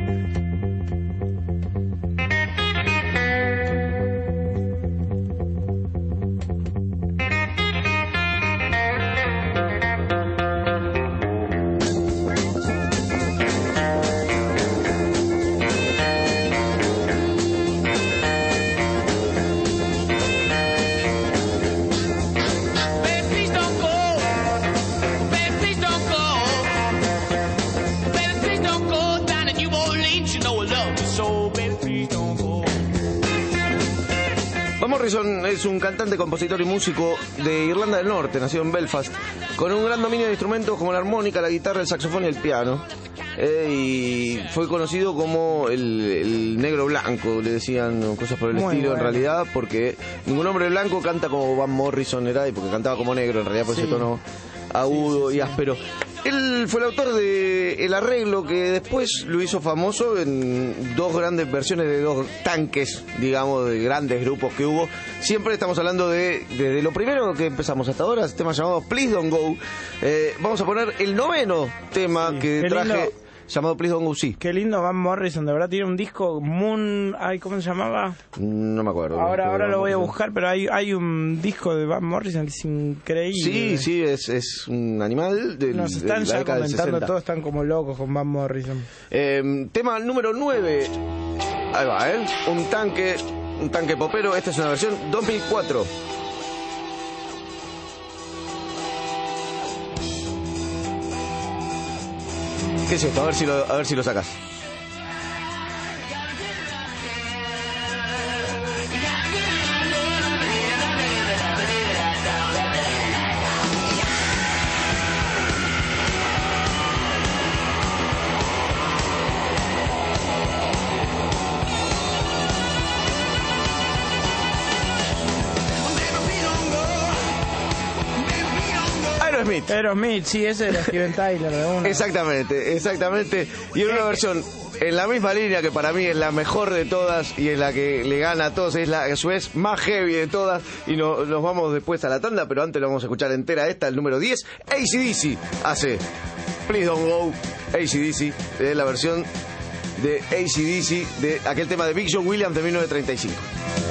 Morrison es un cantante, compositor y músico de Irlanda del Norte, nacido en Belfast, con un gran dominio de instrumentos como la armónica, la guitarra, el saxofón y el piano. Eh, y fue conocido como el, el negro blanco, le decían cosas por el Muy estilo, bueno. en realidad, porque ningún hombre blanco canta como Van Morrison era, y porque cantaba como negro, en realidad por Sí. ese tono agudo Sí, sí, y sí. áspero. Él fue el autor de el arreglo que después lo hizo famoso en dos grandes versiones de dos tanques, digamos, de grandes grupos que hubo. Siempre estamos hablando de, de, de lo primero que empezamos hasta ahora, este tema llamado Please Don't Go. Eh, vamos a poner el noveno tema Sí, que qué traje, lindo. llamado Please Don't Go, sí. Qué lindo Van Morrison, de verdad tiene un disco Moon, ay, ¿cómo se llamaba? No me acuerdo. Ahora, no ahora lo voy a Morrison. buscar, pero hay, hay un disco de Van Morrison que es increíble. Sí, sí, es, es un animal del, Nos de están la ya década del comentando, sesenta. todos están como locos con Van Morrison. Eh, tema número nueve. Ahí va, ¿eh? Un tanque, un tanque popero. Esta es una versión dos mil cuatro. ¿Qué es esto? A ver si lo, a ver si lo sacas. Aerosmith. Aerosmith, sí, ese era Steven Tyler de una. Exactamente, exactamente. Y en una versión en la misma línea que para mí es la mejor de todas y es la que le gana a todos, es la a su vez más heavy de todas. Y no, nos vamos después a la tanda, pero antes lo vamos a escuchar entera esta, el número diez. A C D C hace Please Don't Go. A C D C es la versión de A C D C de aquel tema de Big John Williams de mil novecientos treinta y cinco.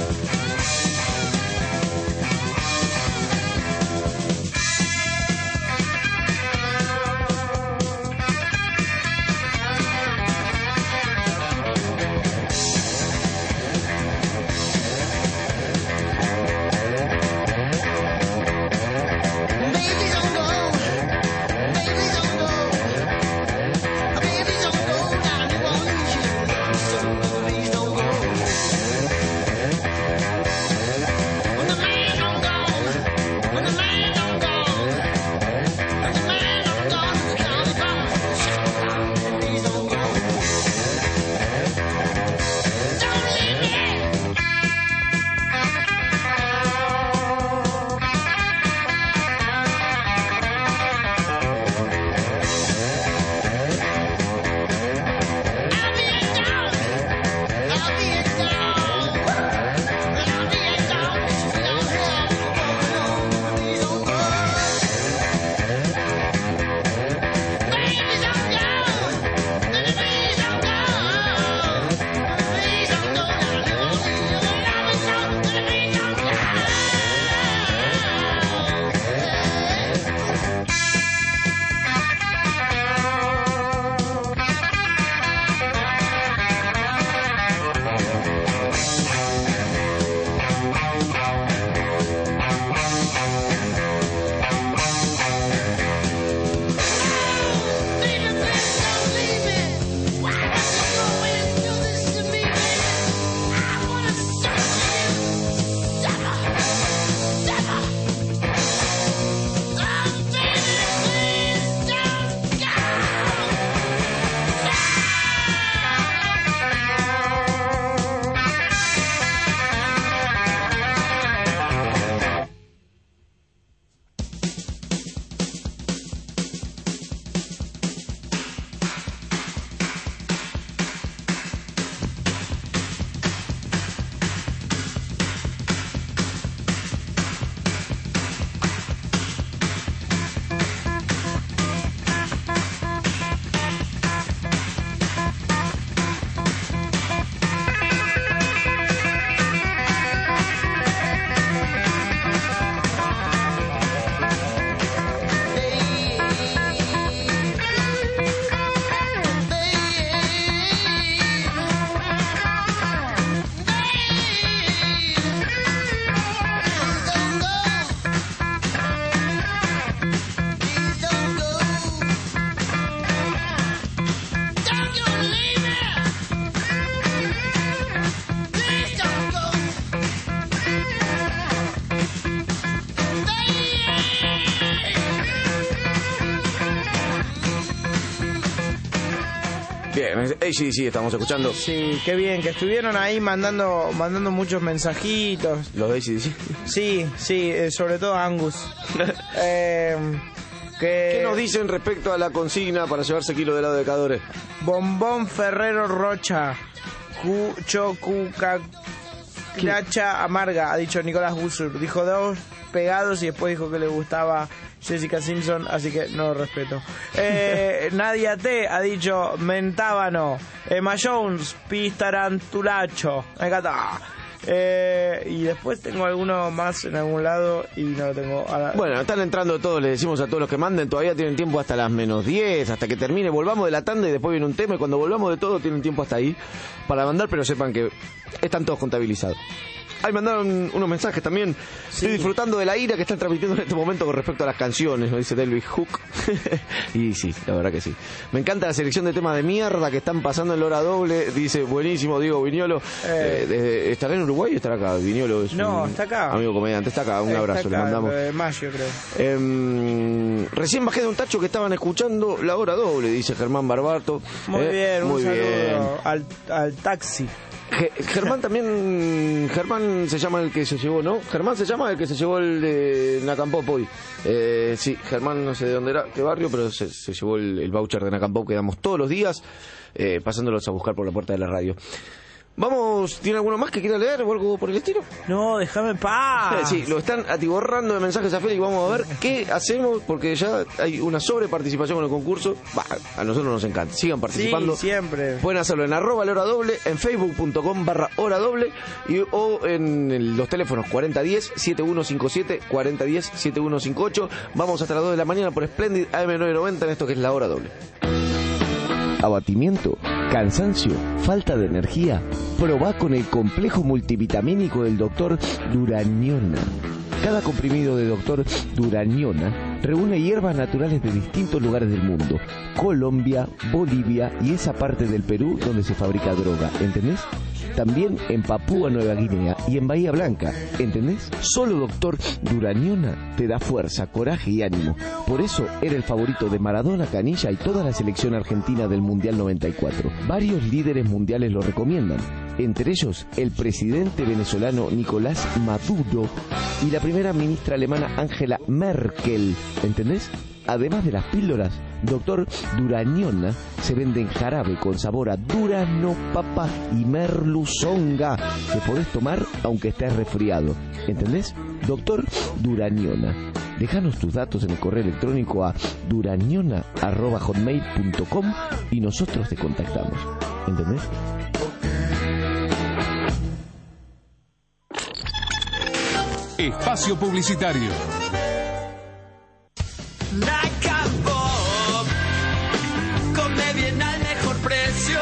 Bien, A C D C estamos escuchando. Sí, qué bien, que estuvieron ahí mandando mandando muchos mensajitos. ¿Los de A C D C? Sí, sí, eh, sobre todo Angus. eh, que... ¿Qué nos dicen respecto a la consigna para llevarse kilo de helado de Cadore? Bombón Ferrero Rocha, Chocuca, Cracha Amarga, ha dicho Nicolás Busur. Dijo dos pegados y después dijo que le gustaba Jessica Simpson, así que no lo respeto. Eh, Nadia T ha dicho Mentábano. Emma Jones, Pistarantulacho. Me encanta. Eh, y después tengo alguno más en algún lado y no lo tengo. Ahora... Bueno, están entrando todos, le decimos a todos los que manden, todavía tienen tiempo hasta las menos diez, hasta que termine, volvamos de la tanda y después viene un tema y cuando volvamos de todo tienen tiempo hasta ahí para mandar, pero sepan que están todos contabilizados. Ahí mandaron unos mensajes también. Sí. Estoy disfrutando de la ira que están transmitiendo en este momento con respecto a las canciones, nos dice Delvis Hook. Y sí, la verdad que sí. Me encanta la selección de temas de mierda que están pasando en la hora doble. Dice, buenísimo, Diego Viñolo. Eh. Eh, ¿Estará en Uruguay o estará acá? Viñolo es no, está acá. Amigo comediante, está acá. Un está abrazo, acá, le mandamos. De mayo, creo. Eh, recién bajé de un tacho que estaban escuchando la hora doble, dice Germán Barbato. Muy eh, bien, muy un saludo bien. Al, al taxi. Germán también, Germán se llama el que se llevó, ¿no? Germán se llama el que se llevó el de Nacampop hoy. Eh, sí, Germán no sé de dónde era, qué barrio, pero se, se llevó el, el voucher de Nacampop que damos todos los días, eh, pasándolos a buscar por la puerta de la radio. Vamos, ¿tiene alguno más que quiera leer o algo por el estilo? No, déjame en paz. Sí, lo están atiborrando de mensajes a Félix. Vamos a ver qué hacemos porque ya hay una sobreparticipación con el concurso. Bah, a nosotros nos encanta. Sigan participando. Sí, siempre. Pueden hacerlo en arroba la hora doble, en facebook.com barra hora doble y, o en el, los teléfonos cuarenta diez, setenta y uno cincuenta y siete, cuarenta diez, setenta y uno cincuenta y ocho. Vamos hasta las dos de la mañana por Splendid A M novecientos noventa en esto que es la hora doble. Abatimiento, cansancio, falta de energía. Probá con el complejo multivitamínico del doctor Durañona. Cada comprimido de doctor Durañona reúne hierbas naturales de distintos lugares del mundo. Colombia, Bolivia y esa parte del Perú donde se fabrica droga, ¿entendés? También en Papúa Nueva Guinea y en Bahía Blanca, ¿entendés? Solo doctor Durañona te da fuerza, coraje y ánimo. Por eso era el favorito de Maradona, Canilla y toda la selección argentina del Mundial noventa y cuatro. Varios líderes mundiales lo recomiendan, entre ellos el presidente venezolano Nicolás Maduro y la primera ministra alemana Angela Merkel, ¿entendés? Además de las píldoras, doctor Durañona se vende en jarabe con sabor a durazno, papa y merluzonga que podés tomar aunque estés resfriado. ¿Entendés? doctor Durañona. Déjanos tus datos en el correo electrónico a durañona arroba hotmail punto com y nosotros te contactamos. ¿Entendés? Espacio publicitario. Nacampop, come bien al mejor precio.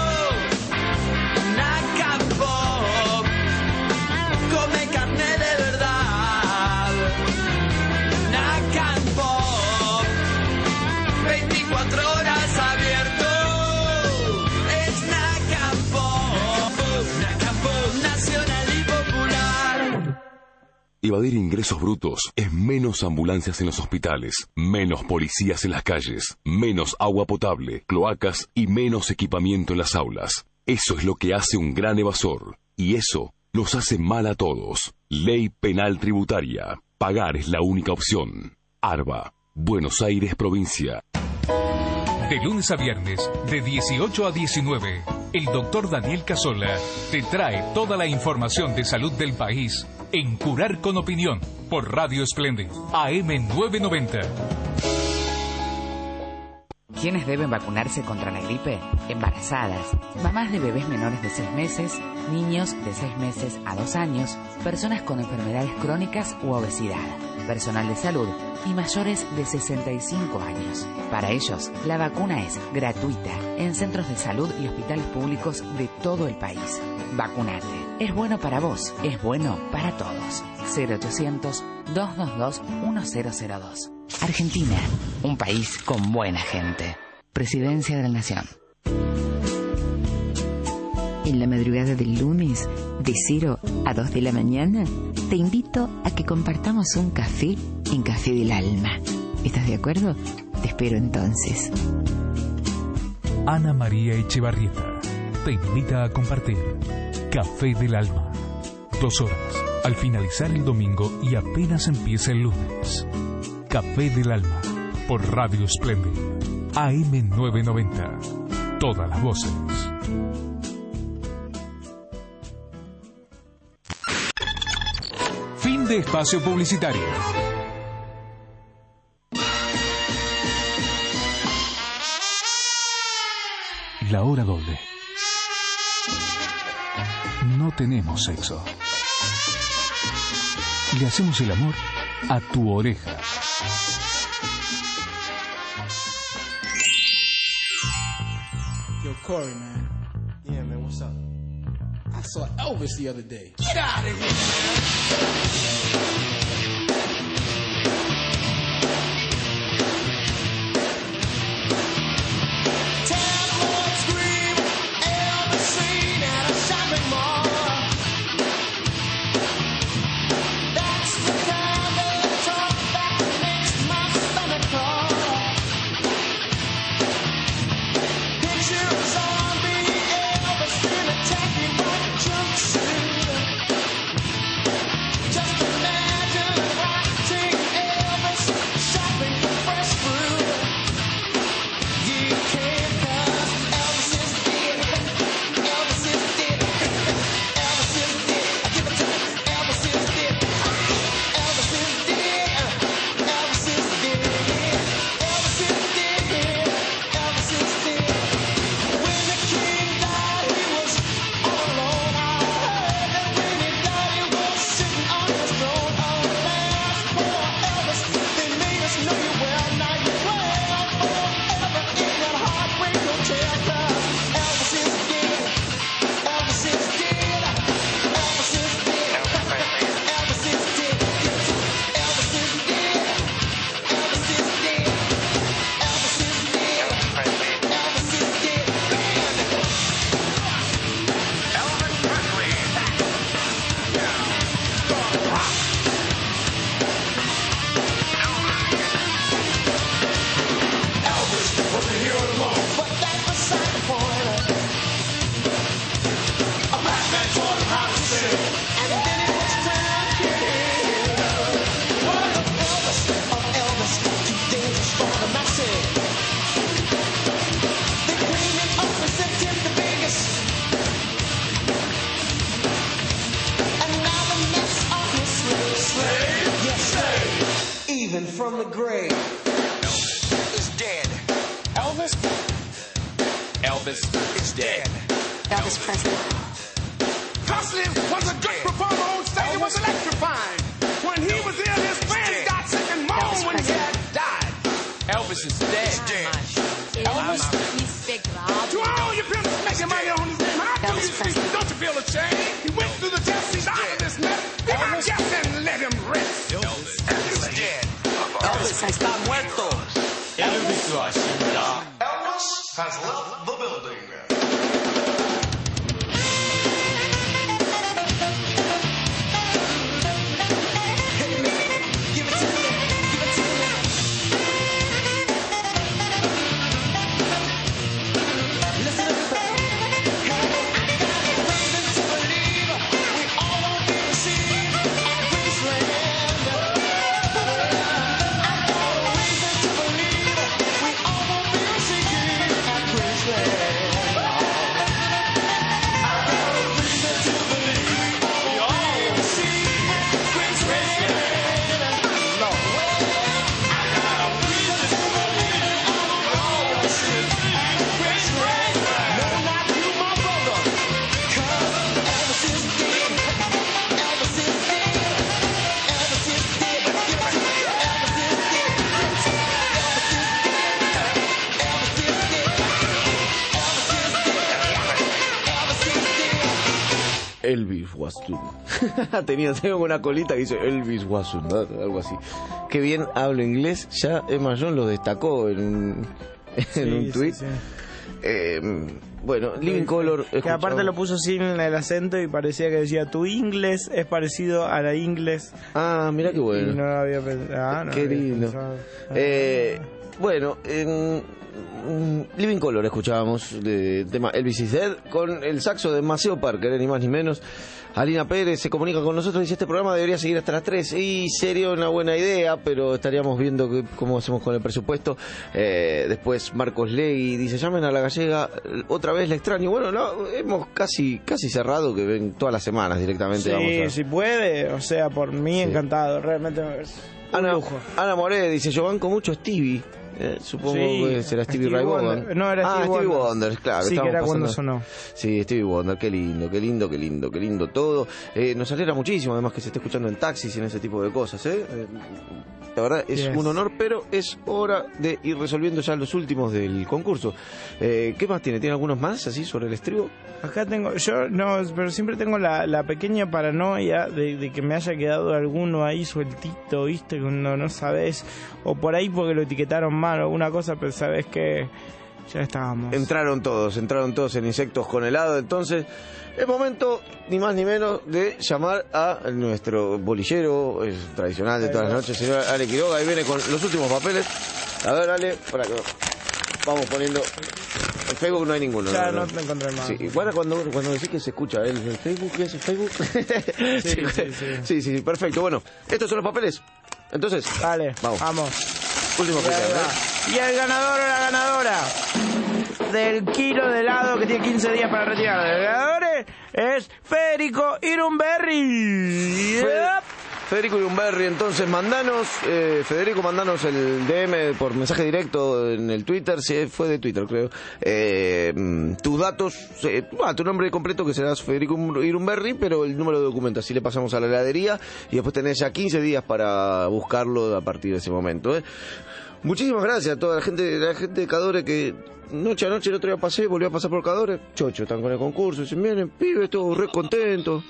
Nacampop, come carne de verdad. Nacampop, veinticuatro horas abierto. Es Nacampop, Nacampop nacional y popular. Evadir ingresos brutos es menos ambulancias en los hospitales, menos policías en las calles, menos agua potable, cloacas y menos equipamiento en las aulas. Eso es lo que hace un gran evasor. Y eso nos hace mal a todos. Ley Penal Tributaria. Pagar es la única opción. ARBA. Buenos Aires, provincia. De lunes a viernes, de dieciocho a diecinueve, el doctor Daniel Casola te trae toda la información de salud del país en Curar con Opinión por Radio Splendid, A M novecientos noventa. ¿Quiénes deben vacunarse contra la gripe? Embarazadas, mamás de bebés menores de seis meses, niños de seis meses a dos años, personas con enfermedades crónicas u obesidad, personal de salud y mayores de sesenta y cinco años. Para ellos, la vacuna es gratuita en centros de salud y hospitales públicos de todo el país. Vacunate. Es bueno para vos, es bueno para todos. cero ochocientos, dos dos dos, uno cero cero dos. Argentina, un país con buena gente. Presidencia de la Nación. En la madrugada del lunes, de cero a dos de la mañana, te invito a que compartamos un café en Café del Alma. ¿Estás de acuerdo? Te espero entonces. Ana María Echevarrieta te invita a compartir Café del Alma. Dos horas al finalizar el domingo y apenas empieza el lunes. Café del Alma por Radio Splendid, A M novecientos noventa. Todas las voces. Fin de espacio publicitario. La hora doble. no tenemos sexo. Le hacemos el amor a tu oreja. Yo, Corey, man. Yeah, man, what's up? I saw Elvis the other day. Get out of here, man! From the grave. Elvis is dead. Elvis? Elvis is dead. Elvis Presley. Presley was a good performer on stage. It was electrifying. When he was ill, his fans got sick and moaned when he had died. Elvis is dead. Elvis? To all you people making money on his name, how do you see? Don't you feel ashamed? He went through the test, he's out of this mess. Be my guest and let him rest. Elvis is dead. Elvis está muerto. Elvis has left the building. Elvis was to... Tenía, tengo una colita que dice Elvis was to, algo así. Qué bien hablo inglés. Ya Emma John lo destacó en un, en sí, un tweet. Sí, sí. Eh, bueno, Living Color. Que aparte lo puso sin el acento y parecía que decía tu inglés es parecido a la inglés. Ah, mira qué bueno. Y no lo había pensado. Ah, no qué lindo. Eh, bueno, en Living Color escuchábamos de tema Elvis is Dead con el saxo de Maceo Parker, ni más ni menos. Alina Pérez se comunica con nosotros y dice: este programa debería seguir hasta las tres. Y sería una buena idea, pero estaríamos viendo que, cómo hacemos con el presupuesto. Eh, después Marcos Legui dice: llamen a la gallega, otra vez la extraño. Bueno, no, hemos casi casi cerrado, que ven todas las semanas directamente. Sí, vamos a... si puede, o sea, por mí sí. Encantado, realmente es un Ana, lujo. Ana Moré dice: yo banco mucho Stevie. Eh, supongo Sí, que será Stevie, Stevie Ray Vaughan. Wonder. No, era ah, Stevie Stevie Wonder. Wonder, claro. Sí, que estábamos era cuando pasando- sonó. Sí, Stevie Wonder, qué lindo, qué lindo, qué lindo, qué lindo, qué lindo todo. Eh, nos alegra muchísimo, además, que se esté escuchando en taxis y en ese tipo de cosas, ¿eh? Eh, La verdad es Yes. un honor, pero es hora de ir resolviendo ya los últimos del concurso. Eh, ¿Qué más tiene? ¿Tiene algunos más así sobre el estribo? Acá tengo, yo no, pero siempre tengo la, la pequeña paranoia de, de que me haya quedado alguno ahí sueltito, ¿viste? Cuando no sabes, o por ahí porque lo etiquetaron mal o alguna cosa, pero sabes que ya estábamos. Entraron todos, entraron todos en insectos con helado, entonces es momento, ni más ni menos, de llamar a nuestro bolillero eh, tradicional de todas las noches, señor Ale Quiroga. Ahí viene con los últimos papeles. A ver, Ale, para que vamos poniendo. En Facebook no hay ninguno. Ya no te encontré más. Sí, igual cuando, cuando decís que se escucha el, el Facebook, ¿qué es el Facebook? Sí, sí, sí. sí, sí, perfecto. Bueno, estos son los papeles. Entonces, Dale, vamos. vamos. Último Ahí papeles. va. Y el ganador o la ganadora del kilo de helado que tiene quince días para retirar. El ganador es Federico Irumberri. Fe- Federico Irumberri, entonces mandanos, eh, Federico, mandanos el D M por mensaje directo en el Twitter, si fue de Twitter creo, eh, tus datos, eh, ah, tu nombre completo que serás Federico Irumberri, pero el número de documentos, así le pasamos a la heladería y después tenés ya quince días para buscarlo a partir de ese momento. ¿eh? Muchísimas gracias a toda la gente, la gente de Cadore que noche a noche el otro día pasé, volví a pasar por Cadore, chocho, están con el concurso, dicen, vienen, pibes, todos re contentos.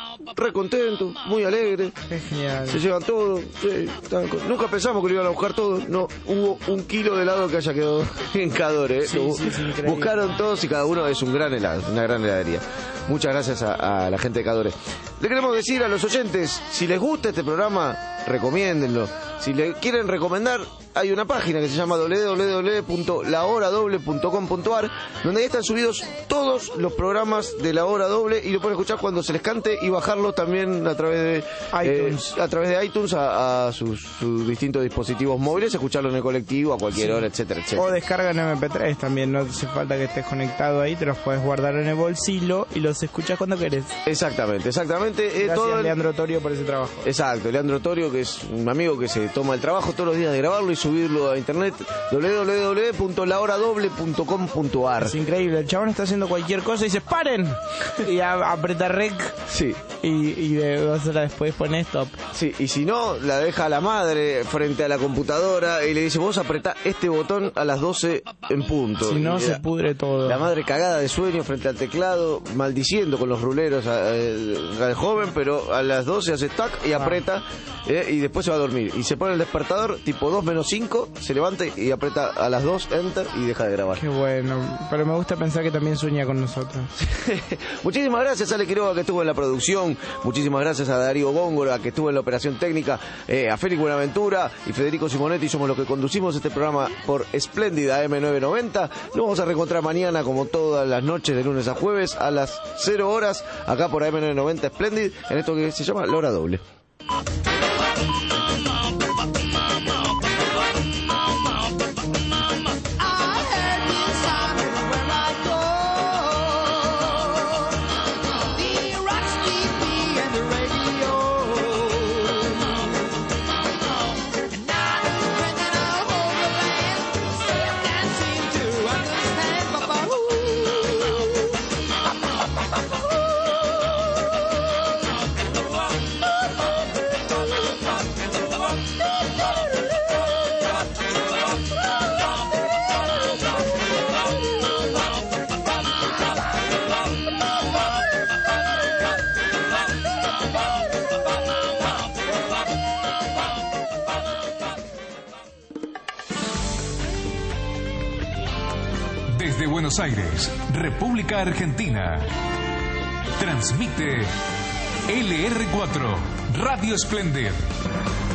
Re contento, muy alegre. Qué genial. Se llevan todo. Sí, están con- nunca pensamos que lo iban a buscar todo. No, hubo un kilo de helado que haya quedado en Cadore. ¿eh? Sí, Lo- sí, es increíble. Buscaron todos y cada uno es un gran helado, una gran heladería. Muchas gracias a, a la gente de Cadore. Le queremos decir a los oyentes, si les gusta este programa, recomiéndenlo. Si le quieren recomendar, hay una página que se llama doble u doble u doble u punto la hora doble punto com punto a r, donde ahí están subidos todos los programas de La Hora Doble y lo pueden escuchar cuando se les cante y bajarlo también a través de iTunes. eh, a través de iTunes a, a sus, sus distintos dispositivos móviles, escucharlo en el colectivo a cualquier Sí. hora, etcétera, etcétera. O descargan eme pe tres también, no hace falta que estés conectado ahí, te los puedes guardar en el bolsillo y los escuchas cuando querés. Exactamente, exactamente. Eh, Gracias, todo el- Leandro Torio, por ese trabajo. Exacto, Leandro Torio, que es un amigo que se toma el trabajo todos los días de grabarlo y subirlo a internet, doble u doble u doble u punto la hora doble punto com punto a r. Es increíble, el chabón está haciendo cualquier cosa y dice ¡paren! Y a- aprieta rec. Sí. Y, y de dos horas después pone stop. Sí, y si no, la deja a la madre frente a la computadora y le dice, vos apretá este botón a las doce en punto. Si no, Y se la- pudre todo. La madre cagada de sueño frente al teclado, maldiciendo con los ruleros a- a- al joven, pero a las doce hace tac y aprieta eh, y después se va a dormir. Y se pone el despertador tipo dos menos cinco, se levanta y aprieta a las dos, enter y deja de grabar. Qué bueno, pero me gusta pensar que también sueña con nosotros. Muchísimas gracias a Ale Quiroga que estuvo en la producción, muchísimas gracias a Darío Góngora que estuvo en la operación técnica, eh, a Félix Buenaventura y Federico Simonetti, somos los que conducimos este programa por Espléndida eme novecientos noventa. Nos vamos a reencontrar mañana como todas las noches de lunes a jueves a las cero horas acá por eme novecientos noventa Splendid en esto que se llama La Hora Doble. Desde Buenos Aires, República Argentina. Transmite L R cuatro, Radio Splendid.